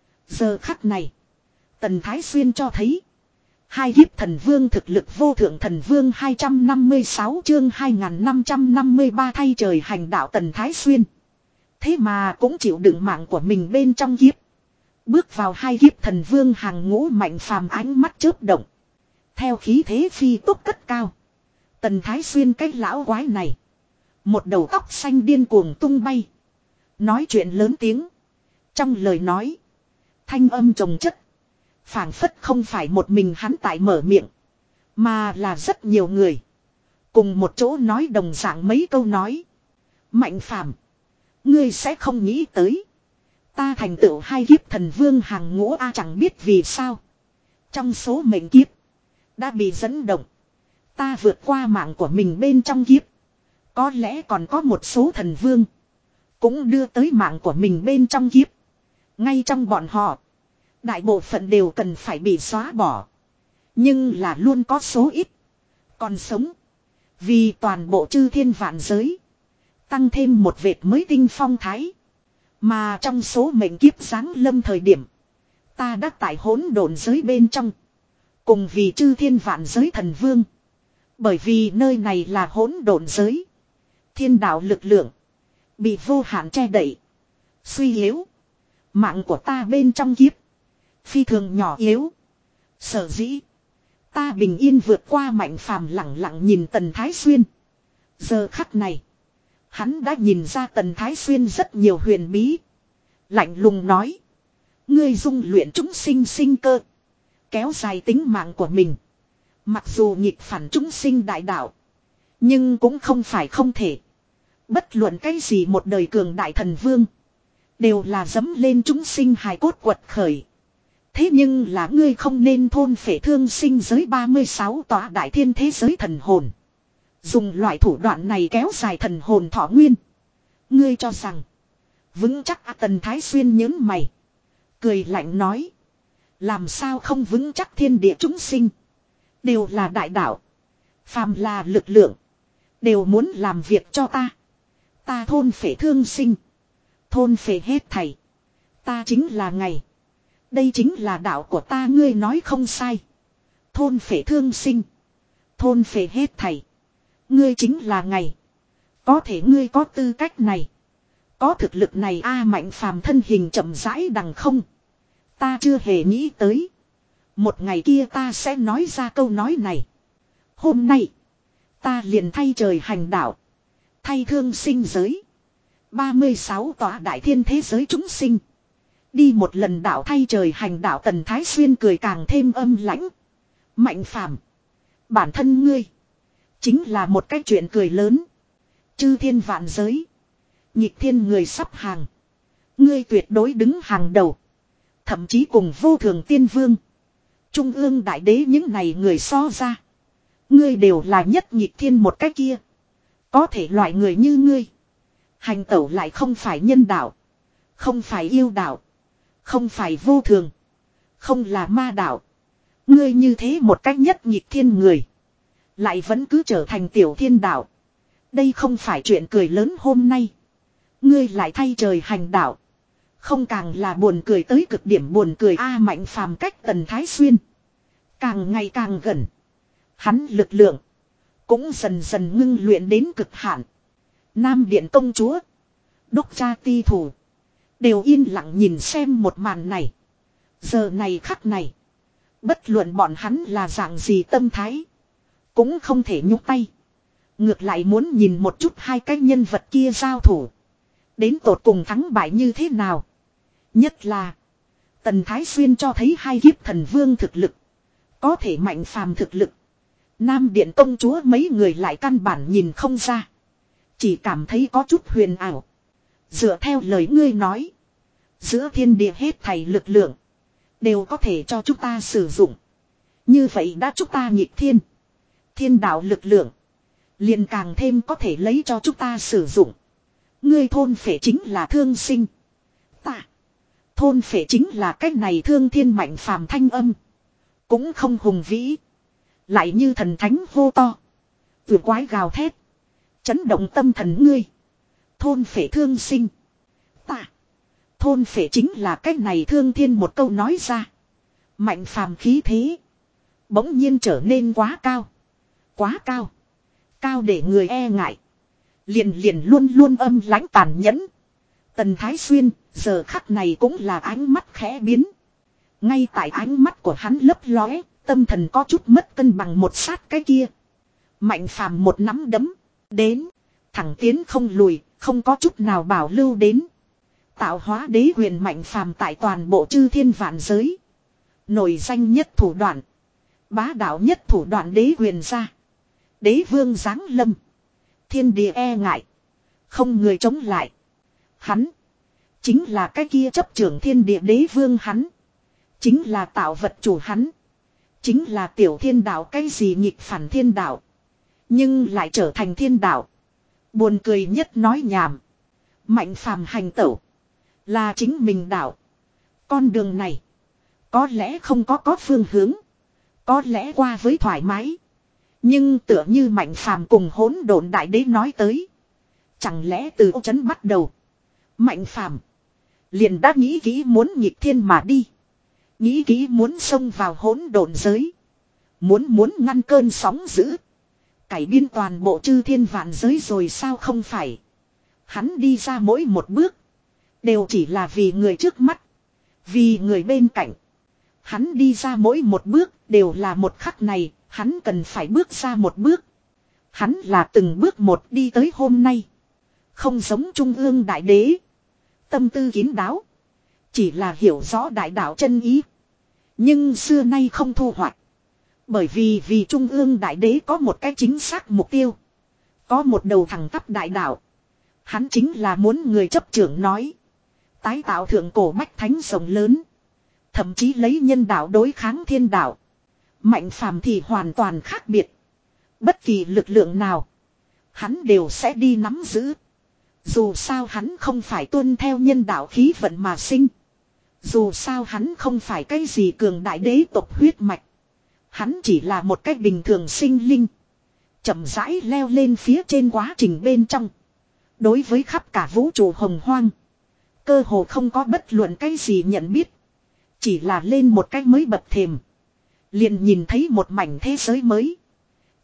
Giờ khắc này. Tần Thái Xuyên cho thấy. Hai kiếp thần vương thực lực vô thượng thần vương hai trăm năm mươi sáu chương hai nghìn năm trăm năm mươi ba thay trời hành đạo Tần Thái Xuyên. Thế mà cũng chịu đựng mạng của mình bên trong kiếp. Bước vào hai kiếp thần vương hàng ngũ Mạnh Phàm ánh mắt chớp động. Theo khí thế phi tốc cất cao. Tần Thái Xuyên cái lão quái này. Một đầu tóc xanh điên cuồng tung bay. Nói chuyện lớn tiếng. Trong lời nói. Thanh âm trồng chất. Phảng phất không phải một mình hắn tại mở miệng. Mà là rất nhiều người. Cùng một chỗ nói đồng dạng mấy câu nói. Mạnh Phàm, ngươi sẽ không nghĩ tới. Ta thành tựu hai kiếp thần vương hàng ngũ a chẳng biết vì sao. Trong số mệnh kiếp. Đã bị dẫn động. Ta vượt qua mạng của mình bên trong kiếp. Có lẽ còn có một số thần vương. Cũng đưa tới mạng của mình bên trong kiếp. Ngay trong bọn họ. Đại bộ phận đều cần phải bị xóa bỏ. Nhưng là luôn có số ít. Còn sống. Vì toàn bộ chư thiên vạn giới. Tăng thêm một vệt mới tinh phong thái. Mà trong số mệnh kiếp giáng lâm thời điểm. Ta đã tại hỗn độn giới bên trong. Cùng vì chư thiên vạn giới thần vương. Bởi vì nơi này là hỗn độn giới. Thiên đạo lực lượng. Bị vô hạn che đậy. Suy yếu. Mạng của ta bên trong kiếp. Phi thường nhỏ yếu. Sở dĩ. Ta bình yên vượt qua Mạnh Phàm lặng lặng nhìn Tần Thái Xuyên. Giờ khắc này. Hắn đã nhìn ra Tần Thái Xuyên rất nhiều huyền bí. Lạnh lùng nói. Ngươi dung luyện chúng sinh sinh cơ. Kéo dài tính mạng của mình. Mặc dù nghịch phản chúng sinh đại đạo. Nhưng cũng không phải không thể. Bất luận cái gì một đời cường đại thần vương. Đều là dẫm lên chúng sinh hài cốt quật khởi. Thế nhưng là ngươi không nên thôn phệ thương sinh giới ba mươi sáu tòa đại thiên thế giới thần hồn. Dùng loại thủ đoạn này kéo dài thần hồn thọ nguyên. Ngươi cho rằng. Vững chắc à, Tần Thái Xuyên nhớn mày. Cười lạnh nói. Làm sao không vững chắc thiên địa chúng sinh. Đều là đại đạo. Phàm là lực lượng. Đều muốn làm việc cho ta. Ta thôn phệ thương sinh. Thôn phệ hết thảy. Ta chính là ngày. Đây chính là đạo của ta ngươi nói không sai. Thôn phệ thương sinh. Thôn phệ hết thảy. Ngươi chính là ngày. Có thể ngươi có tư cách này. Có thực lực này a Mạnh Phàm thân hình chậm rãi đằng không. Ta chưa hề nghĩ tới. Một ngày kia ta sẽ nói ra câu nói này. Hôm nay. Ta liền thay trời hành đạo. Thay thương sinh giới. ba mươi sáu tòa đại thiên thế giới chúng sinh. Đi một lần đạo thay trời hành đạo. Tần Thái Xuyên cười càng thêm âm lãnh. Mạnh Phàm, bản thân ngươi. Chính là một cái chuyện cười lớn. Chư thiên vạn giới. Nhịp thiên người sắp hàng. Ngươi tuyệt đối đứng hàng đầu. Thậm chí cùng vô thường tiên vương. Trung ương đại đế những này người so ra. Ngươi đều là nhất nhịp thiên một cái kia. Có thể loại người như ngươi. Hành tẩu lại không phải nhân đạo. Không phải yêu đạo. Không phải vô thường. Không là ma đạo. Ngươi như thế một cách nhất nhịp thiên người. Lại vẫn cứ trở thành tiểu thiên đạo. Đây không phải chuyện cười lớn hôm nay. Ngươi lại thay trời hành đạo. Không càng là buồn cười tới cực điểm buồn cười a Mạnh Phàm cách Tần Thái Xuyên. Càng ngày càng gần. Hắn lực lượng. Cũng dần dần ngưng luyện đến cực hạn. Nam Điện công chúa. Đốc cha ti thủ. Đều yên lặng nhìn xem một màn này. Giờ này khắc này. Bất luận bọn hắn là dạng gì tâm thái. Cũng không thể nhúc tay. Ngược lại muốn nhìn một chút hai cái nhân vật kia giao thủ. Đến tột cùng thắng bại như thế nào. Nhất là. Tần Thái Xuyên cho thấy hai kiếp thần vương thực lực. Có thể Mạnh Phàm thực lực. Nam Điện công chúa mấy người lại căn bản nhìn không ra. Chỉ cảm thấy có chút huyền ảo. Dựa theo lời ngươi nói. Giữa thiên địa hết thảy lực lượng. Đều có thể cho chúng ta sử dụng. Như vậy đã chúng ta nhịp thiên. Thiên đạo lực lượng. Liền càng thêm có thể lấy cho chúng ta sử dụng. Ngươi thôn phệ chính là thương sinh. Ta. Thôn phệ chính là cách này thương thiên Mạnh Phàm thanh âm. Cũng không hùng vĩ. Lại như thần thánh hô to. Vừa quái gào thét. Chấn động tâm thần ngươi. Thôn phệ thương sinh. Ta. Thôn phệ chính là cách này thương thiên một câu nói ra. Mạnh Phàm khí thế. Bỗng nhiên trở nên quá cao. Quá cao. Cao để người e ngại. Liền liền luôn luôn âm lãnh tàn nhẫn. Tần Thái Xuyên giờ khắc này cũng là ánh mắt khẽ biến. Ngay tại ánh mắt của hắn lấp lóe. Tâm thần có chút mất cân bằng một sát cái kia. Mạnh Phàm một nắm đấm. Đến. Thẳng tiến không lùi. Không có chút nào bảo lưu đến. Tạo hóa đế huyền Mạnh Phàm tại toàn bộ chư thiên vạn giới. Nổi danh nhất thủ đoạn. Bá đạo nhất thủ đoạn đế huyền ra. Đế vương giáng lâm. Thiên địa e ngại. Không người chống lại. Hắn. Chính là cái kia chấp trưởng thiên địa đế vương hắn. Chính là tạo vật chủ hắn. Chính là tiểu thiên đạo cái gì nghịch phản thiên đạo. Nhưng lại trở thành thiên đạo. Buồn cười nhất nói nhảm. Mạnh Phàm hành tẩu. Là chính mình đạo. Con đường này. Có lẽ không có có phương hướng. Có lẽ qua với thoải mái. Nhưng tựa như Mạnh Phàm cùng hỗn độn đại đế nói tới. Chẳng lẽ từ ô trấn bắt đầu. Mạnh Phàm liền đã nghĩ kỹ muốn nhịp thiên mà đi. Nghĩ kỹ muốn xông vào hỗn độn giới. Muốn muốn ngăn cơn sóng dữ. Cải biên toàn bộ chư thiên vạn giới rồi sao không phải. Hắn đi ra mỗi một bước. Đều chỉ là vì người trước mắt. Vì người bên cạnh. Hắn đi ra mỗi một bước đều là một khắc này. Hắn cần phải bước ra một bước. Hắn là từng bước một đi tới hôm nay. Không giống trung ương đại đế. Tâm tư kín đáo. Chỉ là hiểu rõ đại đạo chân ý. Nhưng xưa nay không thu hoạch. Bởi vì vì trung ương đại đế có một cái chính xác mục tiêu. Có một đầu thẳng tắp đại đạo. Hắn chính là muốn người chấp trưởng nói. Tái tạo thượng cổ bách thánh rộng lớn. Thậm chí lấy nhân đạo đối kháng thiên đạo. Mạnh Phàm thì hoàn toàn khác biệt. Bất kỳ lực lượng nào. Hắn đều sẽ đi nắm giữ. Dù sao hắn không phải tuân theo nhân đạo khí vận mà sinh. Dù sao hắn không phải cái gì cường đại đế tộc huyết mạch. Hắn chỉ là một cái bình thường sinh linh. Chậm rãi leo lên phía trên quá trình bên trong. Đối với khắp cả vũ trụ hồng hoang. Cơ hồ không có bất luận cái gì nhận biết. Chỉ là lên một cái mới bậc thềm. Liền nhìn thấy một mảnh thế giới mới.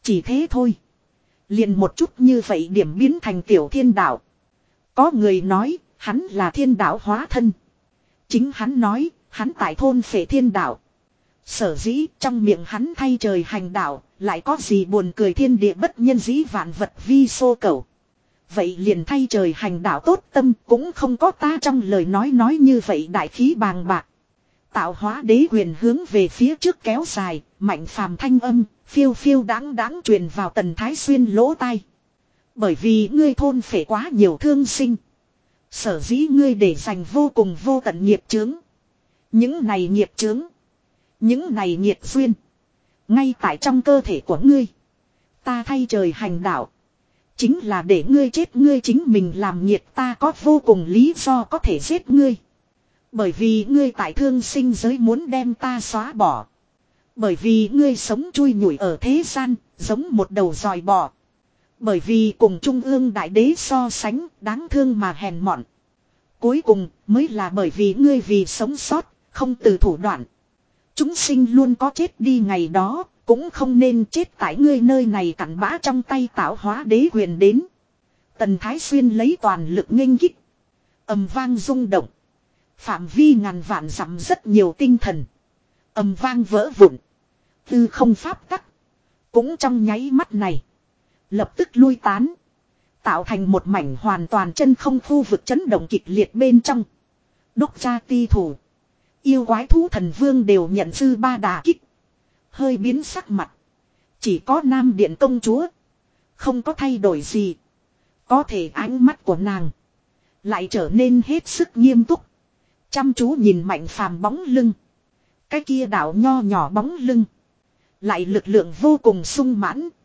Chỉ thế thôi. Liền một chút như vậy điểm biến thành tiểu thiên đạo. Có người nói, hắn là thiên đạo hóa thân. Chính hắn nói, hắn tại thôn phệ thiên đạo. Sở dĩ trong miệng hắn thay trời hành đạo, lại có gì buồn cười thiên địa bất nhân dĩ vạn vật vi xô cầu. Vậy liền thay trời hành đạo tốt tâm cũng không có ta trong lời nói nói như vậy đại khí bàng bạc. Tạo hóa đế quyền hướng về phía trước kéo dài, mạnh phàm thanh âm, phiêu phiêu đáng đáng truyền vào Tần Thái Xuyên lỗ tai. Bởi vì ngươi thôn phệ quá nhiều thương sinh. Sở dĩ ngươi để dành vô cùng vô tận nghiệp chướng. Những này nghiệp chướng. Những này nghiệp duyên. Ngay tại trong cơ thể của ngươi. Ta thay trời hành đạo. Chính là để ngươi chết ngươi chính mình làm nhiệt ta có vô cùng lý do có thể giết ngươi. Bởi vì ngươi tại thương sinh giới muốn đem ta xóa bỏ. Bởi vì ngươi sống chui nhủi ở thế gian, giống một đầu dòi bò. Bởi vì cùng trung ương đại đế so sánh, đáng thương mà hèn mọn. Cuối cùng, mới là bởi vì ngươi vì sống sót, không từ thủ đoạn. Chúng sinh luôn có chết đi ngày đó, cũng không nên chết tại ngươi nơi này cặn bã trong tay tạo hóa đế quyền đến. Tần Thái Xuyên lấy toàn lực nghênh kích. Ầm vang rung động. Phạm vi ngàn vạn dặm rất nhiều tinh thần. Ầm vang vỡ vụn. Tư không pháp tắc. Cũng trong nháy mắt này. Lập tức lui tán. Tạo thành một mảnh hoàn toàn chân không khu vực chấn động kịch liệt bên trong. Đốc ra ti thủ. Yêu quái thú thần vương đều nhận sư ba đà kích. Hơi biến sắc mặt. Chỉ có Nam Điện công chúa. Không có thay đổi gì. Có thể ánh mắt của nàng. Lại trở nên hết sức nghiêm túc. Chăm chú nhìn Mạnh Phàm bóng lưng. Cái kia đảo nho nhỏ bóng lưng. Lại lực lượng vô cùng sung mãn.